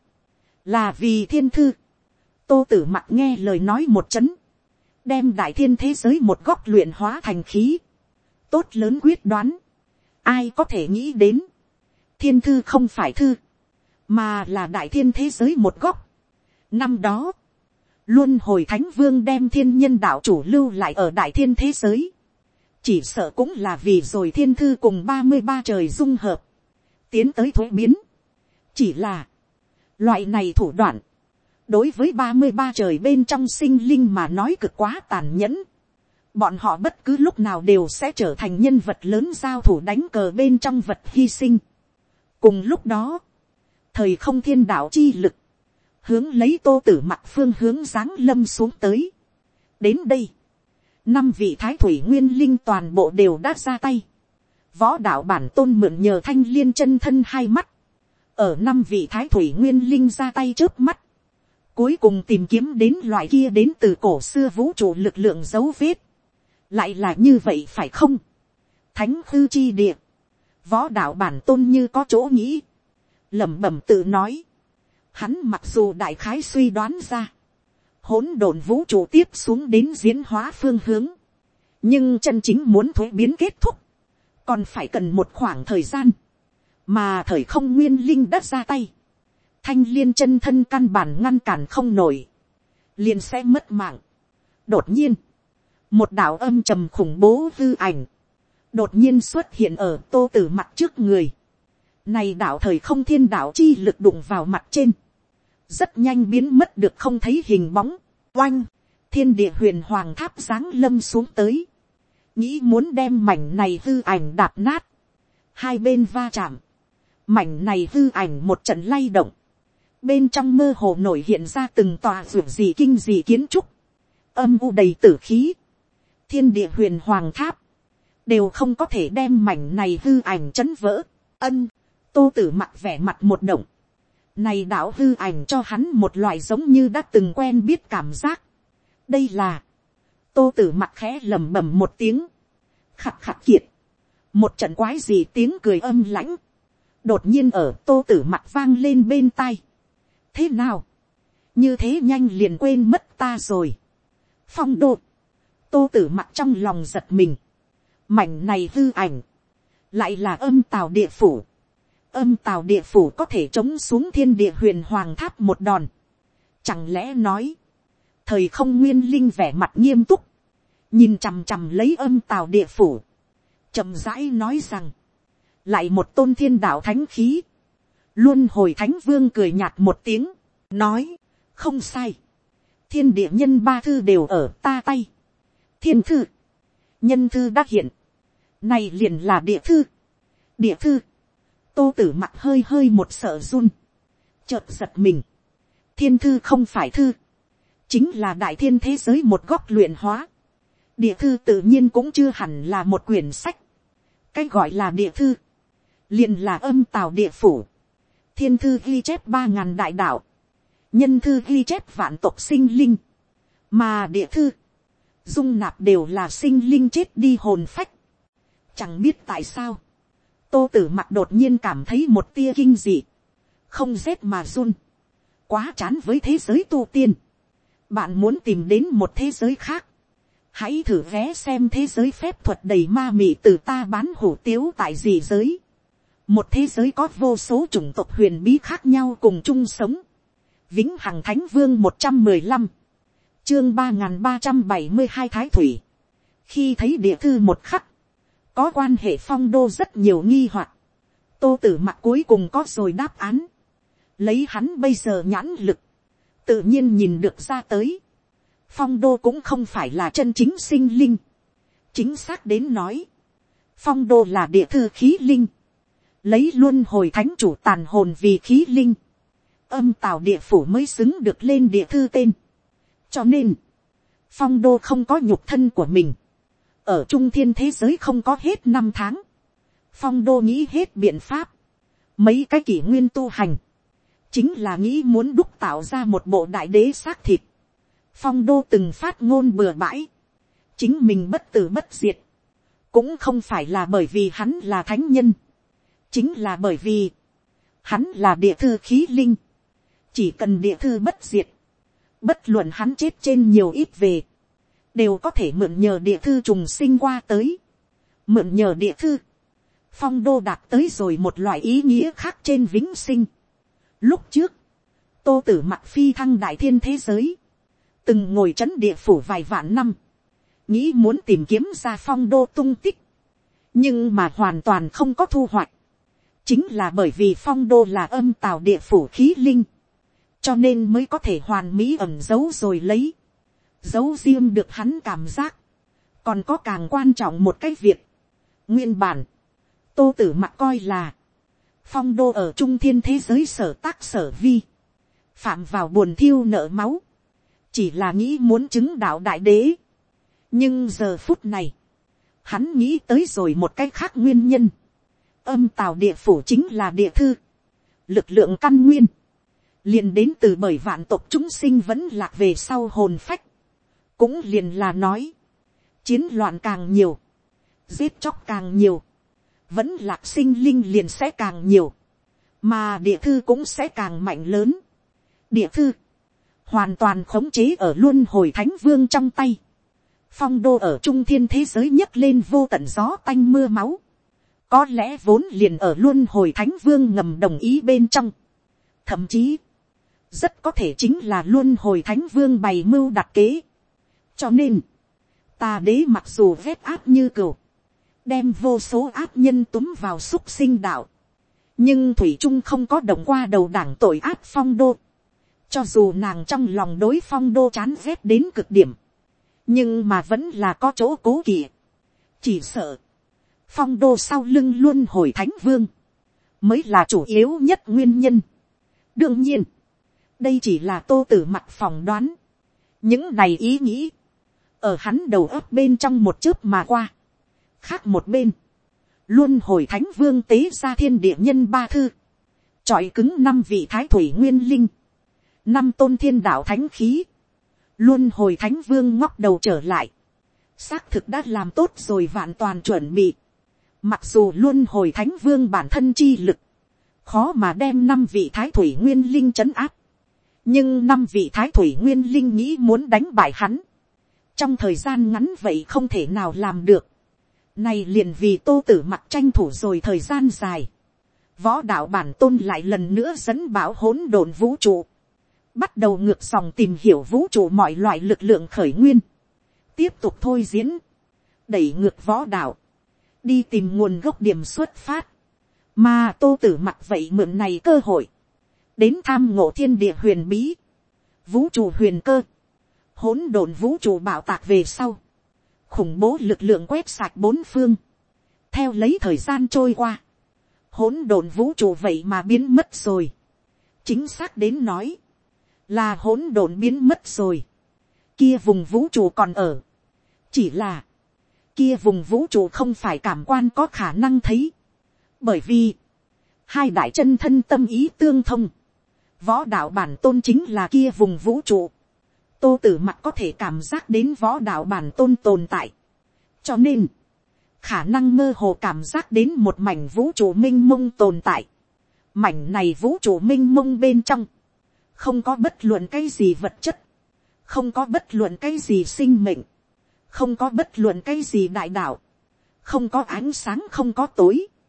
là vì thiên thư. Tô tử mặc nghe lời nói một chấn, đem đại thiên thế giới một góc luyện hóa thành khí, tốt lớn quyết đoán, ai có thể nghĩ đến, thiên thư không phải thư, mà là đại thiên thế giới một góc. Năm đó, luôn hồi thánh vương đem thiên nhân đạo chủ lưu lại ở đại thiên thế giới, chỉ sợ cũng là vì rồi thiên thư cùng ba mươi ba trời dung hợp, tiến tới thuế biến. Chỉ là, loại này thủ đoạn, đối với ba mươi ba trời bên trong sinh linh mà nói cực quá tàn nhẫn. Bọn họ bất cứ lúc nào đều sẽ trở thành nhân vật lớn giao thủ đánh cờ bên trong vật hy sinh. Cùng lúc đó, thời không thiên đạo chi lực, hướng lấy tô tử mặc phương hướng giáng lâm xuống tới. Đến đây, năm vị thái thủy nguyên linh toàn bộ đều đã ra tay. Võ đạo bản tôn mượn nhờ thanh liên chân thân hai mắt, ở năm vị thái thủy nguyên linh ra tay trước mắt, cuối cùng tìm kiếm đến loại kia đến từ cổ xưa vũ trụ lực lượng dấu vết. Lại là như vậy phải không? Thánh hư chi địa, võ đạo bản tôn như có chỗ nghĩ, lẩm bẩm tự nói. Hắn mặc dù đại khái suy đoán ra, hỗn độn vũ trụ tiếp xuống đến diễn hóa phương hướng, nhưng chân chính muốn thuế biến kết thúc, còn phải cần một khoảng thời gian, mà thời không nguyên linh đất ra tay, thanh liên chân thân căn bản ngăn cản không nổi, liền sẽ mất mạng. Đột nhiên, một đạo âm trầm khủng bố hư ảnh, đột nhiên xuất hiện ở tô tử mặt trước người. Này đạo thời không thiên đạo chi lực đụng vào mặt trên, rất nhanh biến mất được không thấy hình bóng. Oanh, thiên địa huyền hoàng tháp giáng lâm xuống tới, nghĩ muốn đem mảnh này hư ảnh đạp nát. Hai bên va chạm, mảnh này hư ảnh một trận lay động, bên trong mơ hồ nổi hiện ra từng tòa ruột gì kinh gì kiến trúc, âm u đầy tử khí. Thiên địa huyền hoàng tháp đều không có thể đem mảnh này hư ảnh chấn vỡ. Ân, tô tử mặc vẻ mặt một động, này đạo hư ảnh cho hắn một loại giống như đã từng quen biết cảm giác. Đây là, tô tử mặc khẽ lẩm bẩm một tiếng, khặt khặt kiệt, một trận quái gì tiếng cười âm lãnh, đột nhiên ở tô tử mặc vang lên bên tai. Thế nào, như thế nhanh liền quên mất ta rồi. Phong đô, tô tử mặc trong lòng giật mình, mảnh này hư ảnh, lại là âm tào địa phủ. Âm tào địa phủ có thể chống xuống thiên địa huyền hoàng tháp một đòn. Chẳng lẽ nói, thời không nguyên linh vẻ mặt nghiêm túc, nhìn chằm chằm lấy âm tào địa phủ, chậm rãi nói rằng, lại một tôn thiên đạo thánh khí. Luôn hồi thánh vương cười nhạt một tiếng, nói, không sai, thiên địa nhân ba thư đều ở ta tay. Thiên thư, nhân thư đã hiện, này liền là địa thư. Địa thư, tô tử mặc hơi hơi một sợ run, chợt giật mình. Thiên thư không phải thư, chính là đại thiên thế giới một góc luyện hóa. Địa thư tự nhiên cũng chưa hẳn là một quyển sách. Cái gọi là địa thư, liền là âm tào địa phủ. Thiên thư ghi chép ba ngàn đại đạo, nhân thư ghi chép vạn tộc sinh linh, mà địa thư dung nạp đều là sinh linh chết đi hồn phách. Chẳng biết tại sao, tô tử mặc đột nhiên cảm thấy một tia kinh dị, không rét mà run, quá chán với thế giới tu tiên. Bạn muốn tìm đến một thế giới khác, hãy thử vé xem thế giới phép thuật đầy ma mị từ ta bán hủ tiếu tại gì giới. một thế giới có vô số chủng tộc huyền bí khác nhau cùng chung sống. Vĩnh hằng thánh vương một trăm mười lăm, chương ba nghìn ba trăm bảy mươi hai thái thủy. Khi thấy địa thư một khắc, có quan hệ phong đô rất nhiều nghi hoặc, tô tử mặc cuối cùng có rồi đáp án. Lấy hắn bây giờ nhãn lực, tự nhiên nhìn được ra tới. Phong đô cũng không phải là chân chính sinh linh. Chính xác đến nói, phong đô là địa thư khí linh, lấy luân hồi thánh chủ tàn hồn vì khí linh. Âm tào địa phủ mới xứng được lên địa thư tên. Cho nên, phong đô không có nhục thân của mình. Ở trung thiên thế giới không có hết năm tháng. Phong đô nghĩ hết biện pháp. Mấy cái kỷ nguyên tu hành, chính là nghĩ muốn đúc tạo ra một bộ đại đế xác thịt. Phong đô từng phát ngôn bừa bãi, chính mình bất tử bất diệt, cũng không phải là bởi vì hắn là thánh nhân, chính là bởi vì hắn là địa thư khí linh. Chỉ cần địa thư bất diệt, bất luận hắn chết trên nhiều ít về, đều có thể mượn nhờ địa thư trùng sinh qua tới. Mượn nhờ địa thư, phong đô đạt tới rồi một loại ý nghĩa khác trên vĩnh sinh. Lúc trước, tô tử mặc phi thăng đại thiên thế giới, từng ngồi trấn địa phủ vài vạn năm, nghĩ muốn tìm kiếm ra phong đô tung tích, nhưng mà hoàn toàn không có thu hoạch. Chính là bởi vì phong đô là âm tào địa phủ khí linh, cho nên mới có thể hoàn mỹ ẩn giấu rồi lấy. Giấu riêng được hắn cảm giác. Còn có càng quan trọng một cái việc. Nguyên bản, tô tử mặc coi là phong đô ở trung thiên thế giới sở tác sở vi, phạm vào buồn thiêu nợ máu, chỉ là nghĩ muốn chứng đạo đại đế. Nhưng giờ phút này, hắn nghĩ tới rồi một cái khác nguyên nhân. Âm tào địa phủ chính là địa thư, lực lượng căn nguyên, liền đến từ bởi vạn tộc chúng sinh vẫn lạc về sau hồn phách. Cũng liền là nói, chiến loạn càng nhiều, giết chóc càng nhiều, vẫn lạc sinh linh liền sẽ càng nhiều, mà địa thư cũng sẽ càng mạnh lớn. Địa thư hoàn toàn khống chế ở luân hồi thánh vương trong tay. Phong đô ở trung thiên thế giới nhấc lên vô tận gió tanh mưa máu, có lẽ vốn liền ở luân hồi thánh vương ngầm đồng ý bên trong. Thậm chí, rất có thể chính là luân hồi thánh vương bày mưu đặt kế. Cho nên, tà đế mặc dù vét áp như cừu, đem vô số áp nhân túm vào xúc sinh đạo, nhưng thủy trung không có động qua đầu đảng tội áp phong đô. Cho dù nàng trong lòng đối phong đô chán ghét đến cực điểm, nhưng mà vẫn là có chỗ cố kỵ. Chỉ sợ, phong đô sau lưng luân hồi thánh vương, mới là chủ yếu nhất nguyên nhân. Đương nhiên, đây chỉ là tô tử mặc phỏng đoán. Những này ý nghĩ, ở hắn đầu óc bên trong một chớp mà qua. Khác một bên, luân hồi thánh vương tế ra thiên địa nhân ba thư, chọi cứng năm vị thái thủy nguyên linh, năm tôn thiên đạo thánh khí. Luân hồi thánh vương ngóc đầu trở lại, xác thực đã làm tốt rồi vạn toàn chuẩn bị. Mặc dù luân hồi thánh vương bản thân chi lực, khó mà đem năm vị thái thủy nguyên linh trấn áp, nhưng năm vị thái thủy nguyên linh nghĩ muốn đánh bại hắn, trong thời gian ngắn vậy không thể nào làm được. Này liền vì tô tử mặc tranh thủ rồi thời gian dài, võ đạo bản tôn lại lần nữa dẫn bảo hỗn độn vũ trụ, bắt đầu ngược dòng tìm hiểu vũ trụ mọi loại lực lượng khởi nguyên, tiếp tục thôi diễn, đẩy ngược võ đạo, đi tìm nguồn gốc điểm xuất phát. Mà tô tử mặc vậy mượn này cơ hội, đến tham ngộ thiên địa huyền bí, vũ trụ huyền cơ, hỗn độn vũ trụ bảo tạc về sau, khủng bố lực lượng quét sạch bốn phương. Theo lấy thời gian trôi qua, hỗn độn vũ trụ vậy mà biến mất rồi. Chính xác đến nói, là hỗn độn biến mất rồi. Kia vùng vũ trụ còn ở, chỉ là kia vùng vũ trụ không phải cảm quan có khả năng thấy, bởi vì hai đại chân thân tâm ý tương thông. Võ đạo bản tôn chính là kia vùng vũ trụ, tô tử mặc có thể cảm giác đến võ đạo bản tôn tồn tại, cho nên khả năng mơ hồ cảm giác đến một mảnh vũ trụ minh mông tồn tại. Mảnh này vũ trụ minh mông bên trong, không có bất luận cái gì vật chất, không có bất luận cái gì sinh mệnh, không có bất luận cái gì đại đạo, không có ánh sáng, không có tối,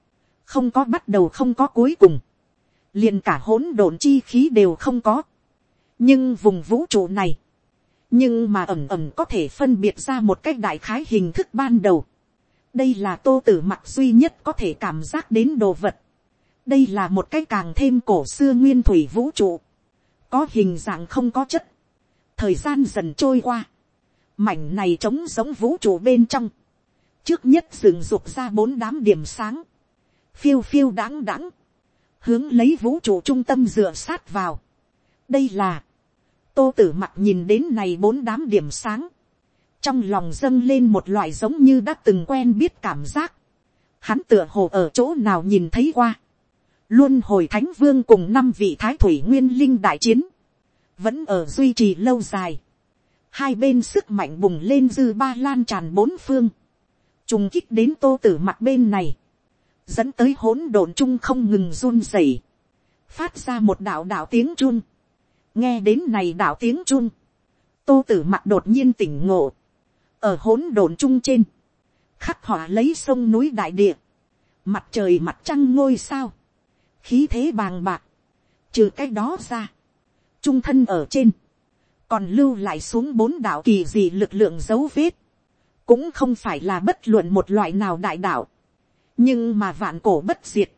không có bắt đầu không có cuối cùng, liền cả hỗn độn chi khí đều không có. Nhưng vùng vũ trụ này, nhưng mà ẩm ẩm có thể phân biệt ra một cách đại khái hình thức ban đầu. Đây là Tô Tử Mặc duy nhất có thể cảm giác đến đồ vật. Đây là một cái càng thêm cổ xưa nguyên thủy vũ trụ, có hình dạng không có chất. Thời gian dần trôi qua, mảnh này trống giống vũ trụ bên trong, trước nhất dựng dục ra bốn đám điểm sáng, phiêu phiêu đáng đáng, hướng lấy vũ trụ trung tâm dựa sát vào. Đây là, Tô Tử Mặc nhìn đến này bốn đám điểm sáng, trong lòng dâng lên một loại giống như đã từng quen biết cảm giác. Hắn tựa hồ ở chỗ nào nhìn thấy qua. Luân hồi Thánh Vương cùng năm vị Thái Thủy Nguyên Linh đại chiến, vẫn ở duy trì lâu dài. Hai bên sức mạnh bùng lên dư ba lan tràn bốn phương, trùng kích đến Tô Tử Mặc bên này, dẫn tới hỗn độn chung không ngừng run rẩy, phát ra một đạo đạo tiếng chun. Nghe đến này đạo tiếng chun, Tô Tử Mặc đột nhiên tỉnh ngộ. Ở hỗn độn chung trên, khắc họa lấy sông núi đại địa, mặt trời mặt trăng ngôi sao, khí thế bàng bạc. Trừ cái đó ra, trung thân ở trên, còn lưu lại xuống bốn đạo kỳ dị lực lượng dấu vết. Cũng không phải là bất luận một loại nào đại đạo, nhưng mà vạn cổ bất diệt.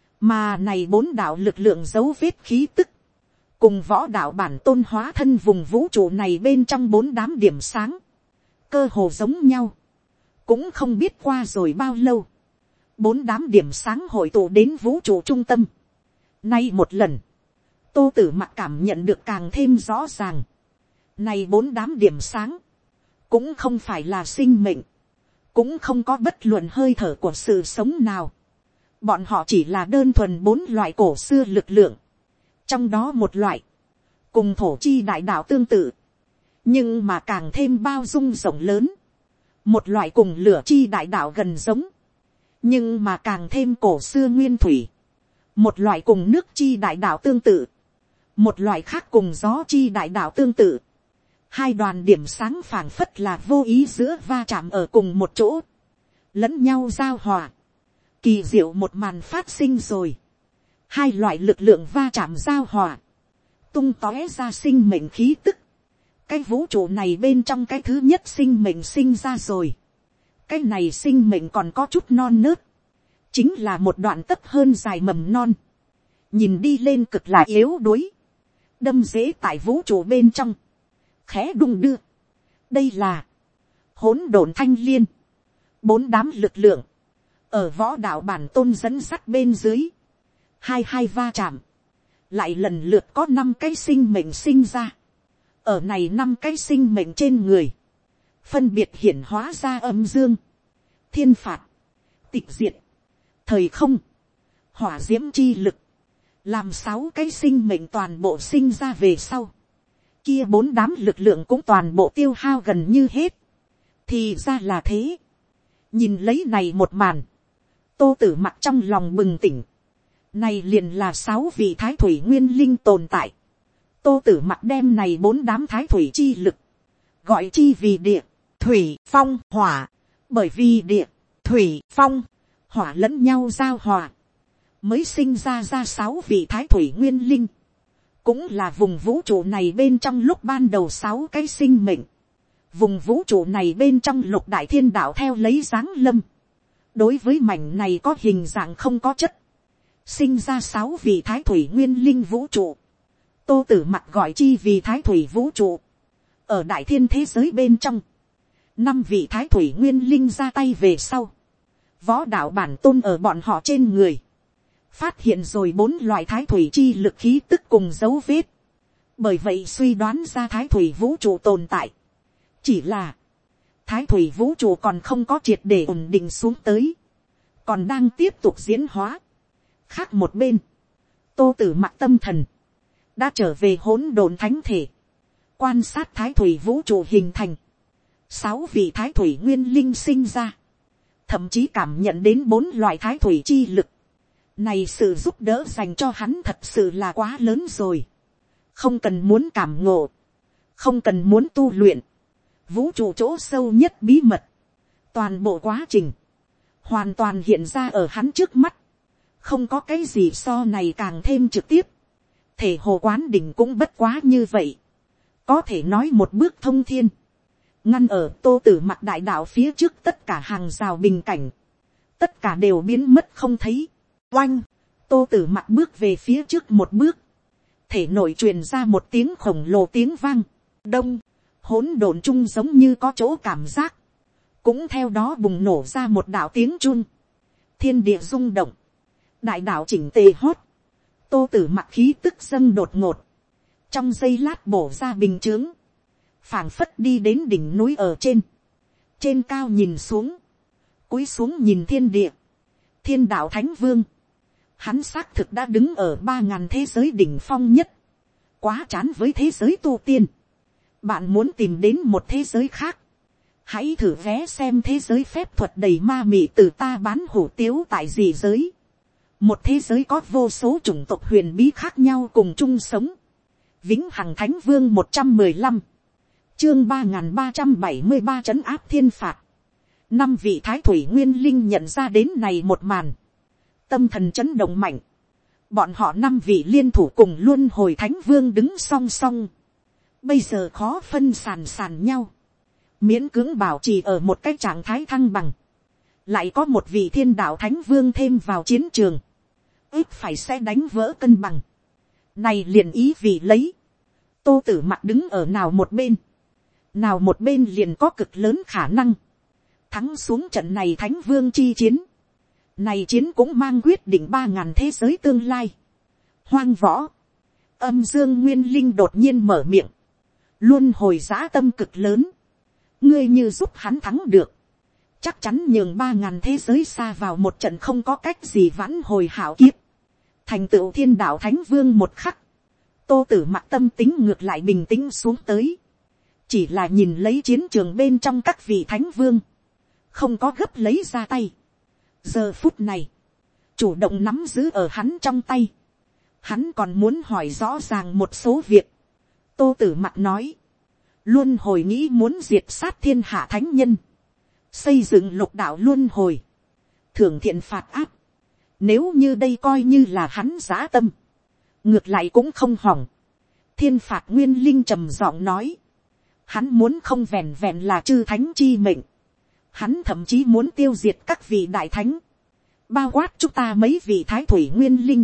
Mà này bốn đạo lực lượng dấu vết khí tức, cùng võ đạo bản tôn hóa thân vùng vũ trụ này bên trong bốn đám điểm sáng, cơ hồ giống nhau. Cũng không biết qua rồi bao lâu, bốn đám điểm sáng hội tụ đến vũ trụ trung tâm. Nay một lần, Tô Tử Mặc cảm nhận được càng thêm rõ ràng. Này bốn đám điểm sáng, cũng không phải là sinh mệnh, cũng không có bất luận hơi thở của sự sống nào. Bọn họ chỉ là đơn thuần bốn loại cổ xưa lực lượng. Trong đó một loại, cùng thổ chi đại đạo tương tự, nhưng mà càng thêm bao dung rộng lớn. Một loại cùng lửa chi đại đạo gần giống, nhưng mà càng thêm cổ xưa nguyên thủy. Một loại cùng nước chi đại đạo tương tự, một loại khác cùng gió chi đại đạo tương tự. Hai đoàn điểm sáng phảng phất là vô ý giữa va chạm ở cùng một chỗ, lẫn nhau giao hòa. Kỳ diệu một màn phát sinh rồi. Hai loại lực lượng va chạm giao hòa, tung tóe ra sinh mệnh khí tức. Cái vũ trụ này bên trong cái thứ nhất sinh mệnh sinh ra rồi. Cái này sinh mệnh còn có chút non nớt, chính là một đoạn tấc hơn dài mầm non, nhìn đi lên cực là yếu đuối, đâm dễ tại vũ trụ bên trong, khẽ đung đưa. Đây là hỗn độn thanh liên, bốn đám lực lượng ở võ đạo bản tôn dẫn sắt bên dưới, hai hai va chạm, lại lần lượt có năm cái sinh mệnh sinh ra. Ở này năm cái sinh mệnh trên người, phân biệt hiển hóa ra âm dương, thiên phạt, tịch diệt, thời không, hỏa diễm chi lực, làm sáu cái sinh mệnh toàn bộ sinh ra về sau. Kia bốn đám lực lượng cũng toàn bộ tiêu hao gần như hết. Thì ra là thế. Nhìn lấy này một màn, Tô Tử Mặc trong lòng bừng tỉnh. Này liền là sáu vị thái thủy nguyên linh tồn tại. Tô Tử Mặc đem này bốn đám thái thủy chi lực gọi chi vì địa, thủy, phong, hỏa. Bởi vì địa, thủy, phong, hỏa lẫn nhau giao hòa, mới sinh ra ra sáu vị thái thủy nguyên linh. Cũng là vùng vũ trụ này bên trong lúc ban đầu sáu cái sinh mệnh. Vùng vũ trụ này bên trong lục đại thiên đạo theo lấy dáng lâm. Đối với mảnh này có hình dạng không có chất, sinh ra sáu vị thái thủy nguyên linh vũ trụ. Tô Tử Mặc gọi chi vì thái thủy vũ trụ. Ở đại thiên thế giới bên trong, năm vị thái thủy nguyên linh ra tay về sau, võ đạo bản tôn ở bọn họ trên người phát hiện rồi bốn loại thái thủy chi lực khí tức cùng dấu vết. Bởi vậy suy đoán ra thái thủy vũ trụ tồn tại. Chỉ là thái thủy vũ trụ còn không có triệt để ổn định xuống tới, còn đang tiếp tục diễn hóa. Khác một bên, Tô Tử Mặc tâm thần đã trở về hỗn độn thánh thể, quan sát thái thủy vũ trụ hình thành. Sáu vị thái thủy nguyên linh sinh ra, thậm chí cảm nhận đến bốn loại thái thủy chi lực. Này sự giúp đỡ dành cho hắn thật sự là quá lớn rồi. Không cần muốn cảm ngộ, không cần muốn tu luyện, vũ trụ chỗ sâu nhất bí mật, toàn bộ quá trình hoàn toàn hiện ra ở hắn trước mắt. không có cái gì so này càng thêm trực tiếp. Thể hồ quán đỉnh cũng bất quá như vậy, có thể nói một bước thông thiên, ngăn ở Tô Tử Mặc đại đạo phía trước tất cả hàng rào bình cảnh, tất cả đều biến mất không thấy. Oanh, Tô Tử Mặc bước về phía trước một bước, thể nội truyền ra một tiếng khổng lồ tiếng vang. Đông, hỗn độn chung giống như có chỗ cảm giác, cũng theo đó bùng nổ ra một đạo tiếng chun. Thiên địa rung động, đại đạo chỉnh tề hót. Tô Tử Mặc khí tức dâng đột ngột, trong giây lát bổ ra bình chướng, phảng phất đi đến đỉnh núi ở trên, trên cao nhìn xuống, cúi xuống nhìn thiên địa, thiên đạo thánh vương. Hắn xác thực đã đứng ở ba ngàn thế giới đỉnh phong nhất, quá chán với thế giới tu tiên. Bạn muốn tìm đến một thế giới khác, hãy thử vé xem thế giới phép thuật đầy ma mị từ ta bán hủ tiếu tại dị giới. Một thế giới có vô số chủng tộc huyền bí khác nhau cùng chung sống. Vĩnh Hằng Thánh Vương một trăm mười lăm, chương ba nghìn ba trăm bảy mươi ba trấn áp thiên phạt. Năm vị thái thủy nguyên linh nhận ra đến này một màn, tâm thần chấn động mạnh. Bọn họ năm vị liên thủ cùng luân hồi Thánh Vương đứng song song, bây giờ khó phân sàn sàn nhau, miễn cưỡng bảo trì ở một cái trạng thái thăng bằng. Lại có một vị thiên đạo Thánh Vương thêm vào chiến trường, ít phải sẽ đánh vỡ cân bằng. Này liền ý vị lấy, Tô Tử Mặc đứng ở nào một bên, nào một bên liền có cực lớn khả năng thắng xuống trận này Thánh Vương chi chiến. Này chiến cũng mang quyết định ba ngàn thế giới tương lai. Hoang võ, Âm Dương Nguyên Linh đột nhiên mở miệng, luôn hồi dã tâm cực lớn. Ngươi như giúp hắn thắng được, chắc chắn nhường ba ngàn thế giới xa vào một trận không có cách gì vãn hồi hảo kiếp, thành tựu thiên đạo Thánh Vương. Một khắc, Tô Tử Mặc tâm tính ngược lại bình tĩnh xuống tới, chỉ là nhìn lấy chiến trường bên trong các vị Thánh Vương, không có gấp lấy ra tay. Giờ phút này, chủ động nắm giữ ở hắn trong tay. Hắn còn muốn hỏi rõ ràng một số việc. Tô Tử Mặc nói, luân hồi nghĩ muốn diệt sát thiên hạ thánh nhân, xây dựng lục đạo luân hồi, thưởng thiện phạt áp. Nếu như đây coi như là hắn dã tâm, ngược lại cũng không hỏng. Thiên phạt nguyên linh trầm giọng nói, hắn muốn không vẹn vẹn là chư thánh chi mệnh, hắn thậm chí muốn tiêu diệt các vị đại thánh, bao quát chúng ta mấy vị thái thủy nguyên linh.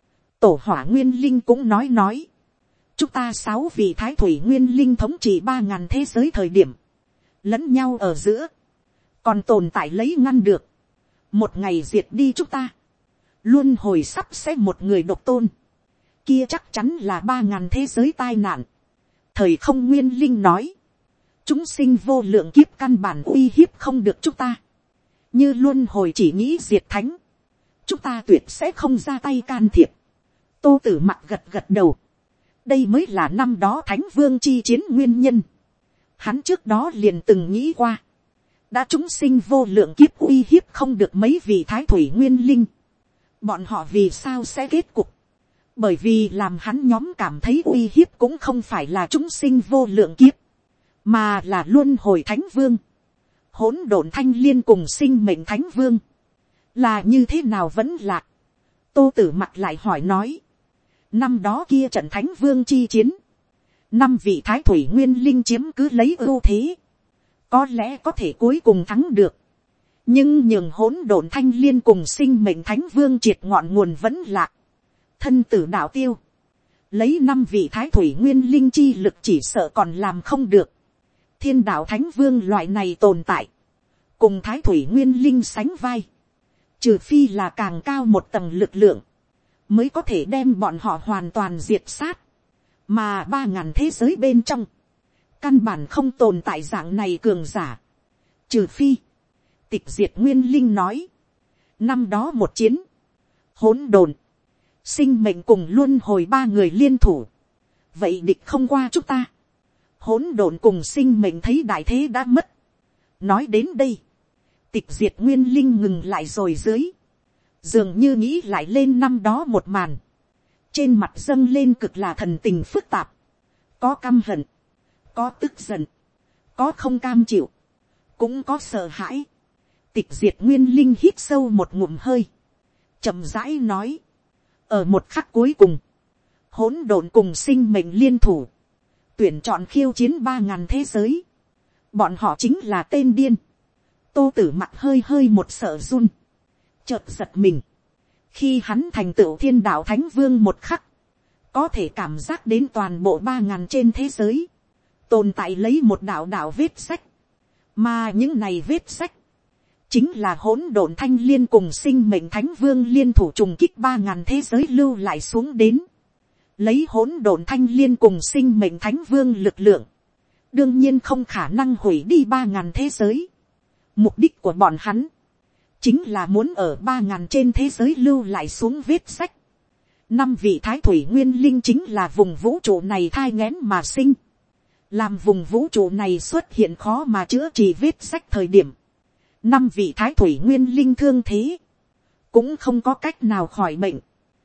Tổ hỏa nguyên linh cũng nói nói, chúng ta sáu vị thái thủy nguyên linh thống trị ba ngàn thế giới thời điểm, lẫn nhau ở giữa, còn tồn tại lấy ngăn được, một ngày diệt đi chúng ta, luôn hồi sắp sẽ một người độc tôn, kia chắc chắn là ba ngàn thế giới tai nạn. Thời không nguyên linh nói, chúng sinh vô lượng kiếp căn bản uy hiếp không được chúng ta, như luôn hồi chỉ nghĩ diệt thánh, chúng ta tuyệt sẽ không ra tay can thiệp. Tô Tử Mặc gật gật đầu, đây mới là năm đó Thánh Vương chi chiến nguyên nhân. Hắn trước đó liền từng nghĩ qua, đã chúng sinh vô lượng kiếp uy hiếp không được mấy vị thái thủy nguyên linh, bọn họ vì sao sẽ kết cục. Bởi vì làm hắn nhóm cảm thấy uy hiếp cũng không phải là chúng sinh vô lượng kiếp, mà là luân hồi Thánh Vương, hỗn độn thanh liên cùng sinh mệnh Thánh Vương. Là như thế nào vẫn lạc. Tô Tử Mặc lại hỏi nói, năm đó kia trận Thánh Vương chi chiến, năm vị thái thủy nguyên linh chiếm cứ lấy ưu thế, có lẽ có thể cuối cùng thắng được, nhưng nhường hỗn độn thanh liên cùng sinh mệnh Thánh Vương triệt ngọn nguồn vẫn lạc, thân tử đạo tiêu. Lấy năm vị thái thủy nguyên linh chi lực chỉ sợ còn làm không được. Thiên đạo Thánh Vương loại này tồn tại, cùng thái thủy nguyên linh sánh vai, trừ phi là càng cao một tầng lực lượng, mới có thể đem bọn họ hoàn toàn diệt sát. Mà ba ngàn thế giới bên trong, căn bản không tồn tại dạng này cường giả, trừ phi Tịch Diệt Nguyên Linh nói, năm đó một chiến, hỗn độn, sinh mệnh cùng luân hồi ba người liên thủ, vậy địch không qua chúng ta. Hỗn độn cùng sinh mệnh thấy đại thế đã mất. Nói đến đây, Tịch Diệt Nguyên Linh ngừng lại rồi dưới, dường như nghĩ lại lên năm đó một màn, trên mặt dâng lên cực là thần tình phức tạp, có căm hận, có tức giận, có không cam chịu, cũng có sợ hãi. Tịch Diệt Nguyên Linh hít sâu một ngụm hơi, chậm rãi nói, ở một khắc cuối cùng, hỗn độn cùng sinh mệnh liên thủ, tuyển chọn khiêu chiến ba ngàn thế giới, bọn họ chính là tên điên. Tô Tử Mặc hơi hơi một sợ run, chợt giật mình, khi hắn thành tựu thiên đạo thánh vương một khắc, có thể cảm giác đến toàn bộ ba ngàn trên thế giới, tồn tại lấy một đạo đạo vết sách, mà những này vết sách, chính là hỗn độn thanh liên cùng sinh mệnh thánh vương liên thủ trùng kích ba ngàn thế giới lưu lại xuống đến, lấy hỗn độn thanh liên cùng sinh mệnh thánh vương lực lượng, đương nhiên không khả năng hủy đi ba ngàn thế giới. Mục đích của bọn hắn, chính là muốn ở ba ngàn trên thế giới lưu lại xuống vết sách. Năm vị thái thủy nguyên linh chính là vùng vũ trụ này thai nghén mà sinh. Làm vùng vũ trụ này xuất hiện khó mà chữa trị vết sách thời điểm. Năm vị thái thủy nguyên linh thương thế, cũng không có cách nào khỏi bệnh.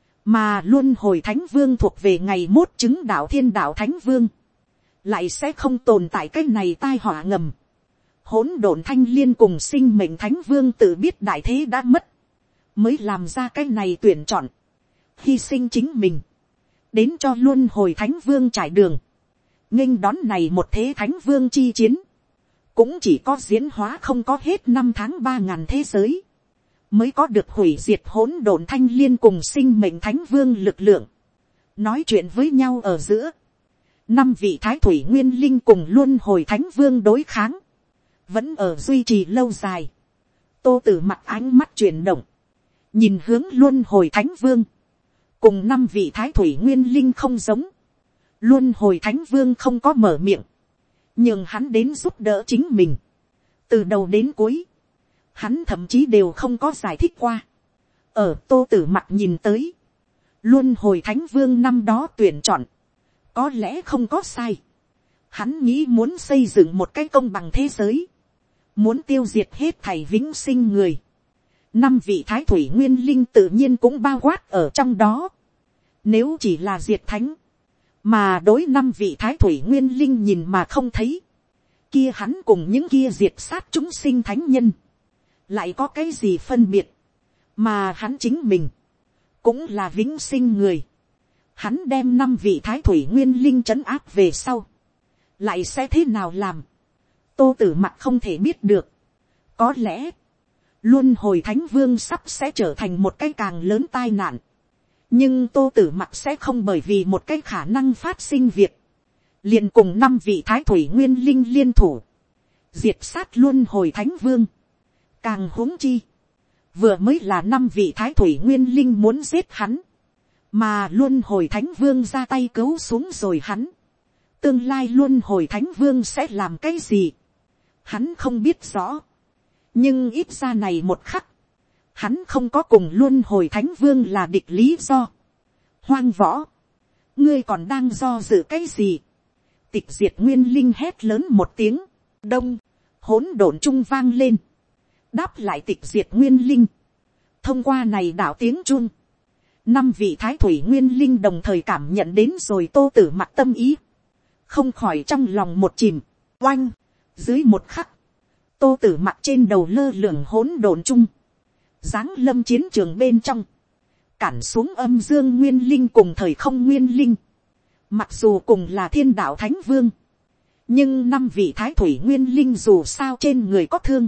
Mà luân hồi thánh vương thuộc về ngày mốt chứng đạo thiên đạo thánh vương, lại sẽ không tồn tại cái này tai họa ngầm. Hỗn độn thanh liên cùng sinh mệnh thánh vương tự biết đại thế đã mất, mới làm ra cái này tuyển chọn, hy sinh chính mình, đến cho luân hồi thánh vương trải đường, nghênh đón này một thế thánh vương chi chiến. Cũng chỉ có diễn hóa không có hết năm tháng ba ngàn thế giới, mới có được hủy diệt hỗn độn thanh liên cùng sinh mệnh thánh vương lực lượng. Nói chuyện với nhau ở giữa, năm vị thái thủy nguyên linh cùng luân hồi thánh vương đối kháng, vẫn ở duy trì lâu dài. Tô Tử Mặc ánh mắt chuyển động, nhìn hướng luân hồi thánh vương, cùng năm vị thái thủy nguyên linh không giống. Luân hồi thánh vương không có mở miệng, nhưng hắn đến giúp đỡ chính mình. Từ đầu đến cuối, hắn thậm chí đều không có giải thích qua. Ở Tô Tử Mặc nhìn tới, luân hồi thánh vương năm đó tuyển chọn, có lẽ không có sai. Hắn nghĩ muốn xây dựng một cái công bằng thế giới, muốn tiêu diệt hết thảy vĩnh sinh người. Năm vị thái thủy nguyên linh tự nhiên cũng bao quát ở trong đó. Nếu chỉ là diệt thánh, mà đối năm vị thái thủy nguyên linh nhìn mà không thấy, kia hắn cùng những kia diệt sát chúng sinh thánh nhân, lại có cái gì phân biệt. Mà hắn chính mình, cũng là vĩnh sinh người. Hắn đem năm vị thái thủy nguyên linh trấn áp về sau, lại sẽ thế nào làm? Tô Tử Mặc không thể biết được. Có lẽ, luân hồi thánh vương sắp sẽ trở thành một cái càng lớn tai nạn. Nhưng Tô Tử Mặc sẽ không bởi vì một cái khả năng phát sinh việc, liền cùng năm vị thái thủy nguyên linh liên thủ, diệt sát luân hồi thánh vương. Càng huống chi, vừa mới là năm vị thái thủy nguyên linh muốn giết hắn, mà luân hồi thánh vương ra tay cứu xuống rồi hắn. Tương lai luân hồi thánh vương sẽ làm cái gì, hắn không biết rõ. Nhưng ít ra này một khắc, hắn không có cùng luân hồi thánh vương là địch lý do. Hoang võ, ngươi còn đang do dự cái gì? Tịch diệt nguyên linh hét lớn một tiếng, đông, hỗn độn trung vang lên, đáp lại tịch diệt nguyên linh. Thông qua này đạo tiếng trung, năm vị thái thủy nguyên linh đồng thời cảm nhận đến rồi Tô Tử Mặc tâm ý, không khỏi trong lòng một chìm. Oanh, dưới một khắc, Tô Tử Mặc trên đầu lơ lửng hỗn độn chung, giáng lâm chiến trường bên trong, cản xuống âm dương nguyên linh cùng thời không nguyên linh. Mặc dù cùng là thiên đạo thánh vương, nhưng năm vị thái thủy nguyên linh dù sao trên người có thương.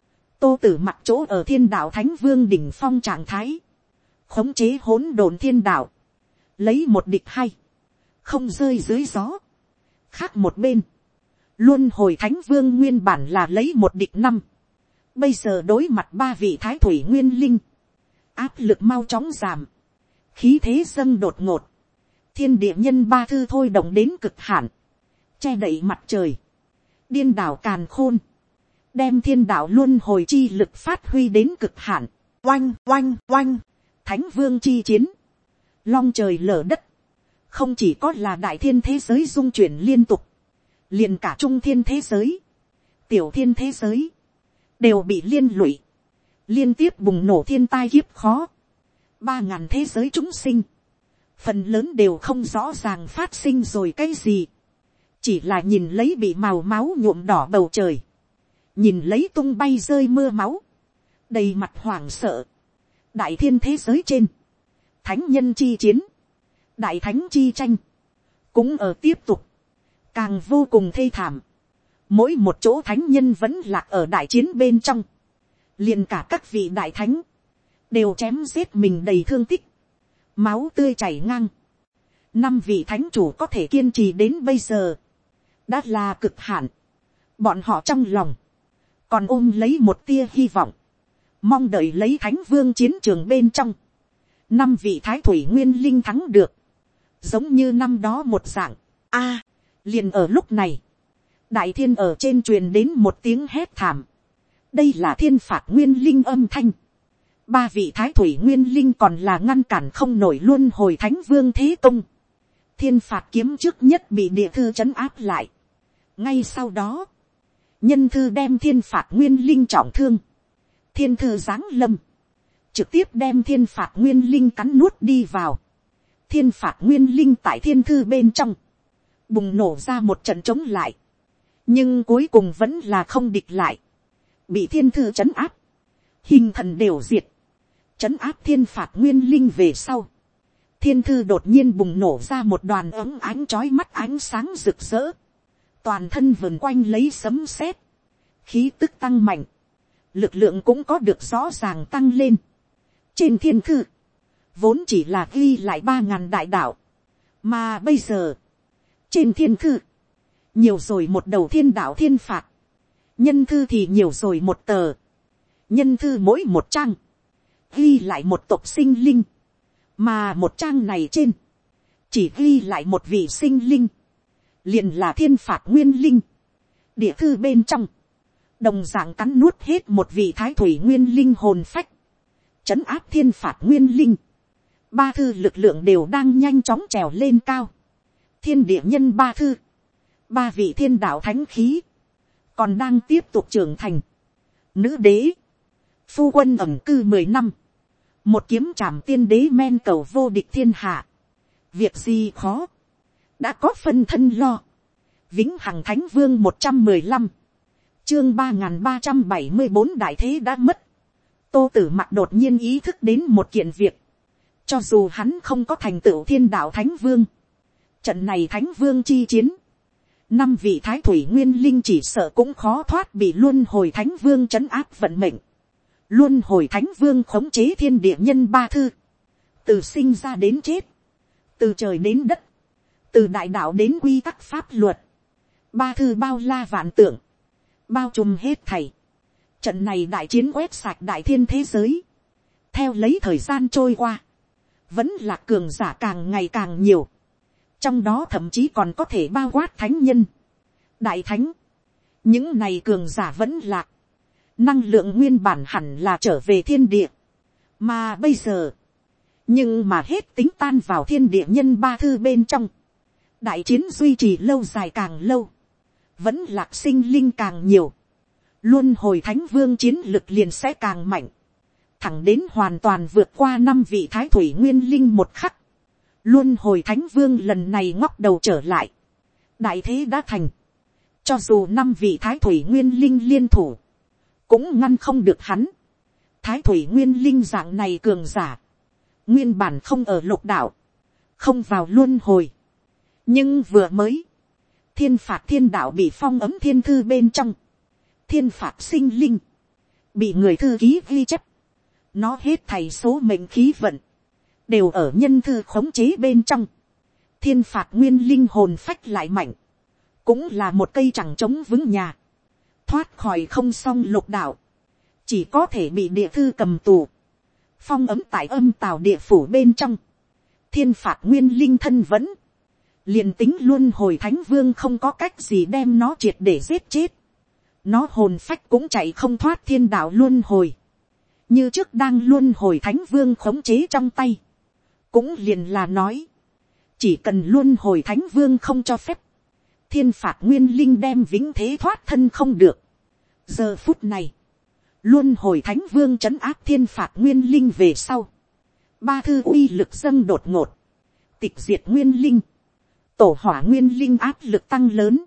Tô Tử Mặc chỗ ở thiên đạo thánh vương đỉnh phong trạng thái, khống chế hỗn độn thiên đạo, lấy một địch hai, không rơi dưới gió. Khác một bên, luân hồi thánh vương nguyên bản là lấy một địch năm, bây giờ đối mặt ba vị thái thủy nguyên linh, áp lực mau chóng giảm, khí thế dâng đột ngột, thiên địa nhân ba thư thôi động đến cực hạn, che đậy mặt trời, điên đảo càn khôn, đem thiên đạo luân hồi chi lực phát huy đến cực hạn. Oanh oanh oanh, thánh vương chi chiến, long trời lở đất, không chỉ có là đại thiên thế giới dung chuyển liên tục, liền cả trung thiên thế giới, tiểu thiên thế giới, đều bị liên lụy, liên tiếp bùng nổ thiên tai kiếp khó. Ba ngàn thế giới chúng sinh, phần lớn đều không rõ ràng phát sinh rồi cái gì, chỉ là nhìn lấy bị màu máu nhuộm đỏ bầu trời, nhìn lấy tung bay rơi mưa máu, đầy mặt hoảng sợ, đại thiên thế giới trên, thánh nhân chi chiến, đại thánh chi tranh, cũng ở tiếp tục, càng vô cùng thê thảm. Mỗi một chỗ thánh nhân vẫn lạc ở đại chiến bên trong, liền cả các vị đại thánh đều chém giết mình đầy thương tích, máu tươi chảy ngang. Năm vị thánh chủ có thể kiên trì đến bây giờ, đã là cực hạn. Bọn họ trong lòng còn ôm lấy một tia hy vọng, mong đợi lấy thánh vương chiến trường bên trong, năm vị thái thủy nguyên linh thắng được, giống như năm đó một dạng. A, liền ở lúc này, đại thiên ở trên truyền đến một tiếng hét thảm. Đây là thiên phạt nguyên linh âm thanh. Ba vị thái thủy nguyên linh còn là ngăn cản không nổi luôn hồi thánh vương thế công. Thiên phạt kiếm trước nhất bị địa thư trấn áp lại. Ngay sau đó, nhân thư đem thiên phạt nguyên linh trọng thương. Thiên thư giáng lâm, trực tiếp đem thiên phạt nguyên linh cắn nuốt đi vào. Thiên phạt nguyên linh tại thiên thư bên trong bùng nổ ra một trận chống lại, nhưng cuối cùng vẫn là không địch lại, bị thiên thư trấn áp, hình thần đều diệt. Trấn áp thiên phạt nguyên linh về sau, thiên thư đột nhiên bùng nổ ra một đoàn ấm ánh chói mắt ánh sáng rực rỡ, toàn thân vần quanh lấy sấm sét, khí tức tăng mạnh, lực lượng cũng có được rõ ràng tăng lên. Trên thiên thư vốn chỉ là ghi lại ba ngàn đại đạo, mà bây giờ trên thiên thư nhiều rồi một đầu thiên đạo thiên phạt, nhân thư thì nhiều rồi một tờ. Nhân thư mỗi một trang ghi lại một tộc sinh linh, mà một trang này trên chỉ ghi lại một vị sinh linh, liền là thiên phạt nguyên linh. Địa thư bên trong đồng dạng cắn nuốt hết một vị thái thủy nguyên linh hồn phách, trấn áp thiên phạt nguyên linh. Ba thư lực lượng đều đang nhanh chóng trèo lên cao. Thiên địa nhân ba thư, ba vị thiên đạo thánh khí còn đang tiếp tục trưởng thành. Nữ đế, phu quân ẩn cư mười năm, một kiếm trảm tiên đế men cầu vô địch thiên hạ. Việc gì khó, đã có phân thân lo. Vĩnh hằng thánh vương một trăm mười lăm, chương ba nghìn ba trăm bảy mươi bốn đại thế đã mất. Tô Tử Mặc đột nhiên ý thức đến một kiện việc. Cho dù hắn không có thành tựu thiên đạo thánh vương, trận này thánh vương chi chiến, năm vị thái thủy nguyên linh chỉ sợ cũng khó thoát bị luân hồi thánh vương trấn áp vận mệnh. Luân hồi thánh vương khống chế thiên địa nhân ba thư, từ sinh ra đến chết, từ trời đến đất, từ đại đạo đến quy tắc pháp luật, ba thư bao la vạn tượng, bao trùm hết thảy. Trận này đại chiến quét sạch đại thiên thế giới. Theo lấy thời gian trôi qua, vẫn là cường giả càng ngày càng nhiều, trong đó thậm chí còn có thể bao quát thánh nhân, đại thánh. Những này cường giả vẫn lạc, năng lượng nguyên bản hẳn là trở về thiên địa, mà bây giờ, nhưng mà hết tính tan vào thiên địa nhân ba thư bên trong. Đại chiến duy trì lâu dài càng lâu, vẫn lạc sinh linh càng nhiều, luân hồi thánh vương chiến lực liền sẽ càng mạnh, thẳng đến hoàn toàn vượt qua năm vị thái thủy nguyên linh một khắc. Luân hồi thánh vương lần này ngóc đầu trở lại, đại thế đã thành. Cho dù năm vị thái thủy nguyên linh liên thủ, cũng ngăn không được hắn. Thái thủy nguyên linh dạng này cường giả, nguyên bản không ở lục đạo, không vào luân hồi. Nhưng vừa mới, thiên phạt thiên đạo bị phong ấm thiên thư bên trong, thiên phạt sinh linh bị người thư ký ghi chép, nó hết thầy số mệnh khí vận đều ở nhân thư khống chế bên trong. Thiên phạt nguyên linh hồn phách lại mạnh, cũng là một cây chẳng chống vững nhà, thoát khỏi không xong lục đạo, chỉ có thể bị địa thư cầm tù, phong ấm tại âm tào địa phủ bên trong. Thiên phạt nguyên linh thân vẫn, liền tính luân hồi thánh vương không có cách gì đem nó triệt để giết chết, nó hồn phách cũng chạy không thoát thiên đạo luân hồi, như trước đang luân hồi thánh vương khống chế trong tay. Cũng liền là nói, chỉ cần luân hồi thánh vương không cho phép, thiên phạt nguyên linh đem vĩnh thế thoát thân không được. Giờ phút này, luân hồi thánh vương trấn áp thiên phạt nguyên linh về sau, ba thư uy lực dâng đột ngột, tịch diệt nguyên linh, tổ hỏa nguyên linh áp lực tăng lớn,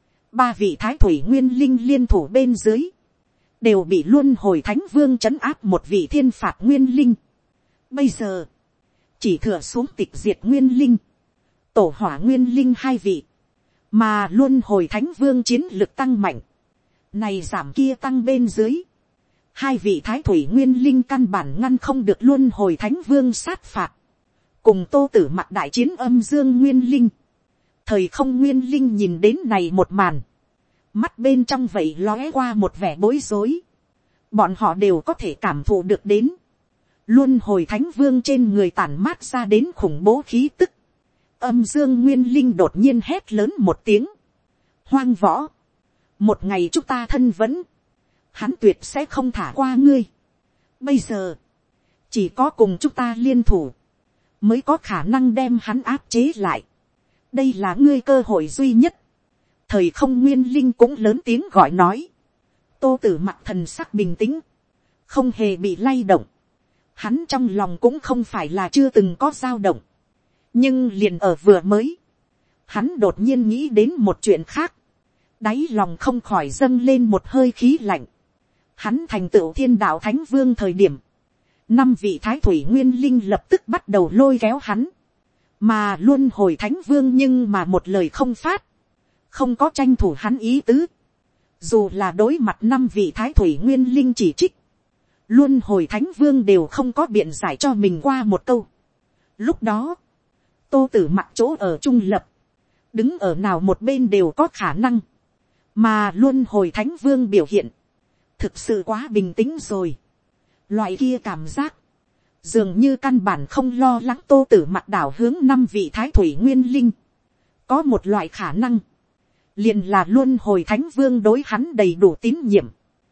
ba vị thái thủy nguyên linh liên thủ bên dưới, đều bị luân hồi thánh vương trấn áp một vị thiên phạt nguyên linh. Bây giờ, chỉ thừa xuống tịch diệt nguyên linh, tổ hỏa nguyên linh hai vị, mà luôn hồi thánh vương chiến lực tăng mạnh, này giảm kia tăng bên dưới, hai vị thái thủy nguyên linh căn bản ngăn không được luôn hồi thánh vương sát phạt, cùng tô tử mặc đại chiến âm dương nguyên linh, thời không nguyên linh nhìn đến này một màn, mắt bên trong vậy lóe qua một vẻ bối rối, bọn họ đều có thể cảm thụ được đến, luôn hồi thánh vương trên người tản mát ra đến khủng bố khí tức, âm dương nguyên linh đột nhiên hét lớn một tiếng, hoang võ, một ngày chúng ta thân vẫn, hắn tuyệt sẽ không thả qua ngươi, bây giờ, chỉ có cùng chúng ta liên thủ, mới có khả năng đem hắn áp chế lại, đây là ngươi cơ hội duy nhất, thời không nguyên linh cũng lớn tiếng gọi nói, tô tử mặc thần sắc bình tĩnh, không hề bị lay động, hắn trong lòng cũng không phải là chưa từng có dao động, nhưng liền ở vừa mới, hắn đột nhiên nghĩ đến một chuyện khác, đáy lòng không khỏi dâng lên một hơi khí lạnh, hắn thành tựu thiên đạo thánh vương thời điểm, năm vị thái thủy nguyên linh lập tức bắt đầu lôi kéo hắn, mà luôn hồi thánh vương nhưng mà một lời không phát, không có tranh thủ hắn ý tứ, dù là đối mặt năm vị thái thủy nguyên linh chỉ trích, luôn hồi thánh vương đều không có biện giải cho mình qua một câu. Lúc đó, tô tử mặc chỗ ở trung lập, đứng ở nào một bên đều có khả năng, mà luôn hồi thánh vương biểu hiện, thực sự quá bình tĩnh rồi. Loại kia cảm giác, dường như căn bản không lo lắng tô tử mặc đảo hướng năm vị thái thủy nguyên linh. Có một loại khả năng, liền là luôn hồi thánh vương đối hắn đầy đủ tín nhiệm,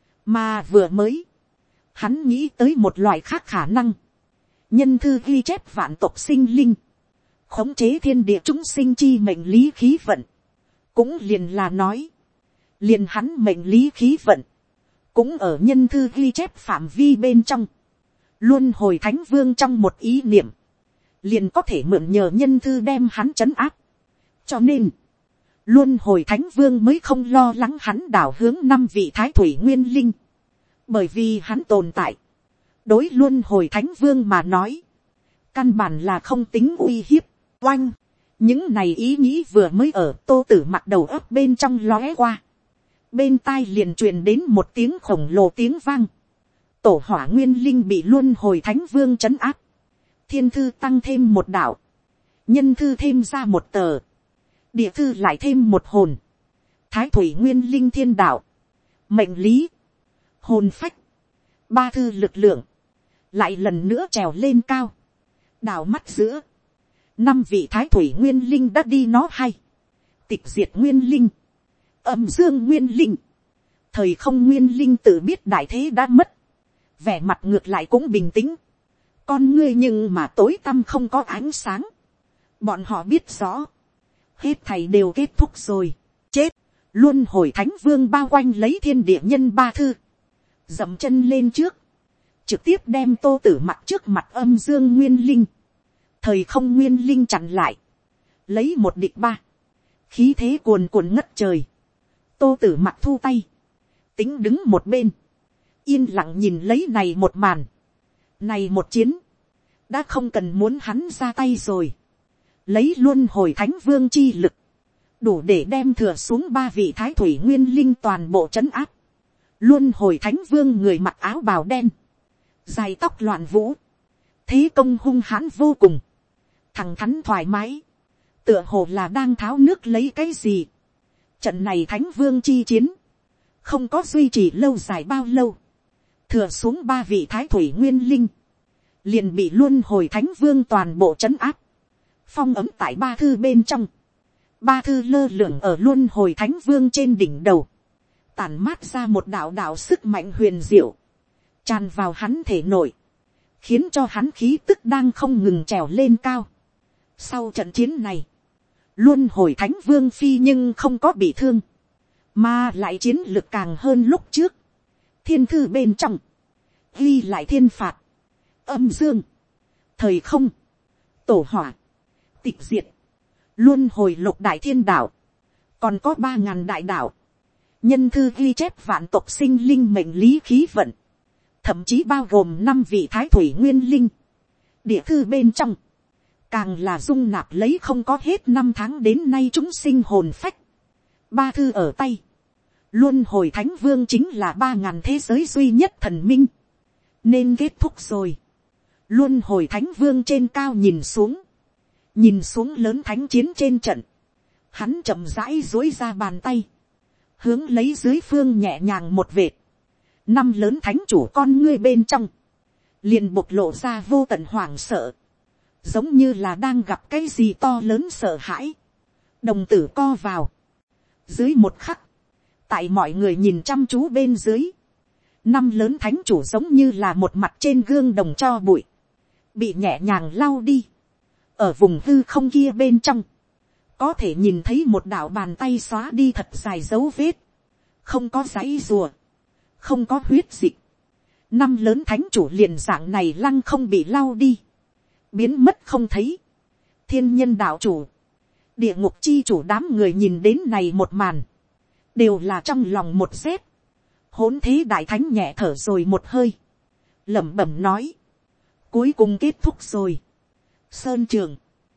mà vừa mới, hắn nghĩ tới một loại khác khả năng, nhân thư ghi chép vạn tộc sinh linh, khống chế thiên địa chúng sinh chi mệnh lý khí vận, cũng liền là nói, liền hắn mệnh lý khí vận, cũng ở nhân thư ghi chép phạm vi bên trong, luôn hồi thánh vương trong một ý niệm, liền có thể mượn nhờ nhân thư đem hắn trấn áp, cho nên, luôn hồi thánh vương mới không lo lắng hắn đảo hướng năm vị thái thủy nguyên linh, bởi vì hắn tồn tại, đối luôn hồi thánh vương mà nói, căn bản là không tính uy hiếp, oanh, những này ý nghĩ vừa mới ở tô tử mặc đầu ấp bên trong lóe qua, bên tai liền truyền đến một tiếng khổng lồ tiếng vang, tổ hỏa nguyên linh bị luôn hồi thánh vương trấn áp, thiên thư tăng thêm một đạo, nhân thư thêm ra một tờ, địa thư lại thêm một hồn, thái thủy nguyên linh thiên đạo, mệnh lý, hồn phách, ba thư lực lượng, lại lần nữa trèo lên cao, đào mắt giữa, năm vị thái thủy nguyên linh đã đi nó hay, tịch diệt nguyên linh, âm dương nguyên linh, thời không nguyên linh tự biết đại thế đã mất, vẻ mặt ngược lại cũng bình tĩnh, con ngươi nhưng mà tối tăm không có ánh sáng, bọn họ biết rõ, hết thầy đều kết thúc rồi, chết, luôn hồi thánh vương bao quanh lấy thiên địa nhân ba thư, dậm chân lên trước, trực tiếp đem tô tử mặt trước mặt âm dương nguyên linh, thời không nguyên linh chặn lại, lấy một địch ba, khí thế cuồn cuộn ngất trời, tô tử mặt thu tay, tính đứng một bên, yên lặng nhìn lấy này một màn, này một chiến, đã không cần muốn hắn ra tay rồi, lấy luôn hồi thánh vương chi lực, đủ để đem thừa xuống ba vị thái thủy nguyên linh toàn bộ trấn áp, luôn hồi thánh vương người mặc áo bào đen, dài tóc loạn vũ, thế công hung hãn vô cùng, thẳng thắn thoải mái, tựa hồ là đang tháo nước lấy cái gì. Trận này thánh vương chi chiến, không có duy trì lâu dài bao lâu, thừa xuống ba vị thái thủy nguyên linh, liền bị luôn hồi thánh vương toàn bộ trấn áp, phong ấm tại ba thư bên trong, ba thư lơ lửng ở luôn hồi thánh vương trên đỉnh đầu, tản mát ra một đạo đạo sức mạnh huyền diệu, tràn vào hắn thể nội, khiến cho hắn khí tức đang không ngừng trèo lên cao. Sau trận chiến này, luôn hồi thánh vương phi nhưng không có bị thương, mà lại chiến lực càng hơn lúc trước. Thiên thư bên trong, ghi lại thiên phạt, âm dương, thời không, tổ hỏa, tịch diệt, luôn hồi lục đại thiên đạo, còn có ba ngàn đại đạo. Nhân thư ghi chép vạn tộc sinh linh mệnh lý khí vận, thậm chí bao gồm năm vị thái thủy nguyên linh, Địa thư bên trong, càng là dung nạp lấy không có hết năm tháng đến nay chúng sinh hồn phách. Ba thư ở tay, luân hồi thánh vương chính là ba ngàn thế giới duy nhất thần minh, nên kết thúc rồi. Luân hồi thánh vương trên cao nhìn xuống, nhìn xuống lớn thánh chiến trên trận, hắn chậm rãi dối ra bàn tay, hướng lấy dưới phương nhẹ nhàng một vệt, năm lớn thánh chủ con ngươi bên trong, liền bộc lộ ra vô tận hoảng sợ, giống như là đang gặp cái gì to lớn sợ hãi. Đồng tử co vào, dưới một khắc, tại mọi người nhìn chăm chú bên dưới, năm lớn thánh chủ giống như là một mặt trên gương đồng cho bụi, bị nhẹ nhàng lau đi. Ở vùng hư không kia bên trong, có thể nhìn thấy một đạo bàn tay xóa đi thật dài dấu vết, không có dãy rùa, không có huyết dịch. Năm lớn thánh chủ liền dạng này lăng không bị lau đi, biến mất không thấy. Thiên nhân đạo chủ, địa ngục chi chủ đám người nhìn đến này một màn, đều là trong lòng một rét. Hỗn thế đại thánh nhẹ thở rồi một hơi, lẩm bẩm nói, cuối cùng kết thúc rồi. Sơn trường,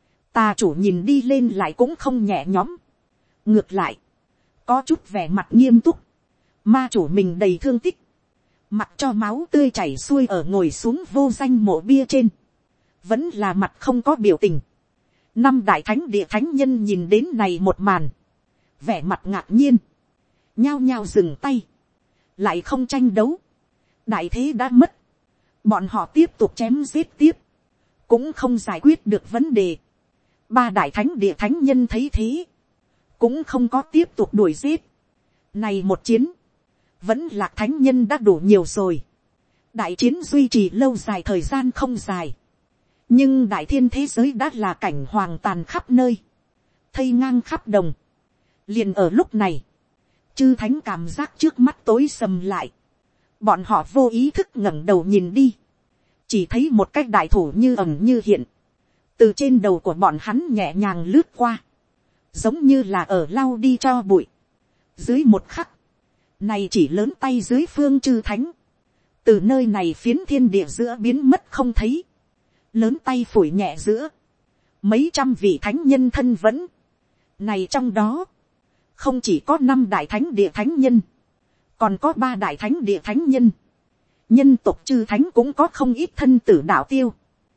tà chủ nhìn đi lên lại cũng không nhẹ nhõm, ngược lại, có chút vẻ mặt nghiêm túc. Ma chủ mình đầy thương tích, mặc cho máu tươi chảy xuôi ở ngồi xuống vô danh mộ bia trên, vẫn là mặt không có biểu tình. Năm đại thánh địa thánh nhân nhìn đến này một màn, vẻ mặt ngạc nhiên, nhao nhao dừng tay, lại không tranh đấu. Đại thế đã mất, bọn họ tiếp tục chém giết tiếp, cũng không giải quyết được vấn đề. Ba đại thánh địa thánh nhân thấy thế, cũng không có tiếp tục đuổi giết. Này một chiến, vẫn lạc thánh nhân đã đủ nhiều rồi. Đại chiến duy trì lâu dài thời gian không dài, nhưng đại thiên thế giới đã là cảnh hoàng tàn khắp nơi, thây ngang khắp đồng. Liền ở lúc này, chư thánh cảm giác trước mắt tối sầm lại, bọn họ vô ý thức ngẩng đầu nhìn đi, chỉ thấy một cái đại thủ như ẩn như hiện, từ trên đầu của bọn hắn nhẹ nhàng lướt qua, giống như là ở lau đi cho bụi. Dưới một khắc, này chỉ lớn tay dưới phương chư thánh, từ nơi này phiến thiên địa giữa biến mất không thấy. Lớn tay phủi nhẹ giữa, mấy trăm vị thánh nhân thân vẫn. Này trong đó, không chỉ có năm đại thánh địa thánh nhân, còn có ba đại thánh địa thánh nhân. Nhân tộc chư thánh cũng có không ít thân tử đạo tiêu.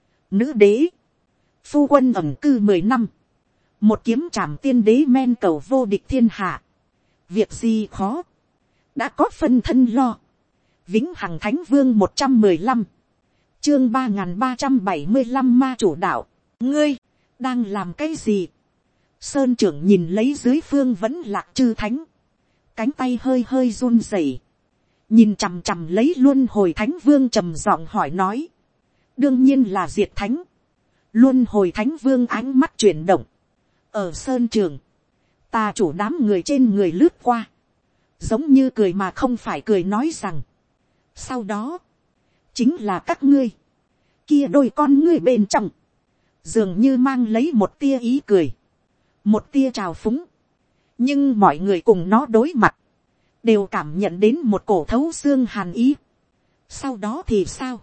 Nữ đế, phu quân ẩn cư mười năm, một kiếm trảm tiên đế men cầu vô địch thiên hạ. Việc gì khó, đã có phân thân lo. Vĩnh hằng thánh vương một trăm mười lăm, chương ba nghìn ba trăm bảy mươi lăm ma chủ đạo. Ngươi, đang làm cái gì? Sơn trưởng nhìn lấy dưới phương vẫn lạc chư thánh, cánh tay hơi hơi run rẩy, nhìn chằm chằm lấy luân hồi thánh vương trầm giọng hỏi nói. Đương nhiên là diệt thánh. Luân hồi thánh vương ánh mắt chuyển động, ở sơn trường, tà chủ đám người trên người lướt qua, giống như cười mà không phải cười nói rằng, sau đó, chính là các ngươi, kia đôi con ngươi bên trong, dường như mang lấy một tia ý cười, một tia trào phúng, nhưng mọi người cùng nó đối mặt, đều cảm nhận đến một cổ thấu xương hàn ý. Sau đó thì sao?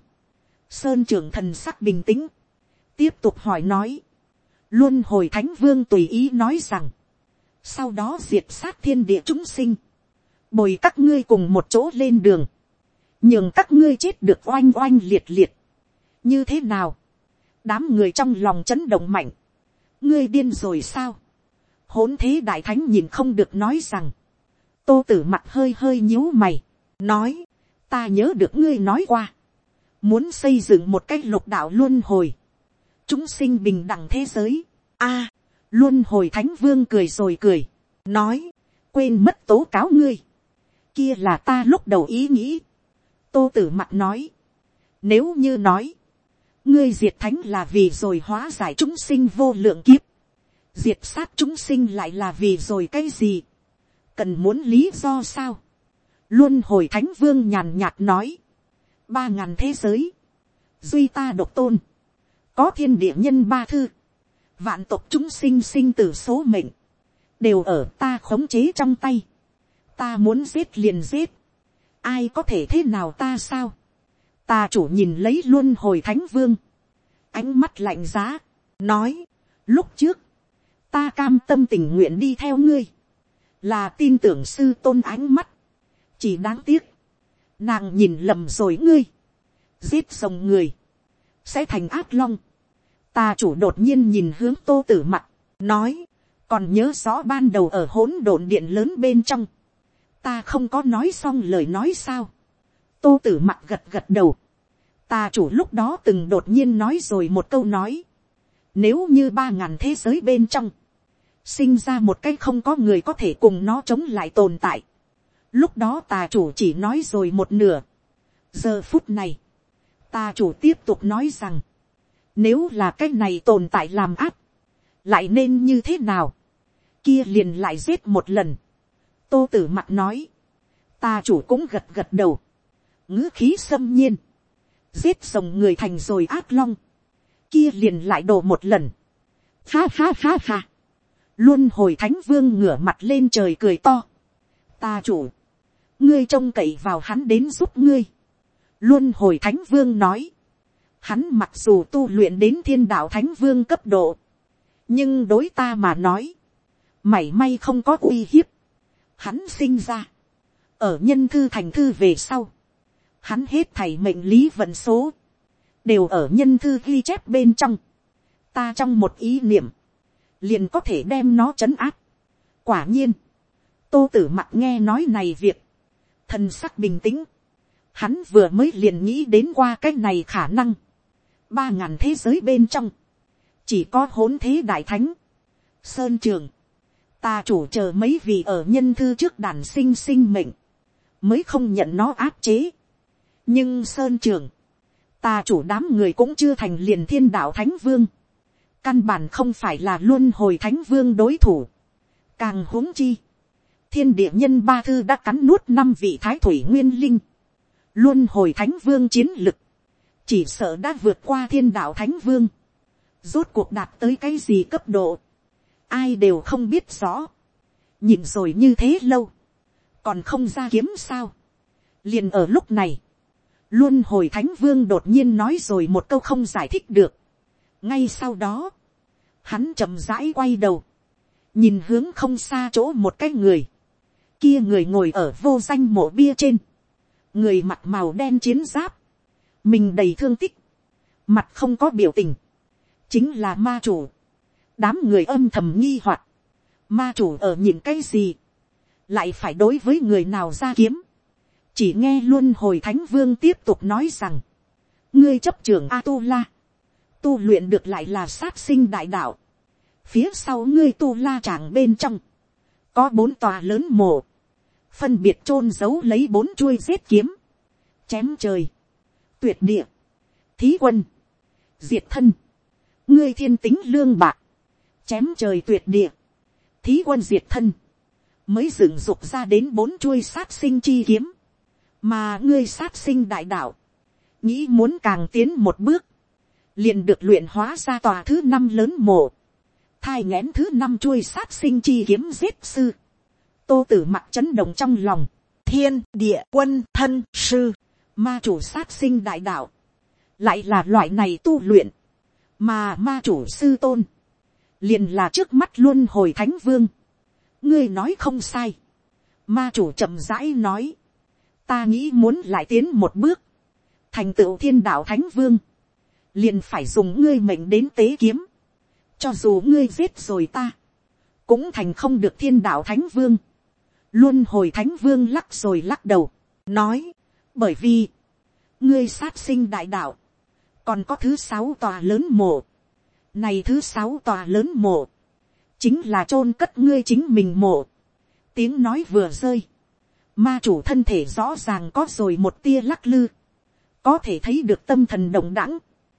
Sơn trưởng thần sắc bình tĩnh, tiếp tục hỏi nói. Luân hồi thánh vương tùy ý nói rằng, sau đó diệt sát thiên địa chúng sinh, bồi các ngươi cùng một chỗ lên đường, nhường các ngươi chết được oanh oanh liệt liệt. Như thế nào? Đám người trong lòng chấn động mạnh. Ngươi điên rồi sao? Hỗn thế đại thánh nhìn không được nói rằng. Tô Tử mặt hơi hơi nhíu mày, nói, ta nhớ được ngươi nói qua, muốn xây dựng một cái lục đạo luân hồi, chúng sinh bình đẳng thế giới. A, luân hồi thánh vương cười rồi cười, nói, quên mất tố cáo ngươi, kia là ta lúc đầu ý nghĩ. Tô Tử mặt nói, nếu như nói, ngươi diệt thánh là vì rồi hóa giải chúng sinh vô lượng kiếp, diệt sát chúng sinh lại là vì rồi cái gì? Cần muốn lý do sao? Luân hồi thánh vương nhàn nhạt nói, ba ngàn thế giới, duy ta độc tôn, có thiên địa nhân ba thư, vạn tộc chúng sinh sinh tử số mệnh, đều ở ta khống chế trong tay, ta muốn giết liền giết, ai có thể thế nào ta sao? Ta chủ nhìn lấy luân hồi thánh vương, ánh mắt lạnh giá, nói, lúc trước, ta cam tâm tình nguyện đi theo ngươi, là tin tưởng sư tôn ánh mắt, chỉ đáng tiếc, nàng nhìn lầm rồi ngươi, giết rồng người, sẽ thành ác long. Tà chủ đột nhiên nhìn hướng Tô Tử Mặc, nói, còn nhớ rõ ban đầu ở hỗn độn điện lớn bên trong, ta không có nói xong lời nói sao. Tô Tử Mặc gật gật đầu. Tà chủ lúc đó từng đột nhiên nói rồi một câu nói, nếu như ba ngàn thế giới bên trong, sinh ra một cái không có người có thể cùng nó chống lại tồn tại. Lúc đó tà chủ chỉ nói rồi một nửa. Giờ phút này, tà chủ tiếp tục nói rằng, nếu là cái này tồn tại làm áp, lại nên như thế nào, kia liền lại giết một lần. Tô Tử Mặc nói, tà chủ cũng gật gật đầu, ngữ khí xâm nhiên, giết rồng người thành rồi ác long, kia liền lại đổ một lần. Ha ha ha ha. Luân hồi thánh vương ngửa mặt lên trời cười to. Tà chủ, ngươi trông cậy vào hắn đến giúp ngươi. Luân hồi thánh vương nói, hắn mặc dù tu luyện đến thiên đạo thánh vương cấp độ, nhưng đối ta mà nói, mảy may không có uy hiếp. Hắn sinh ra, ở nhân thư thành thư về sau, hắn hết thảy mệnh lý vận số, đều ở nhân thư ghi chép bên trong. Ta trong một ý niệm, liền có thể đem nó trấn áp. Quả nhiên, Tô Tử Mặc nghe nói này việc, thần sắc bình tĩnh. Hắn vừa mới liền nghĩ đến qua cái này khả năng. Ba ngàn thế giới bên trong, chỉ có hỗn thế đại thánh, sơn trường, ta chủ chờ mấy vị ở nhân thư trước đàn sinh sinh mệnh, mới không nhận nó áp chế. Nhưng sơn trường, ta chủ đám người cũng chưa thành liền thiên đạo thánh vương, căn bản không phải là luân hồi thánh vương đối thủ. Càng huống chi, thiên địa nhân ba thư đã cắn nuốt năm vị thái thủy nguyên linh, luân hồi thánh vương chiến lực, chỉ sợ đã vượt qua thiên đạo thánh vương. Rốt cuộc đạt tới cái gì cấp độ, ai đều không biết rõ. Nhìn rồi như thế lâu, còn không ra kiếm sao. Liền ở lúc này, luân hồi thánh vương đột nhiên nói rồi một câu không giải thích được. Ngay sau đó, hắn chậm rãi quay đầu, nhìn hướng không xa chỗ một cái người. Kia người ngồi ở vô danh mộ bia trên, người mặc màu đen chiến giáp, mình đầy thương tích, mặt không có biểu tình, chính là ma chủ. Đám người âm thầm nghi hoặc, ma chủ ở nhìn cái gì, lại phải đối với người nào ra kiếm. Chỉ nghe luân hồi thánh vương tiếp tục nói rằng, ngươi chấp trưởng A-tu-la, tu luyện được lại là sát sinh đại đạo. Phía sau ngươi tu la tràng bên trong, có bốn tòa lớn mộ, phân biệt chôn giấu lấy bốn chuôi giết kiếm, chém trời, tuyệt địa, thí quân, diệt thân. Ngươi thiên tính lương bạc, chém trời tuyệt địa, thí quân diệt thân, mới dựng dục ra đến bốn chuôi sát sinh chi kiếm. Mà ngươi sát sinh đại đạo, nghĩ muốn càng tiến một bước, liền được luyện hóa ra tòa thứ năm lớn mộ, thai nghẽn thứ năm chuôi sát sinh chi kiếm giết sư. Tô Tử Mặc chấn động trong lòng, thiên địa quân thân sư, ma chủ sát sinh đại đạo, lại là loại này tu luyện. Mà ma chủ sư tôn, liền là trước mắt luân hồi thánh vương. Ngươi nói không sai. Ma chủ chậm rãi nói, ta nghĩ muốn lại tiến một bước, thành tựu thiên đạo thánh vương, liền phải dùng ngươi mệnh đến tế kiếm. Cho dù ngươi giết rồi ta, cũng thành không được thiên đạo thánh vương. Luân hồi thánh vương lắc rồi lắc đầu, nói, bởi vì, ngươi sát sinh đại đạo, còn có thứ sáu tòa lớn mộ. Này thứ sáu tòa lớn mộ, chính là chôn cất ngươi chính mình mộ. Tiếng nói vừa rơi, ma chủ thân thể rõ ràng có rồi một tia lắc lư, có thể thấy được tâm thần động đãng.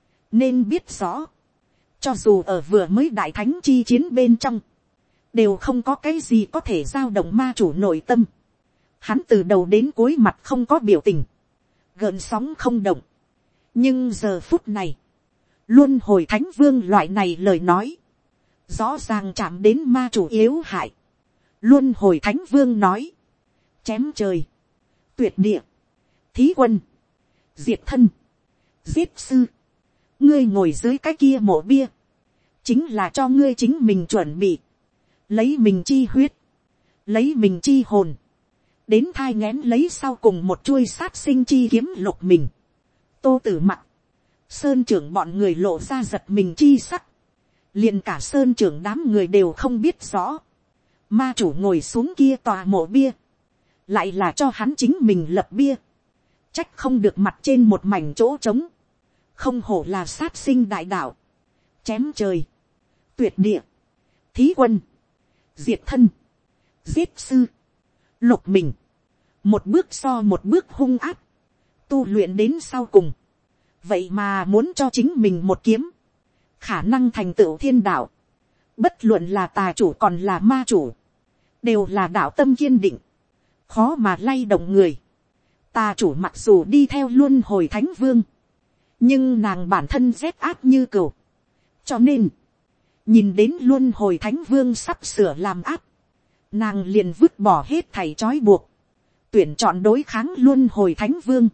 Nên biết rõ, cho dù ở vừa mới đại thánh chi chiến bên trong, đều không có cái gì có thể dao động ma chủ nội tâm. Hắn từ đầu đến cuối mặt không có biểu tình, gợn sóng không động. Nhưng giờ phút này, luân hồi thánh vương loại này lời nói, rõ ràng chạm đến ma chủ yếu hại. Luân hồi thánh vương nói, chém trời, tuyệt địa, thí quân, diệt thân, giết sư. ngươi ngồi dưới cái kia mộ bia, chính là cho ngươi chính mình chuẩn bị, lấy mình chi huyết, lấy mình chi hồn, đến thai nghén lấy sau cùng một chuôi sát sinh chi kiếm lục mình. Tô Tử Mặc, sơn trưởng bọn người lộ ra giật mình chi sắc, liền cả sơn trưởng đám người đều không biết rõ, ma chủ ngồi xuống kia tòa mộ bia, lại là cho hắn chính mình lập bia, trách không được mặt trên một mảnh chỗ trống, không hổ là sát sinh đại đạo, chém trời, tuyệt địa, thí quân, diệt thân, giết sư, lục mình, một bước so một bước hung áp, tu luyện đến sau cùng, vậy mà muốn cho chính mình một kiếm, khả năng thành tựu thiên đạo, bất luận là tà chủ còn là ma chủ, đều là đạo tâm kiên định, khó mà lay động người. Tà chủ mặc dù đi theo luân hồi thánh vương, nhưng nàng bản thân rét át như cừu, cho nên, nhìn đến luân hồi thánh vương sắp sửa làm áp, nàng liền vứt bỏ hết thảy trói buộc, tuyển chọn đối kháng luân hồi thánh vương.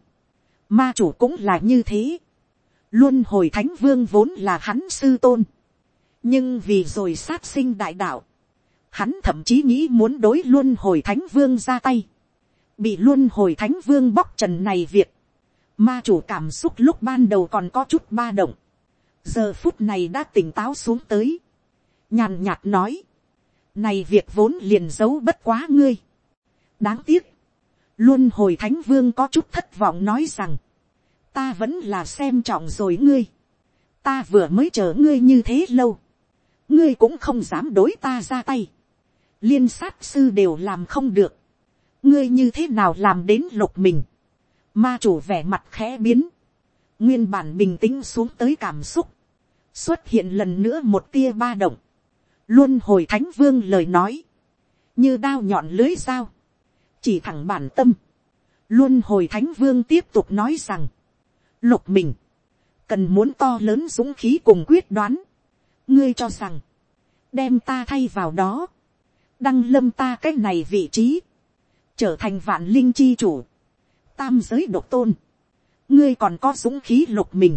Ma chủ cũng là như thế, luân hồi thánh vương vốn là hắn sư tôn, nhưng vì rồi sát sinh đại đạo, hắn thậm chí nghĩ muốn đối luân hồi thánh vương ra tay, bị luân hồi thánh vương bóc trần này việc, ma chủ cảm xúc lúc ban đầu còn có chút ba động, giờ phút này đã tỉnh táo xuống tới, nhàn nhạt nói, này việc vốn liền giấu bất quá ngươi. Đáng tiếc, luân hồi thánh vương có chút thất vọng nói rằng, ta vẫn là xem trọng rồi ngươi, ta vừa mới chờ ngươi như thế lâu, ngươi cũng không dám đối ta ra tay, liên sát sư đều làm không được, ngươi như thế nào làm đến lục mình. Ma chủ vẻ mặt khẽ biến, nguyên bản bình tĩnh xuống tới cảm xúc, xuất hiện lần nữa một tia ba động. Luân hồi thánh vương lời nói, như đao nhọn lưới dao, chỉ thẳng bản tâm. Luân hồi thánh vương tiếp tục nói rằng, lục mình, cần muốn to lớn dũng khí cùng quyết đoán. Ngươi cho rằng, đem ta thay vào đó, đăng lâm ta cái này vị trí, trở thành vạn linh chi chủ, tam giới độc tôn, ngươi còn có dũng khí lục mình.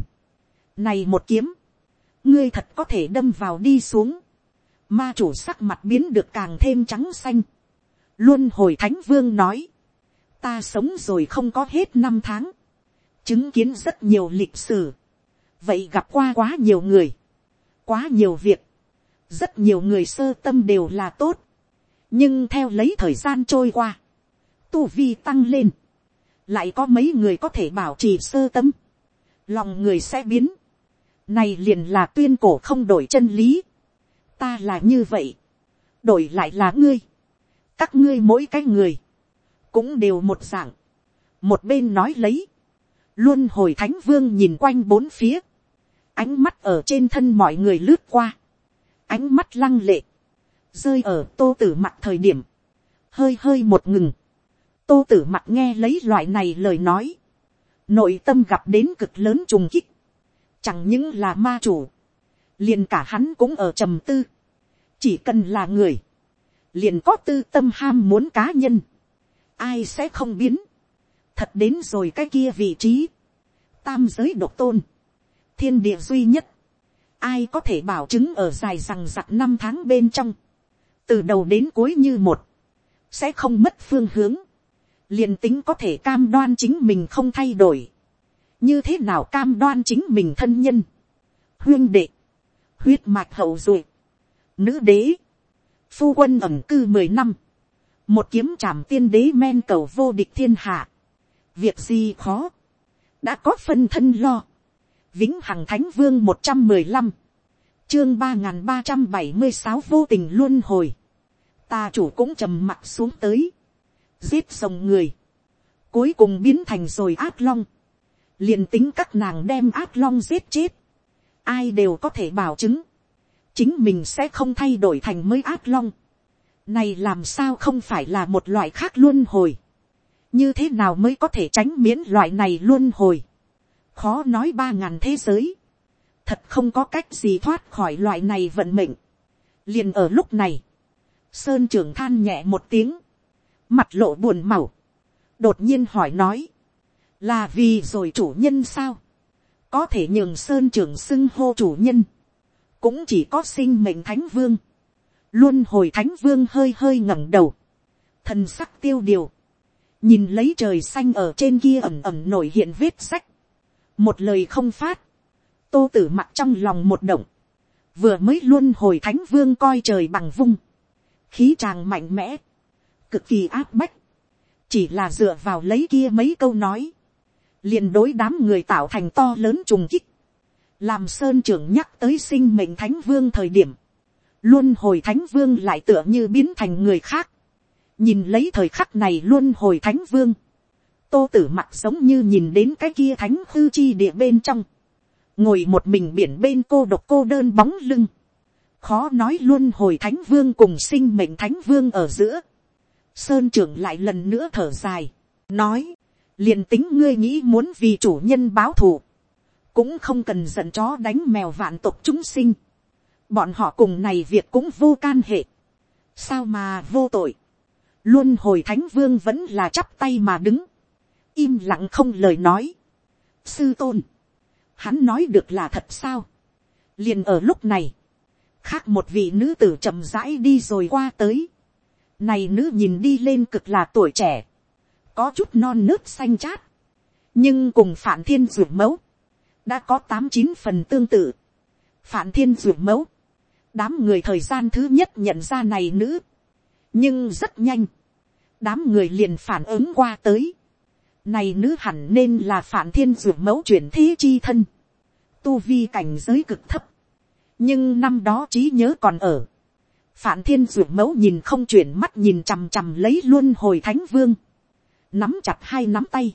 Này một kiếm, ngươi thật có thể đâm vào đi xuống. Ma chủ sắc mặt biến được càng thêm trắng xanh. Luân hồi thánh vương nói, ta sống rồi không có hết năm tháng, chứng kiến rất nhiều lịch sử, vậy gặp qua quá nhiều người, quá nhiều việc, rất nhiều người sơ tâm đều là tốt, nhưng theo lấy thời gian trôi qua, tu vi tăng lên, lại có mấy người có thể bảo trì sơ tâm, lòng người sẽ biến. Này liền là tuyên cổ không đổi chân lý. Ta là như vậy, đổi lại là ngươi, các ngươi mỗi cái người cũng đều một dạng. Một bên nói lấy, luân hồi thánh vương nhìn quanh bốn phía, ánh mắt ở trên thân mọi người lướt qua, ánh mắt lăng lệ, rơi ở Tô Tử Mặc thời điểm, hơi hơi một ngừng. Tô Tử Mặc nghe lấy loại này lời nói, nội tâm gặp đến cực lớn trùng kích, chẳng những là ma chủ, liền cả hắn cũng ở trầm tư. Chỉ cần là người, liền có tư tâm ham muốn cá nhân, ai sẽ không biến. Thật đến rồi cái kia vị trí, tam giới độc tôn, thiên địa duy nhất, ai có thể bảo chứng ở dài rằng rặc năm tháng bên trong, từ đầu đến cuối như một, sẽ không mất phương hướng. Liền tính có thể cam đoan chính mình không thay đổi, như thế nào cam đoan chính mình thân nhân, huyên đệ, huyết mạch hậu duệ, nữ đế, phu quân ẩn cư mười năm, một kiếm trảm tiên đế men cầu vô địch thiên hạ, việc gì khó, đã có phân thân lo. Vĩnh hằng thánh vương một trăm mười lăm, chương ba nghìn ba trăm bảy mươi sáu vô tình luân hồi. Tà chủ cũng trầm mặt xuống tới, giết sông người, cuối cùng biến thành rồi ác long. Liền tính các nàng đem ác long giết chết, ai đều có thể bảo chứng chính mình sẽ không thay đổi thành mới ác long. Này làm sao không phải là một loại khác luân hồi? Như thế nào mới có thể tránh miễn loại này luân hồi? Khó nói ba ngàn thế giới, thật không có cách gì thoát khỏi loại này vận mệnh. Liền ở lúc này, sơn trưởng than nhẹ một tiếng, mặt lộ buồn màu, đột nhiên hỏi nói, là vì rồi chủ nhân sao? có thể nhường sơn trưởng xưng hô chủ nhân, cũng chỉ có sinh mệnh thánh vương. Luân hồi thánh vương hơi hơi ngẩng đầu, thần sắc tiêu điều, nhìn lấy trời xanh ở trên kia ẩm ẩm nổi hiện vết sách, một lời không phát. Tô Tử Mặc trong lòng một động, vừa mới luân hồi thánh vương coi trời bằng vung, khí tràng mạnh mẽ, cực kỳ áp bách, chỉ là dựa vào lấy kia mấy câu nói, liền đối đám người tạo thành to lớn trùng kích. Làm sơn trưởng nhắc tới sinh mệnh thánh vương thời điểm, luân hồi thánh vương lại tựa như biến thành người khác. Nhìn lấy thời khắc này luân hồi thánh vương, Tô Tử Mặc giống như nhìn đến cái kia thánh hư chi địa bên trong, ngồi một mình biển bên cô độc cô đơn bóng lưng. Khó nói luân hồi thánh vương cùng sinh mệnh thánh vương ở giữa. Sơn trưởng lại lần nữa thở dài, nói, liền tính ngươi nghĩ muốn vì chủ nhân báo thù, cũng không cần giận chó đánh mèo vạn tộc chúng sinh. Bọn họ cùng này việc cũng vô can hệ. Sao mà vô tội? Luân hồi thánh vương vẫn là chắp tay mà đứng, im lặng không lời nói. Sư tôn, hắn nói được là thật sao? Liền ở lúc này, khác một vị nữ tử chậm rãi đi rồi qua tới. Này nữ nhìn đi lên cực là tuổi trẻ, có chút non nớt xanh chát, nhưng cùng Phạn Thiên Dược Mẫu đã có tám chín phần tương tự. Phạn Thiên Dược Mẫu, đám người thời gian thứ nhất nhận ra này nữ, nhưng rất nhanh, đám người liền phản ứng qua tới. Này nữ hẳn nên là Phạn Thiên Dược Mẫu chuyển thế chi thân, tu vi cảnh giới cực thấp, nhưng năm đó trí nhớ còn ở. Phạn Thiên Dược Mẫu nhìn không chuyển mắt nhìn chằm chằm lấy luân hồi thánh vương, nắm chặt hai nắm tay,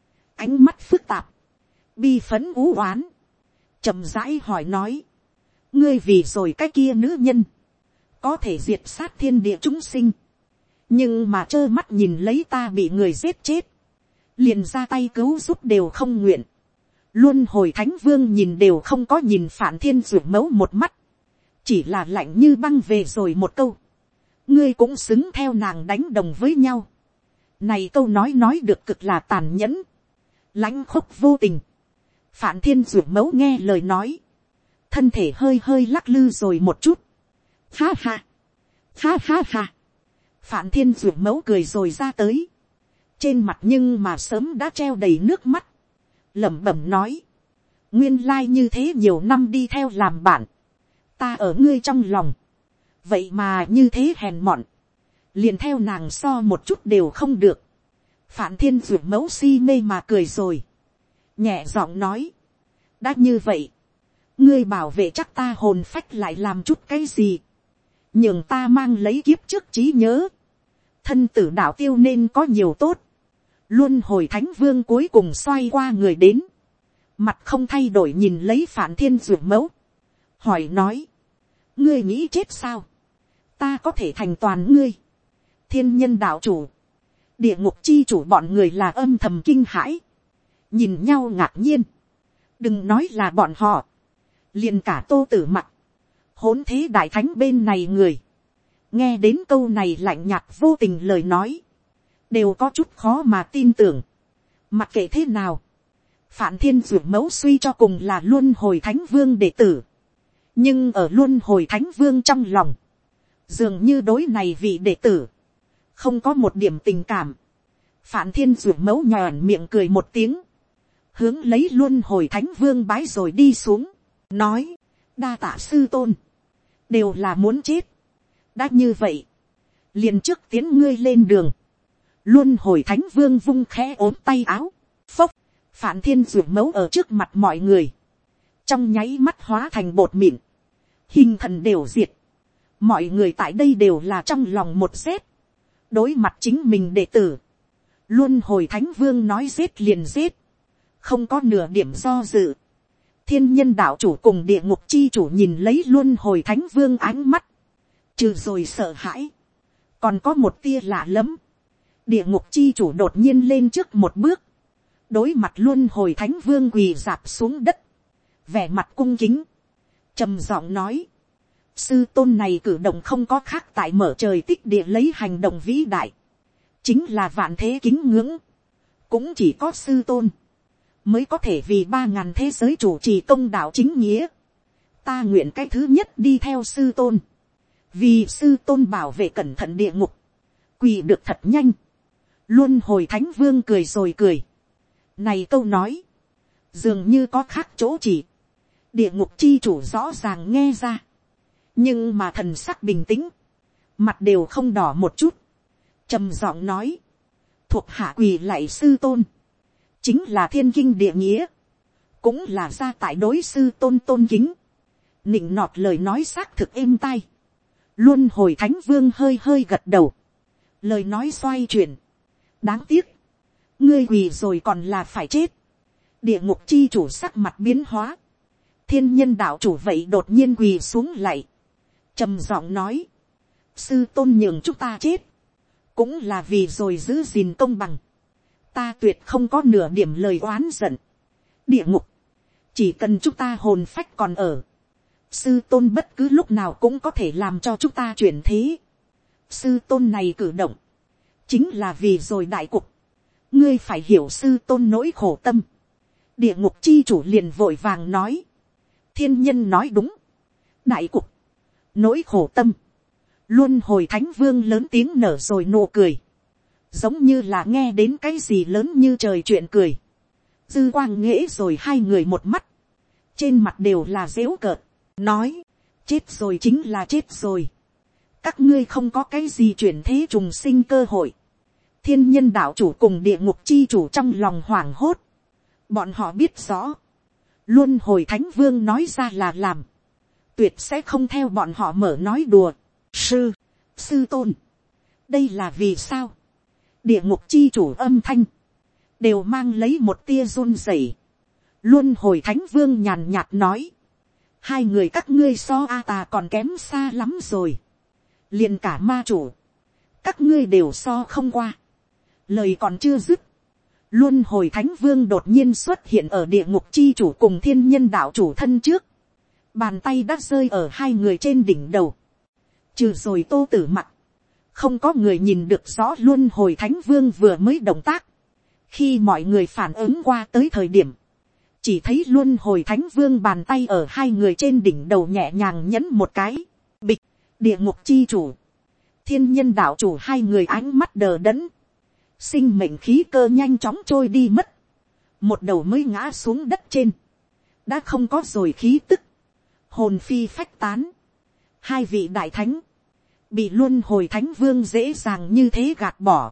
ánh mắt phức tạp, bi phấn ú oán, chậm rãi hỏi nói, ngươi vì rồi cái kia nữ nhân, có thể diệt sát thiên địa chúng sinh, nhưng mà trơ mắt nhìn lấy ta bị người giết chết, liền ra tay cứu giúp đều không nguyện. Luân hồi thánh vương nhìn đều không có nhìn Phạn Thiên Dược Mẫu một mắt, chỉ là lạnh như băng về rồi một câu, ngươi cũng xứng theo nàng đánh đồng với nhau. Này câu nói nói được cực là tàn nhẫn, lãnh khúc vô tình. Phạn Thiên Dược Mẫu nghe lời nói, thân thể hơi hơi lắc lư rồi một chút. Ha ha, ha ha ha. Phạn Thiên Dược Mẫu cười rồi ra tới, trên mặt nhưng mà sớm đã treo đầy nước mắt, lẩm bẩm nói, nguyên lai như thế nhiều năm đi theo làm bạn, ta ở ngươi trong lòng, vậy mà như thế hèn mọn, liền theo nàng so một chút đều không được. Phạn Thiên Dược Mẫu si mê mà cười rồi, nhẹ giọng nói, đã như vậy, ngươi bảo vệ chắc ta hồn phách lại làm chút cái gì, nhường ta mang lấy kiếp trước trí nhớ, thân tử đạo tiêu nên có nhiều tốt. Luân hồi thánh vương cuối cùng xoay qua người đến, mặt không thay đổi nhìn lấy Phạn Thiên Dược Mẫu, hỏi nói, ngươi nghĩ chết sao, ta có thể thành toàn ngươi. Thiên nhân đạo chủ, địa ngục chi chủ bọn người là âm thầm kinh hãi, nhìn nhau ngạc nhiên, đừng nói là bọn họ, liền cả Tô Tử Mặc, hỗn thế đại thánh bên này người, nghe đến câu này lạnh nhạt vô tình lời nói, đều có chút khó mà tin tưởng. Mặc kệ thế nào, Phạn Thiên Dược Mẫu suy cho cùng là luân hồi thánh vương đệ tử, nhưng ở luân hồi thánh vương trong lòng, dường như đối này vị đệ tử không có một điểm tình cảm. Phạn Thiên Dược Mẫu nhòn miệng cười một tiếng, hướng lấy luân hồi thánh vương bái rồi đi xuống, nói, đa tạ sư tôn, đều là muốn chết. Đã như vậy, liền trước tiến ngươi lên đường. Luân hồi thánh vương vung khẽ ốm tay áo, phốc, Phạn Thiên Dược Mẫu ở trước mặt mọi người, trong nháy mắt hóa thành bột mịn, hình thần đều diệt. Mọi người tại đây đều là trong lòng một rét, đối mặt chính mình đệ tử, luân hồi thánh vương nói giết liền giết, không có nửa điểm do dự. Thiên nhân đạo chủ cùng địa ngục chi chủ nhìn lấy luân hồi thánh vương ánh mắt, trừ rồi sợ hãi, còn có một tia lạ lẫm. Địa ngục chi chủ đột nhiên lên trước một bước, đối mặt luân hồi thánh vương quỳ rạp xuống đất, vẻ mặt cung kính, trầm giọng nói, sư tôn này cử động không có khác tại mở trời tích địa lấy hành động vĩ đại, chính là vạn thế kính ngưỡng, cũng chỉ có sư tôn mới có thể vì ba ngàn thế giới chủ trì công đạo chính nghĩa. Ta nguyện cái thứ nhất đi theo sư tôn, vì sư tôn bảo vệ cẩn thận địa ngục, quỳ được thật nhanh. Luân hồi thánh vương cười rồi cười. Này câu nói, dường như có khác chỗ chỉ. Địa ngục chi chủ rõ ràng nghe ra, nhưng mà thần sắc bình tĩnh, mặt đều không đỏ một chút, trầm giọng nói, thuộc hạ quỳ lạy sư tôn, chính là thiên kinh địa nghĩa, cũng là gia tại đối sư tôn tôn kính. Nịnh nọt lời nói xác thực êm tai. Luân hồi thánh vương hơi hơi gật đầu, lời nói xoay chuyển. Đáng tiếc, ngươi quỳ rồi còn là phải chết. Địa ngục chi chủ sắc mặt biến hóa. Thiên nhân đạo chủ vậy đột nhiên quỳ xuống lạy, trầm giọng nói, sư tôn nhường chúng ta chết, cũng là vì rồi giữ gìn công bằng. Ta tuyệt không có nửa điểm lời oán giận. Địa ngục, chỉ cần chúng ta hồn phách còn ở, sư tôn bất cứ lúc nào cũng có thể làm cho chúng ta chuyển thế. Sư tôn này cử động, chính là vì rồi đại cục. Ngươi phải hiểu sư tôn nỗi khổ tâm. Địa ngục chi chủ liền vội vàng nói, thiên nhân nói đúng, đại cục, nỗi khổ tâm. Luân hồi thánh vương lớn tiếng nở rồi nụ cười, giống như là nghe đến cái gì lớn như trời chuyện cười. Dư quang nghễ rồi hai người một mắt, trên mặt đều là dếu cợt, nói, chết rồi chính là chết rồi, các ngươi không có cái gì chuyển thế trùng sinh cơ hội. Thiên nhân đạo chủ cùng địa ngục chi chủ trong lòng hoảng hốt, bọn họ biết rõ, luân hồi thánh vương nói ra là làm, tuyệt sẽ không theo bọn họ mở nói đùa. Sư, sư tôn, đây là vì sao? Địa ngục chi chủ âm thanh đều mang lấy một tia run rẩy. Luân hồi thánh vương nhàn nhạt nói, hai người các ngươi so a tà còn kém xa lắm rồi, liền cả ma chủ các ngươi đều so không qua. Lời còn chưa dứt, luân hồi thánh vương đột nhiên xuất hiện ở địa ngục chi chủ cùng thiên nhân đạo chủ thân trước, bàn tay đã rơi ở hai người trên đỉnh đầu. Trừ rồi Tô Tử Mặc, không có người nhìn được rõ luân hồi thánh vương vừa mới động tác. Khi mọi người phản ứng qua tới thời điểm, chỉ thấy luân hồi thánh vương bàn tay ở hai người trên đỉnh đầu nhẹ nhàng nhấn một cái. Bịch, địa ngục chi chủ, thiên nhân đạo chủ hai người ánh mắt đờ đẫn, sinh mệnh khí cơ nhanh chóng trôi đi mất, một đầu mới ngã xuống đất trên, đã không có rồi khí tức, hồn phi phách tán. Hai vị đại thánh bị luân hồi thánh vương dễ dàng như thế gạt bỏ,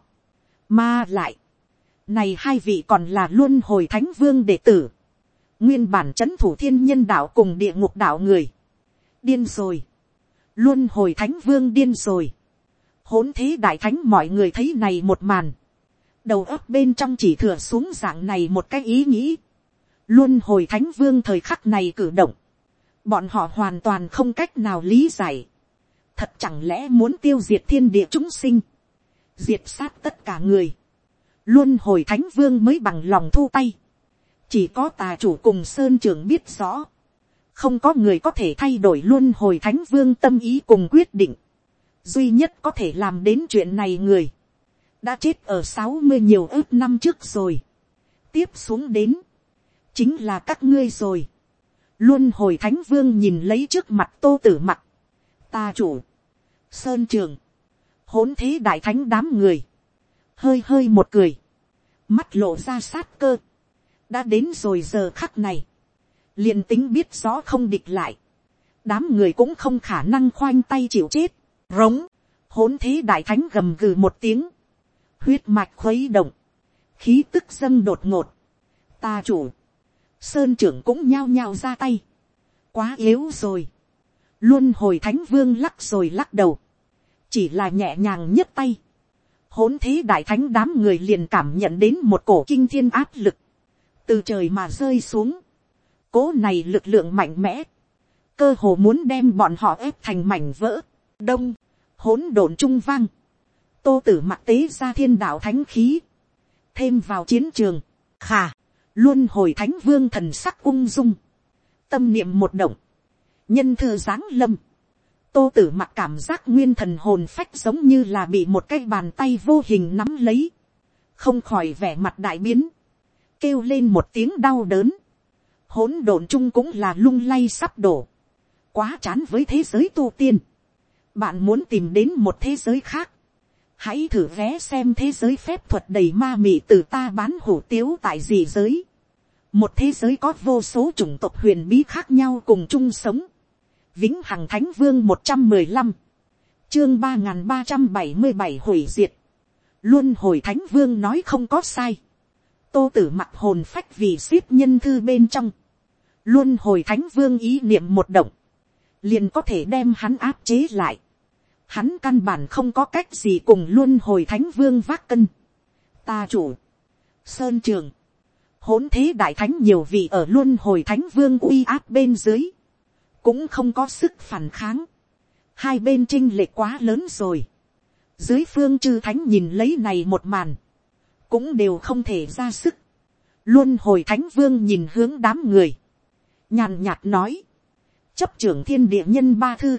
mà lại, này hai vị còn là luân hồi thánh vương đệ tử, nguyên bản c h ấ n thủ thiên nhân đạo cùng địa ngục đạo người. Điên rồi, luân hồi thánh vương điên rồi. Hỗn thế đại thánh mọi người thấy này một màn, đầu óc bên trong chỉ thừa xuống dạng này một cái ý nghĩ. Luân hồi thánh vương thời khắc này cử động, bọn họ hoàn toàn không cách nào lý giải. Thật chẳng lẽ muốn tiêu diệt thiên địa chúng sinh, diệt sát tất cả người. Luân hồi thánh vương mới bằng lòng thu tay. Chỉ có tà chủ cùng sơn trưởng biết rõ, không có người có thể thay đổi luân hồi thánh vương tâm ý cùng quyết định. Duy nhất có thể làm đến chuyện này người, đã chết ở sáu mươi nhiều ước năm trước rồi. Tiếp xuống đến, chính là các ngươi rồi. Luân hồi thánh vương nhìn lấy trước mặt Tô Tử Mặc, tà chủ, sơn trường, hỗn thế đại thánh đám người, hơi hơi một cười, mắt lộ ra sát cơ. Đã đến rồi giờ khắc này, liền tính biết rõ không địch lại, đám người cũng không khả năng khoanh tay chịu chết. Rống, hỗn thế đại thánh gầm gừ một tiếng, huyết mạch khuấy động, khí tức dâng đột ngột. Ta chủ, sơn trưởng cũng nhao nhao ra tay, quá yếu rồi. Luân hồi thánh vương lắc rồi lắc đầu, chỉ là nhẹ nhàng nhấc tay, hỗn thế đại thánh đám người liền cảm nhận đến một cổ kinh thiên áp lực từ trời mà rơi xuống. Cố này lực lượng mạnh mẽ, cơ hồ muốn đem bọn họ ép thành mảnh vỡ. Đông, hỗn độn trung vang, Tô Tử Mặc tế ra thiên đạo thánh khí, thêm vào chiến trường. Khà, luân hồi thánh vương thần sắc ung dung, tâm niệm một động, nhân thư giáng lâm. Tô Tử Mặc cảm giác nguyên thần hồn phách giống như là bị một cái bàn tay vô hình nắm lấy, không khỏi vẻ mặt đại biến. kêu lên một tiếng đau đớn, hỗn độn chung cũng là lung lay sắp đổ, quá chán với thế giới tu tiên, bạn muốn tìm đến một thế giới khác, hãy thử vé xem thế giới phép thuật đầy ma mị từ ta bán hủ tiếu tại dị giới, một thế giới có vô số chủng tộc huyền bí khác nhau cùng chung sống. Vĩnh Hằng Thánh Vương một trăm mười lăm, chương ba nghìn ba trăm bảy mươi bảy hủy diệt. Luân hồi Thánh Vương nói không có sai. Tô Tử mặc hồn phách vì ship nhân thư bên trong. Luân hồi Thánh Vương ý niệm một động, liền có thể đem hắn áp chế lại. Hắn căn bản không có cách gì cùng Luân hồi Thánh Vương vác cân. Ta chủ Sơn Trường, hỗn thế đại thánh nhiều vị ở Luân hồi Thánh Vương uy áp bên dưới, cũng không có sức phản kháng. Hai bên chênh lệch quá lớn rồi. Dưới phương chư thánh nhìn lấy này một màn, cũng đều không thể ra sức. Luân hồi Thánh Vương nhìn hướng đám người, nhàn nhạt nói, chấp trưởng thiên địa nhân ba thư,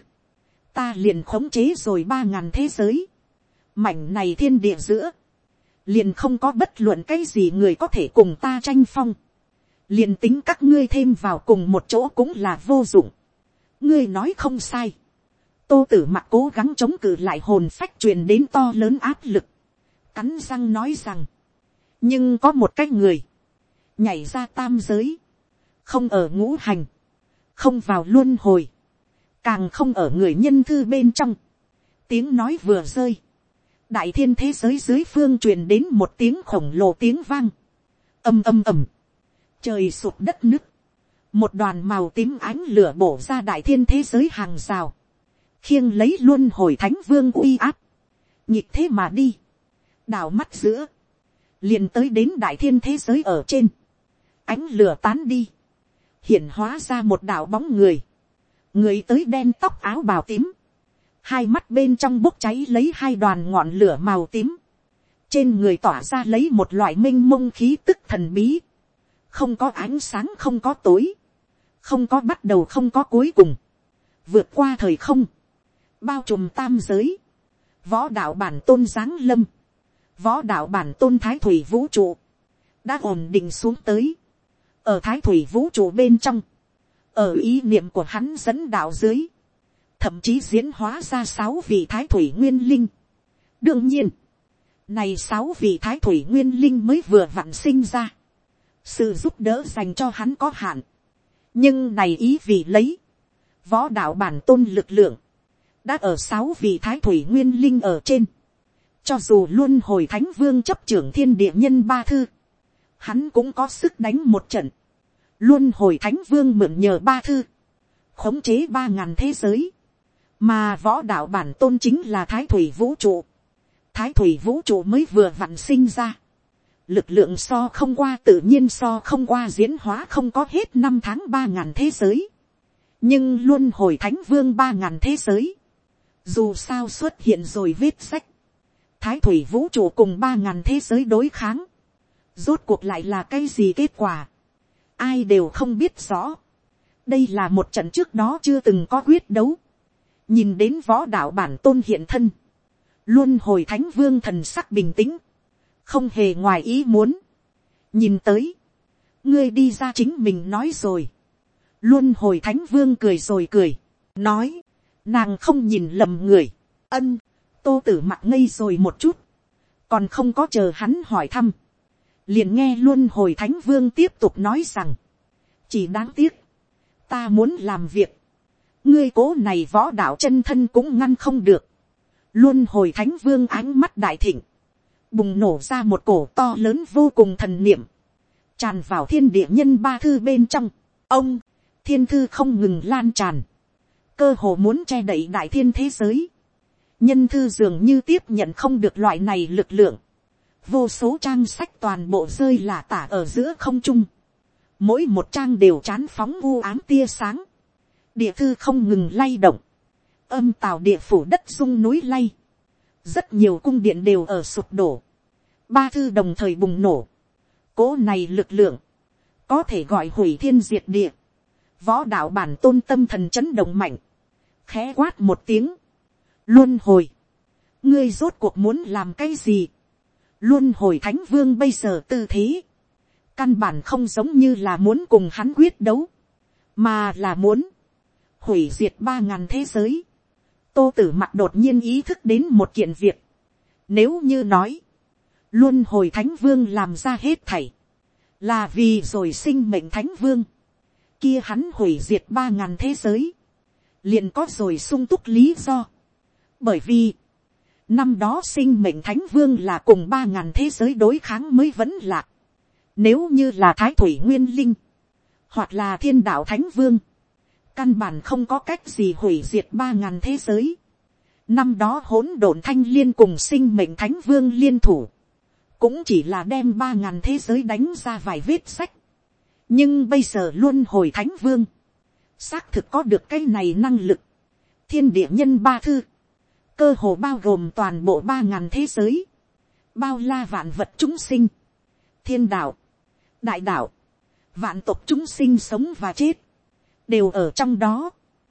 ta liền khống chế rồi ba ngàn thế giới. Mảnh này thiên địa giữa, liền không có bất luận cái gì người có thể cùng ta tranh phong. Liền tính các ngươi thêm vào cùng một chỗ cũng là vô dụng. Ngươi nói không sai. Tô Tử mặc cố gắng chống cự lại hồn phách truyền đến to lớn áp lực, cắn răng nói rằng, nhưng có một cái người nhảy ra tam giới, không ở ngũ hành, không vào luân hồi, càng không ở người nhân thư bên trong. Tiếng nói vừa rơi, đại thiên thế giới dưới phương truyền đến một tiếng khổng lồ tiếng vang, âm âm ầm, trời sụp đất nứt, một đoàn màu tím ánh lửa bổ ra đại thiên thế giới hàng rào, khiêng lấy Luân hồi Thánh Vương uy áp, nhịp thế mà đi, đảo mắt giữa, liền tới đến đại thiên thế giới ở trên. Ánh lửa tán đi, hiển hóa ra một đạo bóng người, người tới đen tóc áo bào tím, hai mắt bên trong bốc cháy lấy hai đoàn ngọn lửa màu tím, trên người tỏa ra lấy một loại minh mông khí tức thần bí, không có ánh sáng không có tối, không có bắt đầu không có cuối cùng, vượt qua thời không, bao trùm tam giới, võ đạo bản tôn giáng lâm, võ đạo bản tôn thái thủy vũ trụ, đã ổn định xuống tới, ở thái thủy vũ trụ bên trong, ở ý niệm của hắn dẫn đạo dưới, thậm chí diễn hóa ra sáu vị thái thủy nguyên linh. Đương nhiên, này sáu vị thái thủy nguyên linh mới vừa vặn sinh ra, sự giúp đỡ dành cho hắn có hạn, nhưng này ý vị lấy, võ đạo bản tôn lực lượng, đã ở sáu vị thái thủy nguyên linh ở trên. Cho dù Luân hồi Thánh Vương chấp trưởng thiên địa nhân ba thư, hắn cũng có sức đánh một trận. Luân hồi Thánh Vương mượn nhờ ba thư, khống chế ba ngàn thế giới, mà võ đạo bản tôn chính là thái thủy vũ trụ. Thái thủy vũ trụ mới vừa vặn sinh ra, lực lượng so không qua tự nhiên so không qua diễn hóa không có hết năm tháng ba ngàn thế giới. Nhưng Luân hồi Thánh Vương ba ngàn thế giới, dù sao xuất hiện rồi vết sách, thái thủy vũ trụ cùng ba ngàn thế giới đối kháng, rốt cuộc lại là cái gì kết quả, ai đều không biết rõ. Đây là một trận trước đó chưa từng có quyết đấu. Nhìn đến võ đạo bản tôn hiện thân, Luân hồi Thánh Vương thần sắc bình tĩnh, không hề ngoài ý muốn. Nhìn tới, ngươi đi ra chính mình nói rồi. Luân hồi Thánh Vương cười rồi cười, nói, nàng không nhìn lầm người. Ân, Tô Tử mặc ngây rồi một chút, còn không có chờ hắn hỏi thăm, liền nghe Luân hồi Thánh Vương tiếp tục nói rằng, chỉ đáng tiếc, ta muốn làm việc, ngươi cố này võ đạo chân thân cũng ngăn không được. Luân hồi Thánh Vương ánh mắt đại thịnh, bùng nổ ra một cổ to lớn vô cùng thần niệm, tràn vào thiên địa nhân ba thư bên trong. Ông, thiên thư không ngừng lan tràn, cơ hồ muốn che đậy đại thiên thế giới. Nhân thư dường như tiếp nhận không được loại này lực lượng, vô số trang sách toàn bộ rơi lả tả ở giữa không trung, mỗi một trang đều chán phóng u ám tia sáng. Địa thư không ngừng lay động, âm tào địa phủ đất rung núi lay, rất nhiều cung điện đều ở sụp đổ, ba thư đồng thời bùng nổ. Cố này lực lượng, có thể gọi hủy thiên diệt địa. Võ đạo bản tôn tâm thần chấn động mạnh, khẽ quát một tiếng, Luân hồi, ngươi rốt cuộc muốn làm cái gì? Luân hồi Thánh Vương bây giờ tư thế, căn bản không giống như là muốn cùng hắn quyết đấu, mà là muốn hủy diệt ba ngàn thế giới. Tô Tử Mặc đột nhiên ý thức đến một kiện việc, nếu như nói luân hồi thánh vương làm ra hết thảy là vì rồi sinh mệnh thánh vương, kia hắn hủy diệt ba ngàn thế giới liền có rồi sung túc lý do. Bởi vì năm đó sinh mệnh thánh vương là cùng ba ngàn thế giới đối kháng mới vẫn lạc. Nếu như là thái thủy nguyên linh hoặc là thiên đạo thánh vương, căn bản không có cách gì hủy diệt ba ngàn thế giới. Năm đó hỗn độn thanh liên cùng sinh mệnh thánh vương liên thủ, cũng chỉ là đem ba ngàn thế giới đánh ra vài vết sách. Nhưng bây giờ luân hồi thánh vương xác thực có được cái này năng lực. Thiên địa nhân ba thư, cơ hồ bao gồm toàn bộ ba ngàn thế giới, bao la vạn vật chúng sinh, thiên đạo, đại đạo, vạn tộc chúng sinh sống và chết, đều ở trong đó.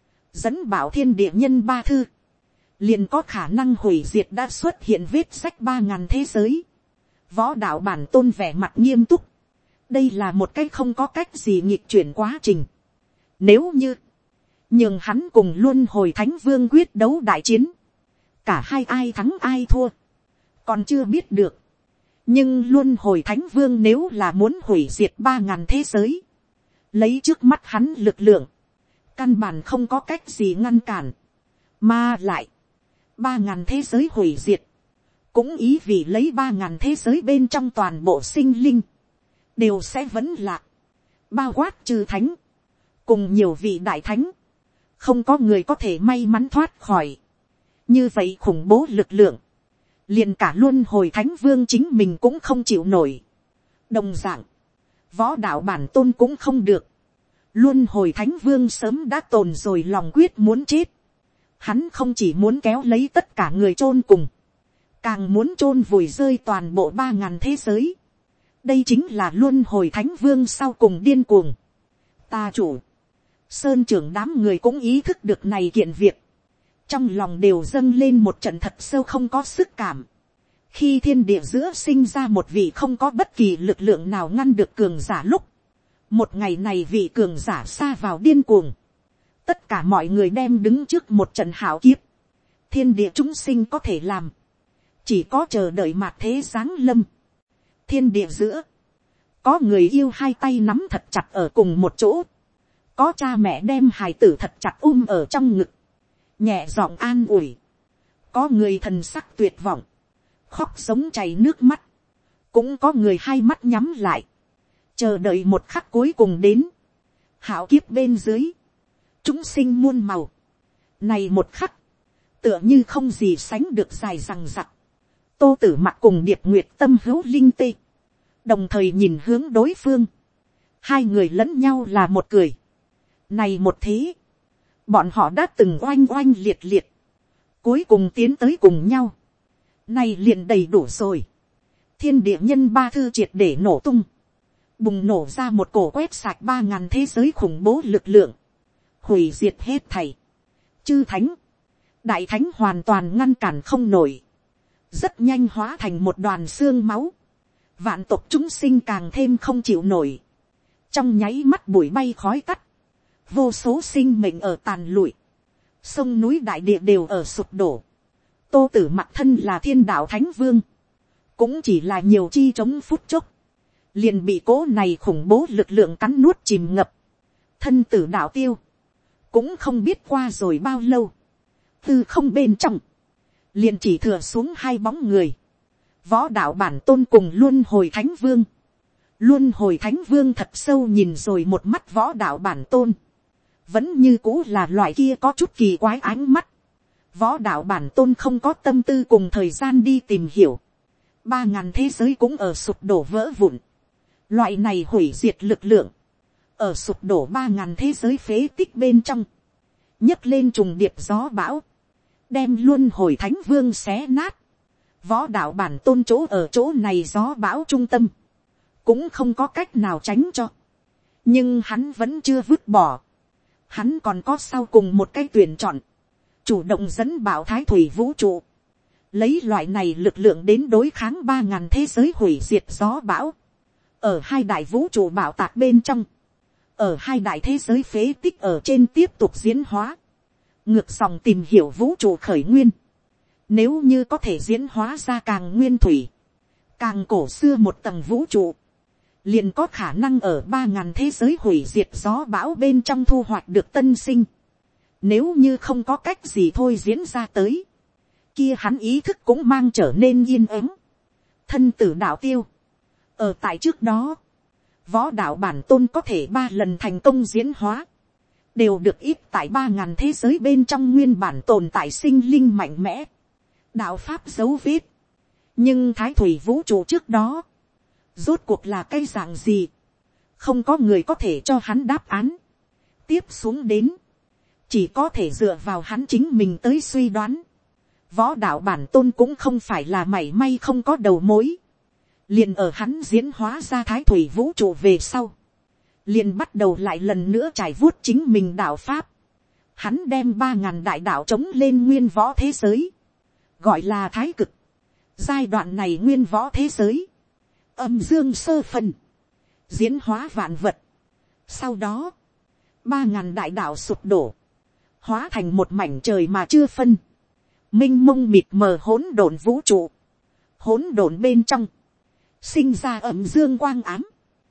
Dẫn bảo thiên địa nhân ba thư, liền có khả năng hủy diệt đã xuất hiện vết sách ba ngàn thế giới. Võ đạo bản tôn vẻ mặt nghiêm túc, đây là một cái không có cách gì nghịch chuyển quá trình. Nếu như nhường hắn cùng luân hồi thánh vương quyết đấu đại chiến, cả hai ai thắng ai thua còn chưa biết được. Nhưng luân hồi thánh vương nếu là muốn hủy diệt ba ngàn thế giới, lấy trước mắt hắn lực lượng, căn bản không có cách gì ngăn cản. Mà lại ba ngàn thế giới hủy diệt, cũng ý vì lấy ba ngàn thế giới bên trong toàn bộ sinh linh đều sẽ vẫn lạc, bao quát chư thánh cùng nhiều vị đại thánh, không có người có thể may mắn thoát khỏi. Như vậy khủng bố lực lượng, liền cả luân hồi thánh vương chính mình cũng không chịu nổi. Đồng dạng, võ đạo bản tôn cũng không được. Luân hồi thánh vương sớm đã tồn rồi lòng quyết muốn chết. Hắn không chỉ muốn kéo lấy tất cả người chôn cùng, càng muốn chôn vùi rơi toàn bộ ba ngàn thế giới. Đây chính là luân hồi thánh vương sau cùng điên cuồng. Ta chủ, sơn trưởng đám người cũng ý thức được này kiện việc, trong lòng đều dâng lên một trận thật sâu không có sức cảm. Khi thiên địa giữa sinh ra một vị không có bất kỳ lực lượng nào ngăn được cường giả lúc, một ngày này vị cường giả xa vào điên cuồng, tất cả mọi người đem đứng trước một trận hảo kiếp. Thiên địa chúng sinh có thể làm, chỉ có chờ đợi mạt thế giáng lâm. Thiên địa giữa, có người yêu hai tay nắm thật chặt ở cùng một chỗ, có cha mẹ đem hài tử thật chặt ôm ở trong ngực, nhẹ giọng an ủi, có người thần sắc tuyệt vọng, khóc sống chảy nước mắt, cũng có người hai mắt nhắm lại, chờ đợi một khắc cuối cùng đến. Hảo kiếp bên dưới, chúng sinh muôn màu, này một khắc, tựa như không gì sánh được dài rằng rặc. Tô Tử Mặc cùng Điệp Nguyệt tâm hữu linh tê, đồng thời nhìn hướng đối phương, hai người lẫn nhau là một cười. Này một thế, bọn họ đã từng oanh oanh liệt liệt, cuối cùng tiến tới cùng nhau, này liền đầy đủ rồi. Thiên địa nhân ba thư triệt để nổ tung, bùng nổ ra một cổ quét sạch ba ngàn thế giới khủng bố lực lượng, hủy diệt hết thảy. Chư thánh, đại thánh hoàn toàn ngăn cản không nổi, rất nhanh hóa thành một đoàn xương máu. Vạn tộc chúng sinh càng thêm không chịu nổi, trong nháy mắt bụi bay khói tắt, vô số sinh mệnh ở tàn lụi, sông núi đại địa đều ở sụp đổ. Tô Tử Mặc thân là thiên đạo thánh vương, cũng chỉ là nhiều chi chống phút chốc, liền bị cố này khủng bố lực lượng cắn nuốt chìm ngập. Thân tử đạo tiêu, cũng không biết qua rồi bao lâu, từ không bên trong, liền chỉ thừa xuống hai bóng người, võ đạo bản tôn cùng luân hồi thánh vương. Luân hồi thánh vương thật sâu nhìn rồi một mắt võ đạo bản tôn, vẫn như cũ là loại kia có chút kỳ quái ánh mắt. Võ đạo bản tôn không có tâm tư cùng thời gian đi tìm hiểu, ba ngàn thế giới cũng ở sụp đổ vỡ vụn. Loại này hủy diệt lực lượng, ở sụp đổ ba ngàn thế giới phế tích bên trong, nhấc lên trùng điệp gió bão, đem luân hồi thánh vương xé nát. Võ đạo bản tôn chỗ ở chỗ này gió bão trung tâm, cũng không có cách nào tránh cho. Nhưng hắn vẫn chưa vứt bỏ, hắn còn có sau cùng một cái tuyển chọn, chủ động dẫn bảo thái thủy vũ trụ, lấy loại này lực lượng đến đối kháng ba ngàn thế giới hủy diệt gió bão. ở hai đại vũ trụ bảo tạc bên trong, ở hai đại thế giới phế tích ở trên tiếp tục diễn hóa, ngược dòng tìm hiểu vũ trụ khởi nguyên. Nếu như có thể diễn hóa ra càng nguyên thủy, càng cổ xưa một tầng vũ trụ, liền có khả năng ở ba ngàn thế giới hủy diệt gió bão bên trong thu hoạch được tân sinh. Nếu như không có cách gì thôi diễn ra tới, kia hắn ý thức cũng mang trở nên yên ắng. Thân tử đạo tiêu. Ở tại trước đó, võ đạo bản tôn có thể ba lần thành công diễn hóa, đều được ít tại ba ngàn thế giới bên trong nguyên bản tồn tại sinh linh mạnh mẽ, đạo pháp dấu vết. Nhưng thái thủy vũ trụ trước đó, rốt cuộc là cái dạng gì, không có người có thể cho hắn đáp án. Tiếp xuống đến, chỉ có thể dựa vào hắn chính mình tới suy đoán. Võ đạo bản tôn cũng không phải là mảy may không có đầu mối. Liền ở hắn diễn hóa ra thái thủy vũ trụ về sau, liền bắt đầu lại lần nữa trải vuốt chính mình đạo pháp. Hắn đem ba ngàn đại đạo trống lên nguyên võ thế giới, gọi là thái cực. Giai đoạn này nguyên võ thế giới, âm dương sơ phân, diễn hóa vạn vật. Sau đó, ba ngàn đại đạo sụp đổ, hóa thành một mảnh trời mà chưa phân, minh mông mịt mờ hỗn độn vũ trụ. Hỗn độn bên trong, sinh ra âm dương quang ám,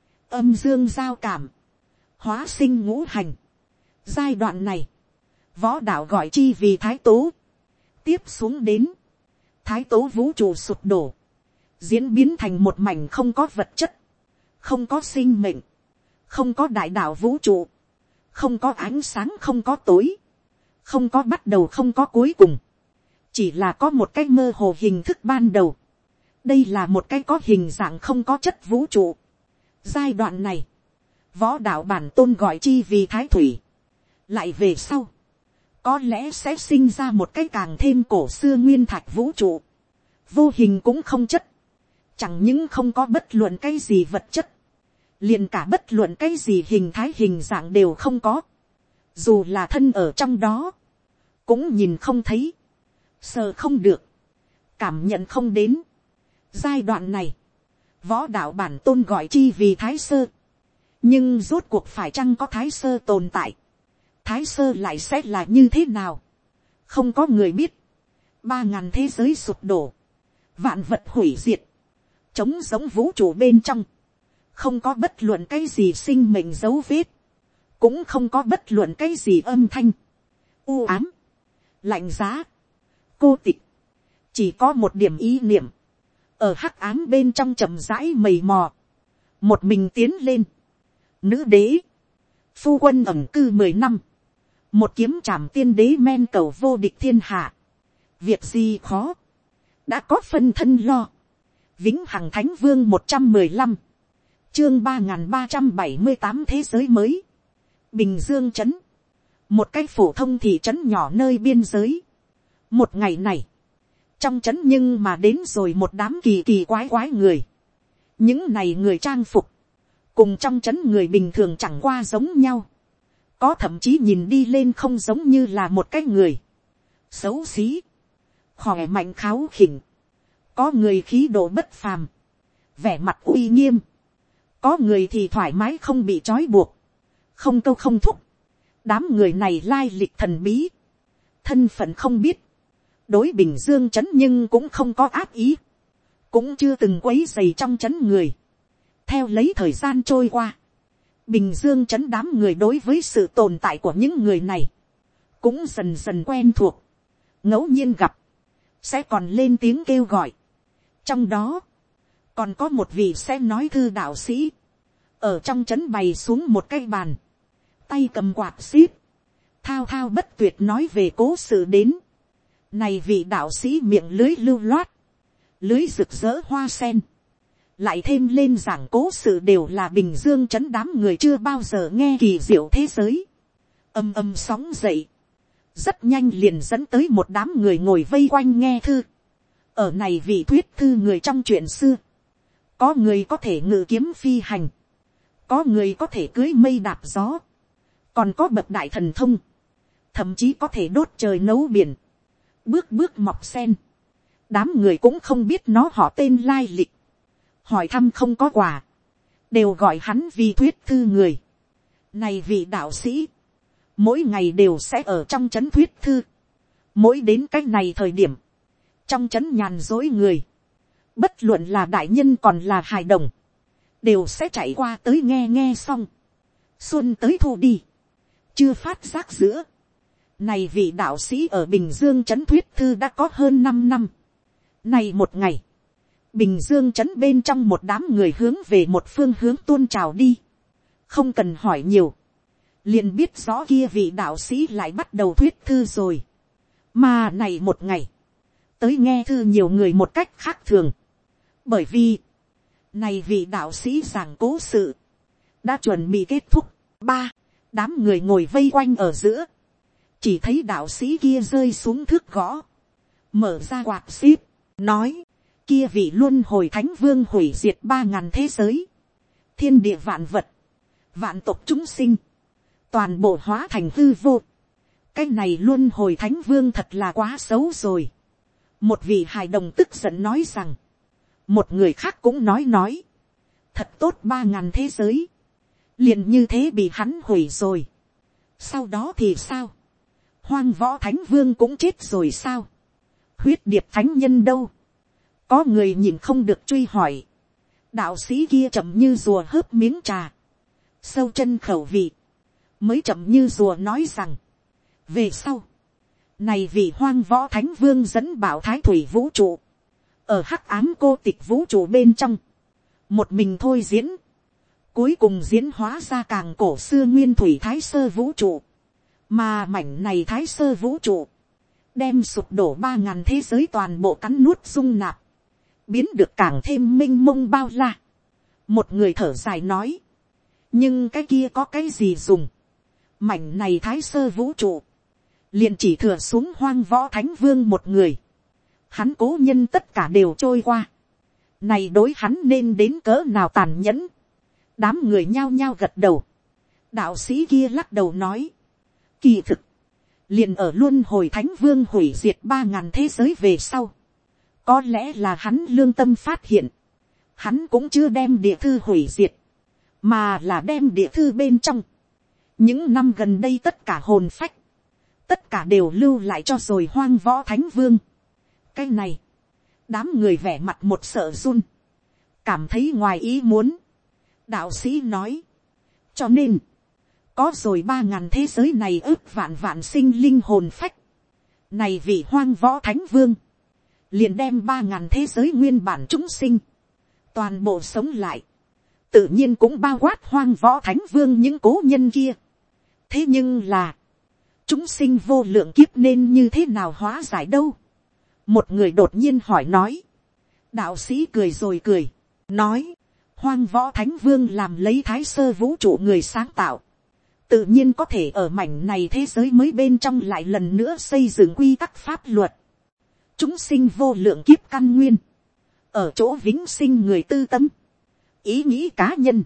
âm dương giao cảm, hóa sinh ngũ hành. Giai đoạn này, võ đạo gọi chi vì thái tố. Tiếp xuống đến, thái tố vũ trụ sụp đổ, diễn biến thành một mảnh không có vật chất, không có sinh mệnh, không có đại đạo vũ trụ, không có ánh sáng, không có tối, không có bắt đầu, không có cuối cùng, chỉ là có một cái mơ hồ hình thức ban đầu. Đây là một cái có hình dạng không có chất vũ trụ. Giai đoạn này, võ đạo bản tôn gọi chi vì thái thủy. Lại về sau, có lẽ sẽ sinh ra một cái càng thêm cổ xưa nguyên thạch vũ trụ, vô hình cũng không chất, chẳng những không có bất luận cái gì vật chất, liền cả bất luận cái gì hình thái hình dạng đều không có. Dù là thân ở trong đó, cũng nhìn không thấy, sờ không được, cảm nhận không đến. Giai đoạn này, võ đạo bản tôn gọi chi vì thái sơ. Nhưng rốt cuộc phải chăng có thái sơ tồn tại? Thái sơ lại sẽ là như thế nào? Không có người biết. Ba ngàn thế giới sụp đổ, vạn vật hủy diệt, trống giống vũ trụ bên trong, không có bất luận cái gì sinh mệnh dấu vết, cũng không có bất luận cái gì âm thanh. U ám, lạnh giá, cô tịch, chỉ có một điểm ý niệm, ở hắc ám bên trong chậm rãi mầy mò, một mình tiến lên. Nữ đế, phu quân ẩn cư mười năm, một kiếm trảm tiên đế men cầu vô địch thiên hạ, việc gì khó, đã có phân thân lo. Vĩnh hằng thánh vương một trăm mười lăm, chương ba nghìn ba trăm bảy mươi tám thế giới mới. Bình Dương trấn, một cái phổ thông thị trấn nhỏ nơi biên giới. Một ngày này, trong trấn nhưng mà đến rồi một đám kỳ kỳ quái quái người. Những này người trang phục, cùng trong trấn người bình thường chẳng qua giống nhau. Có thậm chí nhìn đi lên không giống như là một cái người. Xấu xí, khỏe mạnh kháo khỉnh. Có người khí độ bất phàm, vẻ mặt uy nghiêm. Có người thì thoải mái không bị trói buộc, không câu không thúc. Đám người này lai lịch thần bí, thân phận không biết. Đối Bình Dương trấn nhưng cũng không có ác ý, cũng chưa từng quấy dày trong trấn người. Theo lấy thời gian trôi qua, Bình Dương trấn đám người đối với sự tồn tại của những người này cũng dần dần quen thuộc. Ngẫu nhiên gặp, sẽ còn lên tiếng kêu gọi. Trong đó, còn có một vị sẽ nói thư đạo sĩ, ở trong trấn bày xuống một cái bàn, tay cầm quạt xíp, thao thao bất tuyệt nói về cố sự đến. Này vị đạo sĩ miệng lưới lưu loát, lưới rực rỡ hoa sen, lại thêm lên giảng cố sự đều là Bình Dương trấn đám người chưa bao giờ nghe kỳ diệu thế giới. Âm âm sóng dậy, rất nhanh liền dẫn tới một đám người ngồi vây quanh nghe thư. Ở này vị thuyết thư người trong chuyện xưa, có người có thể ngự kiếm phi hành, có người có thể cưới mây đạp gió, còn có bậc đại thần thông, thậm chí có thể đốt trời nấu biển, bước bước mọc sen. Đám người cũng không biết nó họ tên lai lịch, hỏi thăm không có quà, đều gọi hắn vì thuyết thư người. Này vị đạo sĩ, mỗi ngày đều sẽ ở trong trấn thuyết thư. Mỗi đến cách này thời điểm, trong trấn nhàn dối người, bất luận là đại nhân còn là hài đồng, đều sẽ chạy qua tới nghe nghe xong. Xuân tới thu đi, chưa phát giác giữa. Này vị đạo sĩ ở Bình Dương trấn thuyết thư đã có hơn năm năm. Này một ngày, Bình Dương trấn bên trong một đám người hướng về một phương hướng tuôn trào đi. Không cần hỏi nhiều, liền biết rõ kia vị đạo sĩ lại bắt đầu thuyết thư rồi. Mà này một ngày, tới nghe thư nhiều người một cách khác thường. Bởi vì, này vị đạo sĩ giảng cố sự, đã chuẩn bị kết thúc. Ba, đám người ngồi vây quanh ở giữa. Chỉ thấy đạo sĩ kia rơi xuống thước gõ. Mở ra quạt xíp, nói, kia vị luân hồi thánh vương hủy diệt ba ngàn thế giới. Thiên địa vạn vật, vạn tộc chúng sinh, toàn bộ hóa thành hư vô. Cái này luân hồi thánh vương thật là quá xấu rồi. Một vị hài đồng tức giận nói rằng, một người khác cũng nói nói, thật tốt ba ngàn thế giới, liền như thế bị hắn hủy rồi. Sau đó thì sao? Hoang võ thánh vương cũng chết rồi sao? Huyết điệp thánh nhân đâu? Có người nhìn không được truy hỏi. Đạo sĩ kia chậm như rùa hớp miếng trà, sâu chân khẩu vị, mới chậm như rùa nói rằng, về sau, này vị hoang võ thánh vương dẫn bảo thái thủy vũ trụ, ở hắc ám cô tịch vũ trụ bên trong, một mình thôi diễn, cuối cùng diễn hóa ra càng cổ xưa nguyên thủy thái sơ vũ trụ, mà mảnh này thái sơ vũ trụ, đem sụp đổ ba ngàn thế giới toàn bộ cắn nuốt dung nạp, biến được càng thêm minh mông bao la. Một người thở dài nói, nhưng cái kia có cái gì dùng, mảnh này thái sơ vũ trụ, liền chỉ thừa xuống hoang võ thánh vương một người, hắn cố nhân tất cả đều trôi qua, này đối hắn nên đến cỡ nào tàn nhẫn. Đám người nhao nhao gật đầu. Đạo sĩ kia lắc đầu nói, kỳ thực, liền ở luân hồi thánh vương hủy diệt ba ngàn thế giới về sau, có lẽ là hắn lương tâm phát hiện, hắn cũng chưa đem địa thư hủy diệt, mà là đem địa thư bên trong những năm gần đây tất cả hồn phách, tất cả đều lưu lại cho rồi hoang võ thánh vương. Cái này, đám người vẻ mặt một sợ run, cảm thấy ngoài ý muốn. Đạo sĩ nói, cho nên, có rồi ba ngàn thế giới này ước vạn vạn sinh linh hồn phách. Này vị hoang võ thánh vương, liền đem ba ngàn thế giới nguyên bản chúng sinh, toàn bộ sống lại, tự nhiên cũng bao quát hoang võ thánh vương những cố nhân kia. Thế nhưng là, chúng sinh vô lượng kiếp nên như thế nào hóa giải đâu? Một người đột nhiên hỏi nói. Đạo sĩ cười rồi cười, nói, hoang võ thánh vương làm lấy thái sơ vũ trụ người sáng tạo, tự nhiên có thể ở mảnh này thế giới mới bên trong lại lần nữa xây dựng quy tắc pháp luật. Chúng sinh vô lượng kiếp căn nguyên, ở chỗ vĩnh sinh người tư tâm, ý nghĩ cá nhân,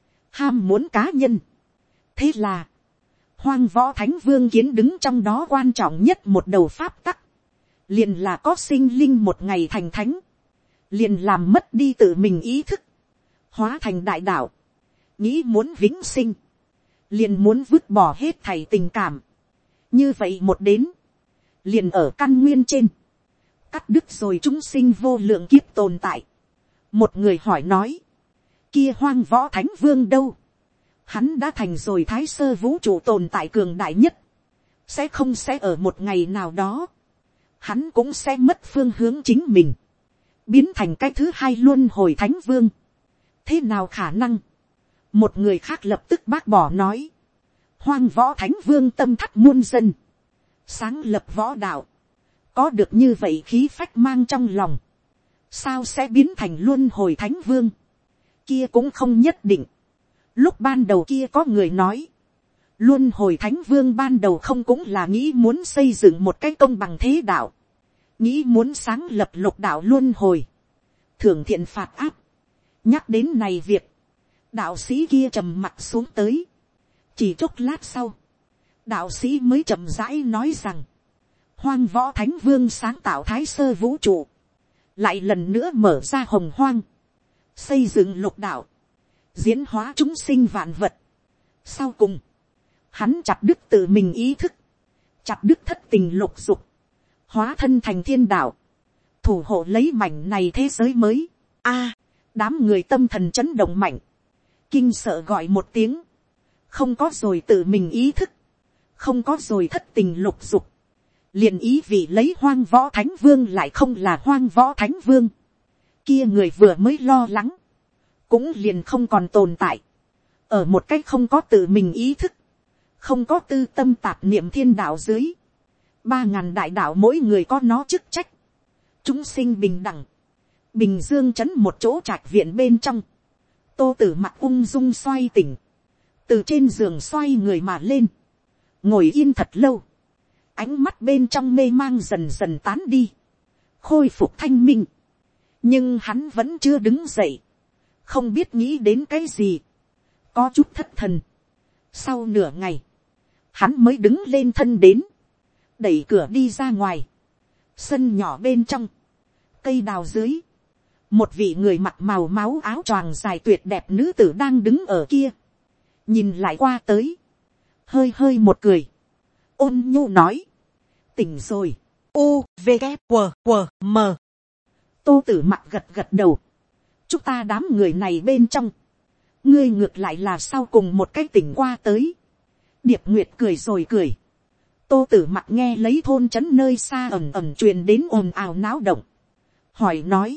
ham muốn cá nhân. Thế là, hoang võ thánh vương kiến đứng trong đó quan trọng nhất một đầu pháp tắc, liền là có sinh linh một ngày thành thánh, liền làm mất đi tự mình ý thức, hóa thành đại đạo, nghĩ muốn vĩnh sinh, liền muốn vứt bỏ hết thảy tình cảm. Như vậy một đến, liền ở căn nguyên trên, cắt đứt rồi chúng sinh vô lượng kiếp tồn tại. Một người hỏi nói, kia hoang võ thánh vương đâu? Hắn đã thành rồi thái sơ vũ trụ tồn tại cường đại nhất, sẽ không sẽ ở một ngày nào đó, hắn cũng sẽ mất phương hướng chính mình, biến thành cái thứ hai luân hồi thánh vương. Thế nào khả năng? Một người khác lập tức bác bỏ nói, hoang võ thánh vương tâm thắt muôn dân, sáng lập võ đạo, có được như vậy khí phách mang trong lòng, sao sẽ biến thành luân hồi thánh vương? Kia cũng không nhất định. Lúc ban đầu kia có người nói, luân hồi thánh vương ban đầu không cũng là nghĩ muốn xây dựng một cái công bằng thế đạo, nghĩ muốn sáng lập lục đạo luân hồi, thưởng thiện phạt áp. Nhắc đến này việc, đạo sĩ kia trầm mặt xuống tới. Chỉ chốc lát sau, đạo sĩ mới chậm rãi nói rằng, hoang võ thánh vương sáng tạo thái sơ vũ trụ, lại lần nữa mở ra hồng hoang, xây dựng lục đạo, diễn hóa chúng sinh vạn vật. Sau cùng, hắn chặt đứt tự mình ý thức, chặt đứt thất tình lục dục, hóa thân thành thiên đạo, thủ hộ lấy mảnh này thế giới mới. A, đám người tâm thần chấn động mạnh, kinh sợ gọi một tiếng, không có rồi tự mình ý thức, không có rồi thất tình lục dục, liền ý vị lấy hoang võ thánh vương lại không là hoang võ thánh vương. Kia người vừa mới lo lắng, cũng liền không còn tồn tại, ở một cách không có tự mình ý thức, không có tư tâm tạp niệm thiên đạo dưới, ba ngàn đại đạo mỗi người có nó chức trách, chúng sinh bình đẳng. Bình dương trấn một chỗ trạch viện bên trong, Tô Tử Mặc ung dung xoay tỉnh, từ trên giường xoay người mà lên, ngồi yên thật lâu, ánh mắt bên trong mê mang dần dần tán đi, khôi phục thanh minh. Nhưng hắn vẫn chưa đứng dậy, không biết nghĩ đến cái gì, có chút thất thần. Sau nửa ngày, hắn mới đứng lên thân đến, đẩy cửa đi ra ngoài. Sân nhỏ bên trong, cây đào dưới, một vị người mặc màu máu áo choàng dài tuyệt đẹp nữ tử đang đứng ở kia, nhìn lại qua tới, hơi hơi một cười, ôn nhu nói, tỉnh rồi. U V G W W M. Tô Tử Mặc gật gật đầu, chúng ta đám người này bên trong, ngươi ngược lại là sau cùng một cái tỉnh qua tới. Điệp Nguyệt cười rồi cười. Tô Tử Mặc nghe lấy thôn trấn nơi xa ẩm ẩm truyền đến ồn ào náo động, hỏi nói,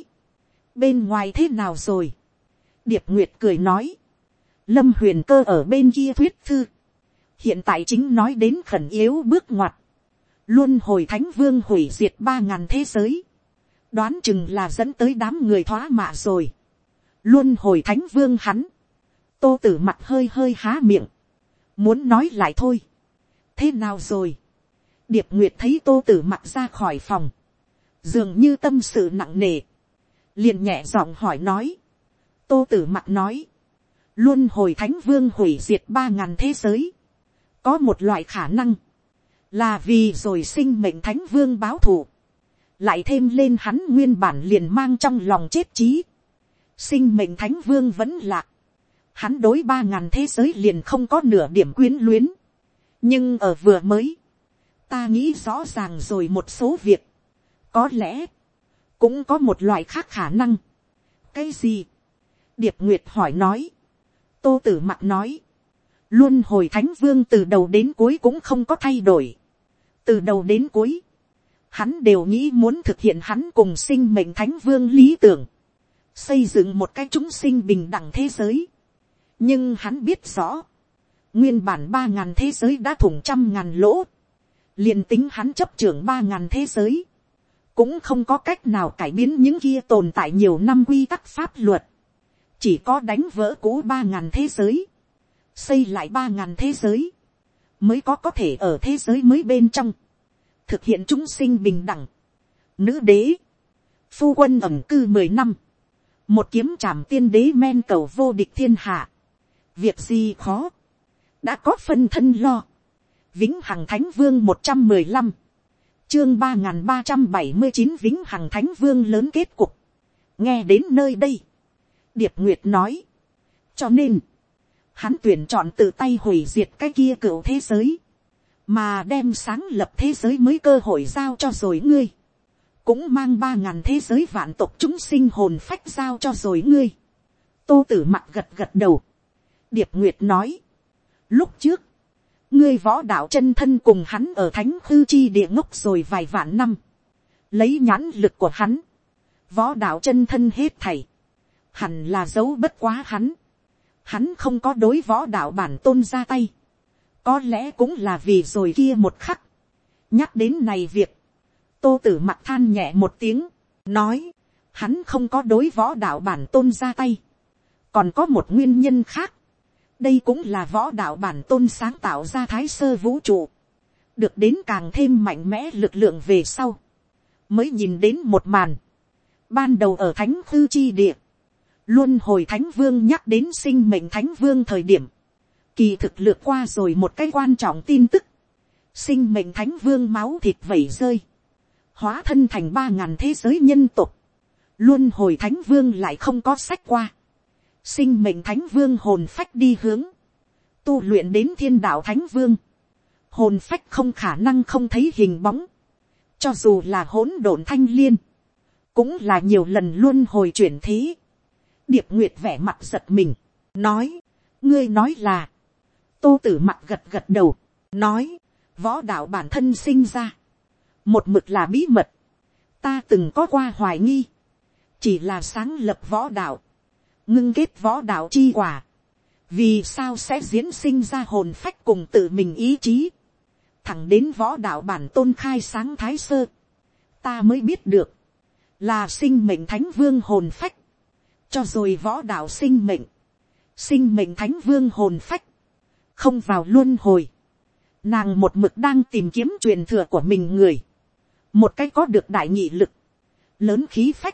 bên ngoài thế nào rồi? Điệp Nguyệt cười nói, Lâm Huyền Cơ ở bên kia thuyết thư, hiện tại chính nói đến khẩn yếu bước ngoặt, luân hồi thánh vương hủy diệt ba ngàn thế giới, đoán chừng là dẫn tới đám người thoá mạ rồi. Luân hồi thánh vương hắn, Tô Tử Mặc hơi hơi há miệng, muốn nói lại thôi. Thế nào rồi? Điệp Nguyệt thấy Tô Tử Mặc ra khỏi phòng, dường như tâm sự nặng nề, liền nhẹ giọng hỏi nói. Tô Tử Mặc nói, luân hồi thánh vương hủy diệt ba ngàn thế giới, có một loại khả năng, là vì rồi sinh mệnh thánh vương báo thù, lại thêm lên hắn nguyên bản liền mang trong lòng chết chí. Sinh mệnh thánh vương vẫn lạc, hắn đối ba ngàn thế giới liền không có nửa điểm quyến luyến. Nhưng ở vừa mới, ta nghĩ rõ ràng rồi một số việc, có lẽ cũng có một loại khác khả năng. Cái gì? Điệp Nguyệt hỏi nói. Tô Tử Mặc nói, luân hồi thánh vương từ đầu đến cuối cũng không có thay đổi. Từ đầu đến cuối, hắn đều nghĩ muốn thực hiện hắn cùng sinh mệnh thánh vương lý tưởng, xây dựng một cái chúng sinh bình đẳng thế giới. Nhưng hắn biết rõ, nguyên bản ba ngàn thế giới đã thủng trăm ngàn lỗ, liền tính hắn chấp trưởng ba ngàn thế giới, cũng không có cách nào cải biến những kia tồn tại nhiều năm quy tắc pháp luật. Chỉ có đánh vỡ cũ ba ngàn thế giới, xây lại ba ngàn thế giới, mới có có thể ở thế giới mới bên trong thực hiện chúng sinh bình đẳng. Nữ đế, phu quân ẩm cư mười năm, một kiếm trảm tiên đế men cầu vô địch thiên hạ, việc gì khó, đã có phân thân lo. Vĩnh Hằng Thánh Vương một trăm mười lăm, chương ba nghìn ba trăm bảy mươi chín Vĩnh Hằng Thánh Vương lớn kết cục. Nghe đến nơi đây, Điệp Nguyệt nói, cho nên, hắn tuyển chọn tự tay hủy diệt cái kia cựu thế giới, mà đem sáng lập thế giới mới cơ hội giao cho rồi ngươi, cũng mang ba ngàn thế giới vạn tộc chúng sinh hồn phách giao cho rồi ngươi. Tô Tử Mặc gật gật đầu. Điệp Nguyệt nói, lúc trước, ngươi võ đạo chân thân cùng hắn ở thánh hư chi địa ngốc rồi vài vạn năm, lấy nhãn lực của hắn, võ đạo chân thân hết thảy, hẳn là giấu bất quá hắn. Hắn không có đối võ đạo bản tôn ra tay, có lẽ cũng là vì rồi kia một khắc. Nhắc đến này việc, Tô Tử Mặc than nhẹ một tiếng, nói, hắn không có đối võ đạo bản tôn ra tay, còn có một nguyên nhân khác. Đây cũng là võ đạo bản tôn sáng tạo ra thái sơ vũ trụ, được đến càng thêm mạnh mẽ lực lượng về sau, mới nhìn đến một màn. Ban đầu ở thánh hư chi địa, luân hồi thánh vương nhắc đến sinh mệnh thánh vương thời điểm, kỳ thực lược qua rồi một cái quan trọng tin tức. Sinh mệnh thánh vương máu thịt vẩy rơi, hóa thân thành ba ngàn thế giới nhân tục. Luân hồi thánh vương lại không có sách qua. sinh mệnh thánh vương hồn phách đi hướng, tu luyện đến thiên đạo thánh vương, hồn phách không khả năng không thấy hình bóng, cho dù là hỗn độn thanh liên, cũng là nhiều lần luôn hồi chuyển thế. Điệp Nguyệt vẻ mặt giật mình, nói, ngươi nói là, tô tử mặt gật gật đầu, nói, võ đạo bản thân sinh ra, một mực là bí mật, ta từng có qua hoài nghi, chỉ là sáng lập võ đạo, ngưng kết võ đạo chi quả, vì sao sẽ diễn sinh ra hồn phách cùng tự mình ý chí, thẳng đến võ đạo bản tôn khai sáng thái sơ, ta mới biết được, là sinh mệnh thánh vương hồn phách, cho rồi võ đạo sinh mệnh, sinh mệnh thánh vương hồn phách, không vào luân hồi, nàng một mực đang tìm kiếm truyền thừa của mình người, một cái có được đại nghị lực, lớn khí phách,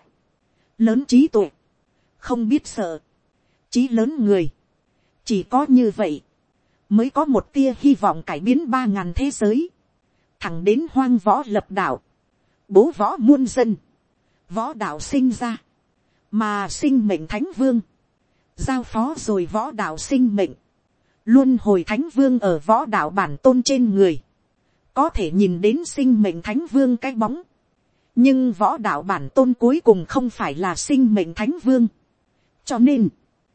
lớn trí tuệ, không biết sợ, trí lớn người, chỉ có như vậy, mới có một tia hy vọng cải biến ba ngàn thế giới, thẳng đến hoang võ lập đạo, bố võ muôn dân, võ đạo sinh ra, mà sinh mệnh thánh vương, giao phó rồi võ đạo sinh mệnh, luôn hồi thánh vương ở võ đạo bản tôn trên người, có thể nhìn đến sinh mệnh thánh vương cái bóng, nhưng võ đạo bản tôn cuối cùng không phải là sinh mệnh thánh vương, cho nên,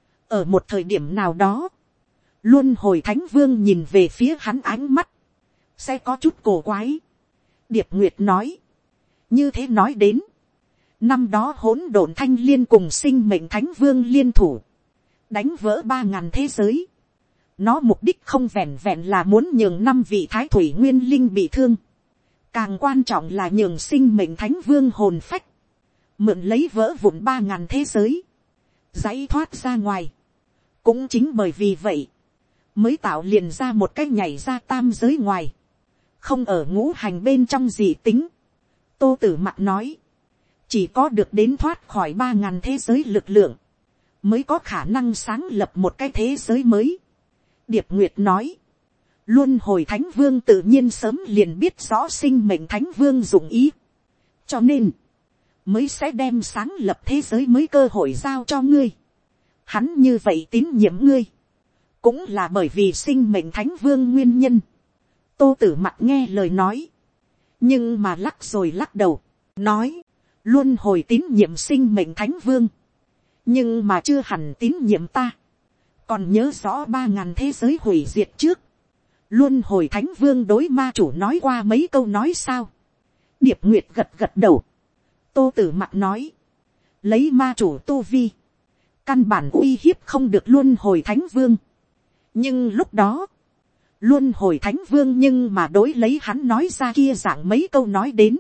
ở một thời điểm nào đó, luôn hồi thánh vương nhìn về phía hắn ánh mắt, sẽ có chút cổ quái. Điệp Nguyệt nói, như thế nói đến, năm đó hỗn độn thanh liên cùng sinh mệnh thánh vương liên thủ, đánh vỡ ba ngàn thế giới. Nó mục đích không vẹn vẹn là muốn nhường năm vị thái thủy nguyên linh bị thương, càng quan trọng là nhường sinh mệnh thánh vương hồn phách, mượn lấy vỡ vụn ba ngàn thế giới, giãy thoát ra ngoài. Cũng chính bởi vì vậy, mới tạo liền ra một cái nhảy ra tam giới ngoài, không ở ngũ hành bên trong gì tính. Tô Tử Mặc nói, chỉ có được đến thoát khỏi ba ngàn thế giới lực lượng, mới có khả năng sáng lập một cái thế giới mới. Điệp Nguyệt nói, luân hồi thánh vương tự nhiên sớm liền biết rõ sinh mệnh thánh vương dụng ý, cho nên mới sẽ đem sáng lập thế giới mới cơ hội giao cho ngươi. Hắn như vậy tín nhiệm ngươi, cũng là bởi vì sinh mệnh thánh vương nguyên nhân. Tô Tử Mặc nghe lời nói, nhưng mà lắc rồi lắc đầu, nói, luân hồi tín nhiệm sinh mệnh thánh vương, nhưng mà chưa hẳn tín nhiệm ta. Còn nhớ rõ ba ngàn thế giới hủy diệt trước, luân hồi thánh vương đối ma chủ nói qua mấy câu nói sao. Điệp Nguyệt gật gật đầu. Tô Tử Mặc nói, lấy ma chủ tu vi, căn bản uy hiếp không được luân hồi thánh vương. Nhưng lúc đó, luân hồi thánh vương nhưng mà đối lấy hắn nói ra kia dạng mấy câu nói đến,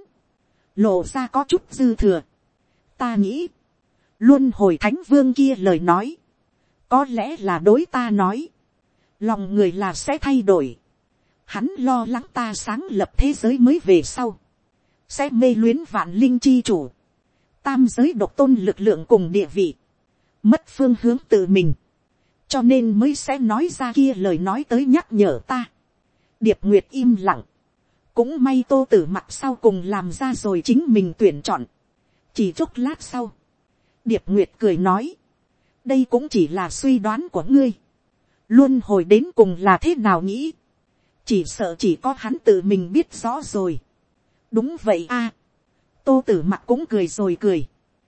lộ ra có chút dư thừa. Ta nghĩ, luân hồi thánh vương kia lời nói, có lẽ là đối ta nói, lòng người là sẽ thay đổi. Hắn lo lắng ta sáng lập thế giới mới về sau, sẽ mê luyến vạn linh chi chủ, tam giới độc tôn lực lượng cùng địa vị, mất phương hướng tự mình, cho nên mới sẽ nói ra kia lời nói tới nhắc nhở ta. Điệp Nguyệt im lặng, cũng may Tô Tử Mặc sau cùng làm ra rồi chính mình tuyển chọn. Chỉ chốc lát sau, Điệp Nguyệt cười nói, đây cũng chỉ là suy đoán của ngươi, luân hồi đến cùng là thế nào nghĩ, chỉ sợ chỉ có hắn tự mình biết rõ rồi. Đúng vậy a. Tô Tử Mặc cũng cười rồi cười,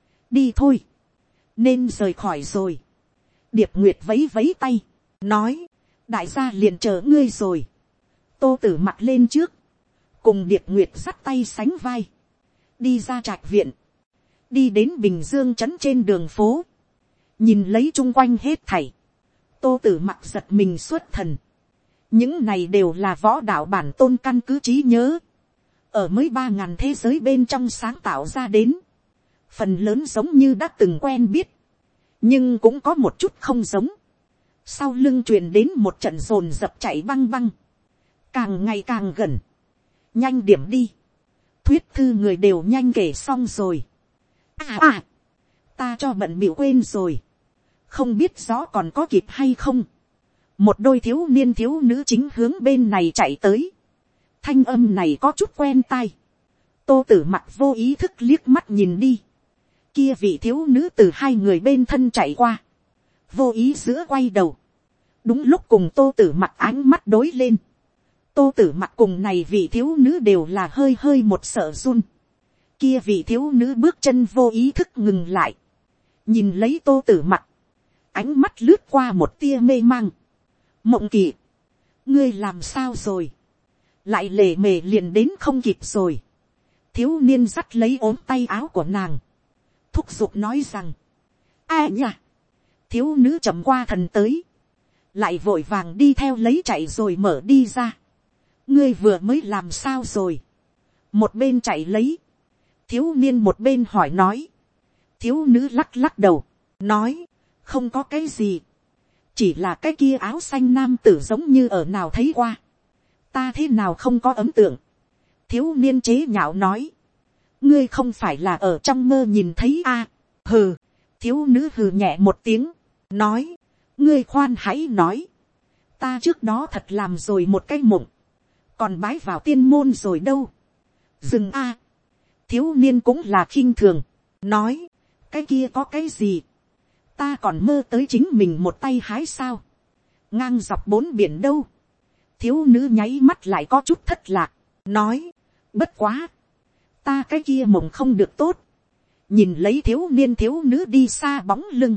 đi thôi, nên rời khỏi rồi. Điệp Nguyệt vẫy vẫy tay, nói, đại gia liền chờ ngươi rồi. Tô Tử Mặc lên trước, cùng Điệp Nguyệt dắt tay sánh vai, đi ra trạch viện, đi đến Bình Dương trấn trên đường phố, nhìn lấy chung quanh hết thảy. Tô Tử Mặc giật mình xuất thần, những này đều là võ đạo bản tôn căn cứ trí nhớ, ở mới ba ngàn thế giới bên trong sáng tạo ra đến, phần lớn giống như đã từng quen biết, nhưng cũng có một chút không giống. Sau lưng truyền đến một trận dồn dập chạy băng băng, càng ngày càng gần, nhanh điểm đi, thuyết thư người đều nhanh kể xong rồi. À à, ta cho bận biểu quên rồi, không biết rõ còn có kịp hay không. Một đôi thiếu niên thiếu nữ chính hướng bên này chạy tới, thanh âm này có chút quen tai. Tô Tử Mặc vô ý thức liếc mắt nhìn đi, kia vị thiếu nữ từ hai người bên thân chạy qua, vô ý giữa quay đầu, đúng lúc cùng tô tử mặt ánh mắt đối lên. Tô tử mặt cùng này vị thiếu nữ đều là hơi hơi một sợ run. Kia vị thiếu nữ bước chân vô ý thức ngừng lại, nhìn lấy tô tử mặt, ánh mắt lướt qua một tia mê mang. Mộng Kỳ, ngươi làm sao rồi, lại lề mề liền đến không kịp rồi. Thiếu niên dắt lấy ốm tay áo của nàng, thúc giục nói rằng, ai nhỉ. Thiếu nữ chậm qua thần tới, lại vội vàng đi theo lấy chạy rồi mở đi ra. Ngươi vừa mới làm sao rồi, một bên chạy lấy, thiếu niên một bên hỏi nói. Thiếu nữ lắc lắc đầu, nói, không có cái gì, chỉ là cái kia áo xanh nam tử giống như ở nào thấy qua, ta thế nào không có ấn tượng. Thiếu niên chế nhạo nói, ngươi không phải là ở trong mơ nhìn thấy a. À? Hừ. Thiếu nữ hừ nhẹ một tiếng, nói, ngươi khoan hãy nói, ta trước đó thật làm rồi một cái mộng, còn bái vào tiên môn rồi đâu. Dừng a. Thiếu niên cũng là khinh thường, nói, cái kia có cái gì, ta còn mơ tới chính mình một tay hái sao, ngang dọc bốn biển đâu. Thiếu nữ nháy mắt lại có chút thất lạc, nói, bất quá, ta cái kia mộng không được tốt. Nhìn lấy thiếu niên thiếu nữ đi xa bóng lưng,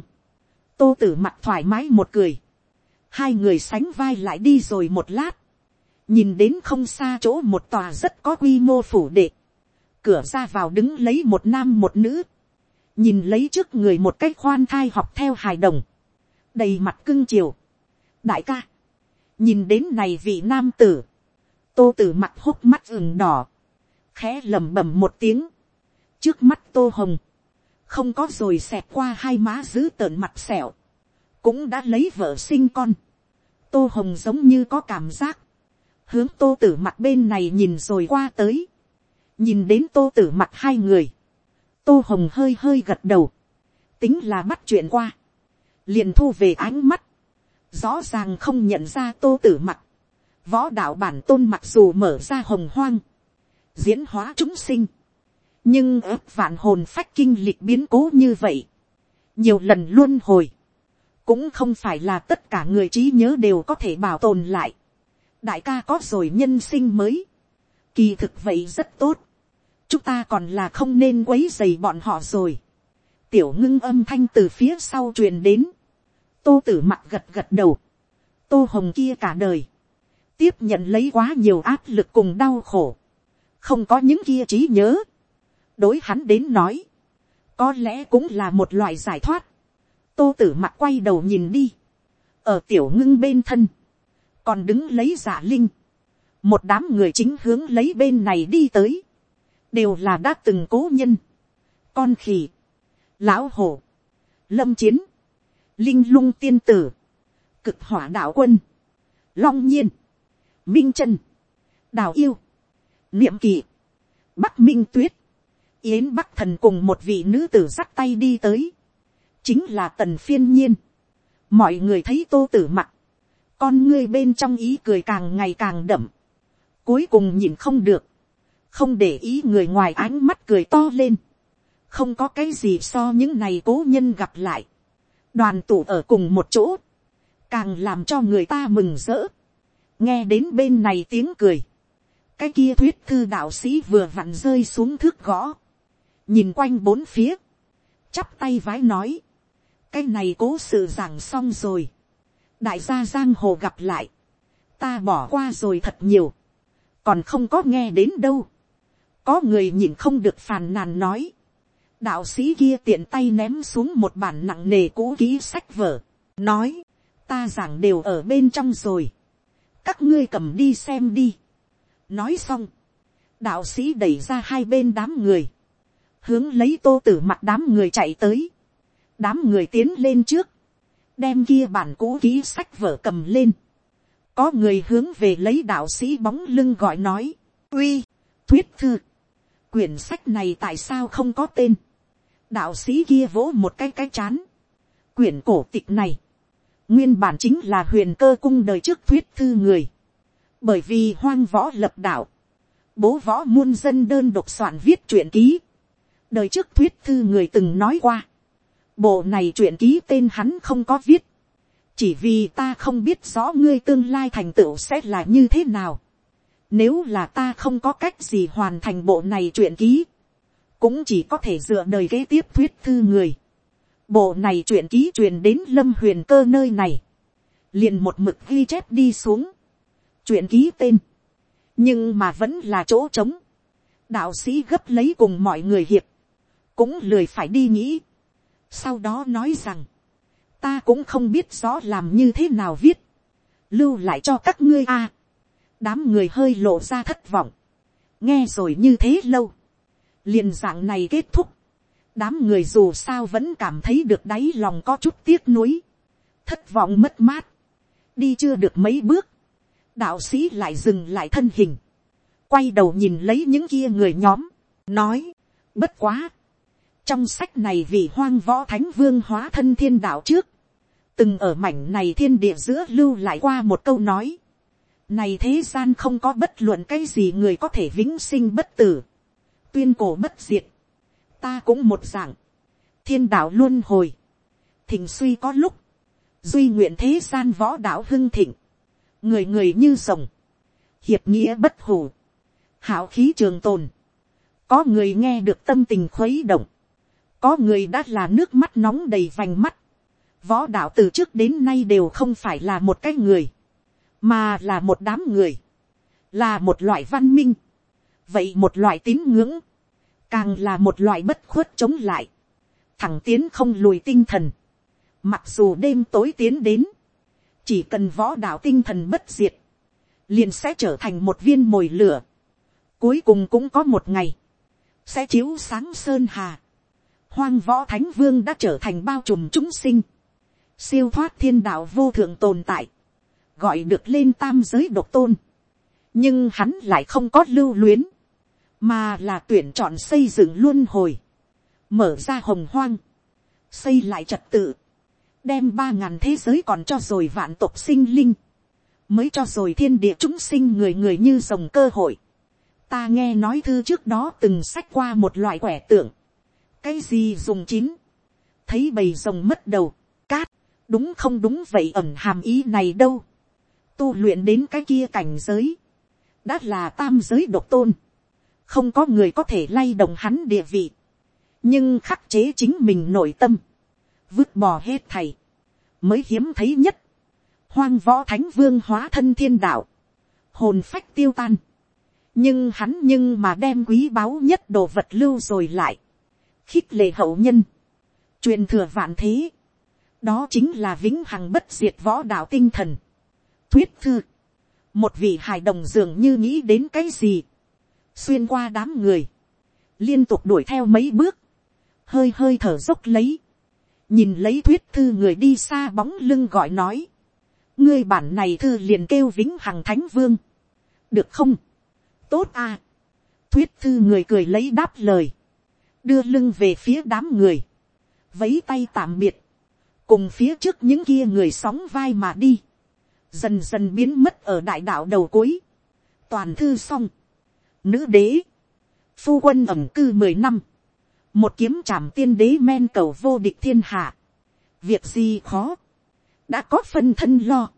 tô tử mặt thoải mái một cười, hai người sánh vai lại đi rồi một lát, nhìn đến không xa chỗ một tòa rất có quy mô phủ đệ, cửa ra vào đứng lấy một nam một nữ, nhìn lấy trước người một cái khoan thai học theo hài đồng, đầy mặt cưng chiều. Đại ca, nhìn đến này vị nam tử, tô tử mặt hốc mắt ửng đỏ, khẽ lẩm bẩm một tiếng. Trước mắt tô hồng, không có rồi xẹt qua hai má dữ tợn mặt sẹo, cũng đã lấy vợ sinh con. Tô hồng giống như có cảm giác, hướng tô tử mặt bên này nhìn rồi qua tới, nhìn đến tô tử mặt hai người, tô hồng hơi hơi gật đầu, tính là bắt chuyện qua, liền thu về ánh mắt, rõ ràng không nhận ra tô tử mặt. Võ đạo bản tôn mặc dù mở ra hồng hoang, diễn hóa chúng sinh, nhưng ước vạn hồn phách kinh lịch biến cố như vậy, nhiều lần luân hồi, cũng không phải là tất cả người trí nhớ đều có thể bảo tồn lại. Đại ca có rồi nhân sinh mới, kỳ thực vậy rất tốt, chúng ta còn là không nên quấy dày bọn họ rồi. Tiểu ngưng âm thanh từ phía sau truyền đến, tô tử mặt gật gật đầu. Tô hồng kia cả đời, tiếp nhận lấy quá nhiều áp lực cùng đau khổ, không có những kia trí nhớ, đối hắn đến nói, có lẽ cũng là một loại giải thoát. Tô tử mặt quay đầu nhìn đi, ở tiểu ngưng bên thân, còn đứng lấy giả linh, một đám người chính hướng lấy bên này đi tới, đều là đã từng cố nhân, con khỉ, lão hổ, lâm chiến, linh lung tiên tử, cực hỏa đạo quân, long nhiên, minh chân, đào yêu, niệm kỳ, bắc minh tuyết, yến bắc thần cùng một vị nữ tử dắt tay đi tới, chính là tần phiên nhiên. Mọi người thấy tô tử mặt, con ngươi bên trong ý cười càng ngày càng đậm, cuối cùng nhìn không được, không để ý người ngoài ánh mắt cười to lên. Không có cái gì so những này cố nhân gặp lại, đoàn tụ ở cùng một chỗ, càng làm cho người ta mừng rỡ. Nghe đến bên này tiếng cười, cái kia thuyết thư đạo sĩ vừa vặn rơi xuống thước gõ, nhìn quanh bốn phía, chắp tay vái nói, cái này cố sự giảng xong rồi, đại gia giang hồ gặp lại, ta bỏ qua rồi thật nhiều, còn không có nghe đến đâu. Có người nhìn không được phàn nàn nói, đạo sĩ kia tiện tay ném xuống một bản nặng nề cũ kỹ sách vở, nói, ta giảng đều ở bên trong rồi, các ngươi cầm đi xem đi. Nói xong, đạo sĩ đẩy ra hai bên đám người, hướng lấy tô tử mặt đám người chạy tới. Đám người tiến lên trước, đem kia bản cũ kỹ sách vở cầm lên. Có người hướng về lấy đạo sĩ bóng lưng gọi nói, uy, thuyết thư, quyển sách này tại sao không có tên. Đạo sĩ kia vỗ một cái cái chán, quyển cổ tịch này, nguyên bản chính là Huyền Cơ cung đời trước thuyết thư người, bởi vì hoang võ lập đạo, bố võ muôn dân đơn độc soạn viết truyện ký. Đời trước thuyết thư người từng nói qua, Bộ này truyện ký tên hắn không có viết. Chỉ vì ta không biết rõ ngươi tương lai thành tựu sẽ là như thế nào. Nếu là ta không có cách gì hoàn thành bộ này truyện ký, cũng chỉ có thể dựa đời kế tiếp thuyết thư người. Bộ này truyện ký truyền đến Lâm Huyền Cơ nơi này, liền một mực ghi chép đi xuống. Truyện ký tên, nhưng mà vẫn là chỗ trống. Đạo sĩ gấp lấy cùng mọi người hiệp, cũng lười phải đi nghĩ. Sau đó nói rằng, ta cũng không biết rõ làm như thế nào viết, lưu lại cho các ngươi a. Đám người hơi lộ ra thất vọng, nghe rồi như thế lâu, liền dạng này kết thúc. Đám người dù sao vẫn cảm thấy được đáy lòng có chút tiếc nuối, thất vọng mất mát. Đi chưa được mấy bước, đạo sĩ lại dừng lại thân hình, quay đầu nhìn lấy những kia người nhóm, nói, bất quá, trong sách này vị Hoang Võ Thánh Vương hóa thân thiên đạo trước, từng ở mảnh này thiên địa giữa lưu lại qua một câu nói, này thế gian không có bất luận cái gì người có thể vĩnh sinh bất tử, tuyên cổ bất diệt. Ta cũng một dạng, thiên đạo luân hồi, thịnh suy có lúc, duy nguyện thế gian võ đạo hưng thịnh, người người như rồng, hiệp nghĩa bất hủ, hảo khí trường tồn. Có người nghe được tâm tình khuấy động, có người đã là nước mắt nóng đầy vành mắt. Võ đạo từ trước đến nay đều không phải là một cái người, mà là một đám người, là một loại văn minh, vậy một loại tín ngưỡng, càng là một loại bất khuất chống lại, thẳng tiến không lùi tinh thần. Mặc dù đêm tối tiến đến, chỉ cần võ đạo tinh thần bất diệt, liền sẽ trở thành một viên mồi lửa, cuối cùng cũng có một ngày, sẽ chiếu sáng sơn hà. Hoang Võ Thánh Vương đã trở thành bao trùm chúng sinh, siêu thoát thiên đạo vô thượng tồn tại, gọi được lên tam giới độc tôn. Nhưng hắn lại không có lưu luyến, mà là tuyển chọn xây dựng luân hồi, mở ra hồng hoang, xây lại trật tự, đem ba ngàn thế giới còn cho rồi vạn tộc sinh linh, mới cho rồi thiên địa chúng sinh người người như rồng cơ hội. Ta nghe nói thư trước đó từng xách qua một loại quẻ tượng, cái gì dùng chín, thấy bầy rồng mất đầu, cát, đúng không đúng vậy, ẩn hàm ý này đâu. Tu luyện đến cái kia cảnh giới, đã là tam giới độc tôn, không có người có thể lay động hắn địa vị, nhưng khắc chế chính mình nội tâm, vứt bỏ hết thầy, mới hiếm thấy nhất. Hoang Võ Thánh Vương hóa thân thiên đạo, hồn phách tiêu tan, nhưng hắn nhưng mà đem quý báu nhất đồ vật lưu rồi lại, khích lệ hậu nhân, truyền thừa vạn thế, đó chính là vĩnh hằng bất diệt võ đạo tinh thần. Thuyết thư, một vị hài đồng dường như nghĩ đến cái gì, xuyên qua đám người, liên tục đuổi theo mấy bước, hơi hơi thở dốc lấy, nhìn lấy thuyết thư người đi xa bóng lưng gọi nói, ngươi bản này thư liền kêu vĩnh hằng thánh vương, được không? Tốt à. Thuyết thư người cười lấy đáp lời, đưa lưng về phía đám người, vấy tay tạm biệt, cùng phía trước những kia người sóng vai mà đi, dần dần biến mất ở đại đạo đầu cuối. Toàn thư xong, nữ đế, phu quân ẩm cư mười năm, một kiếm trảm tiên đế men cầu vô địch thiên hạ, việc gì khó, đã có phân thân lo,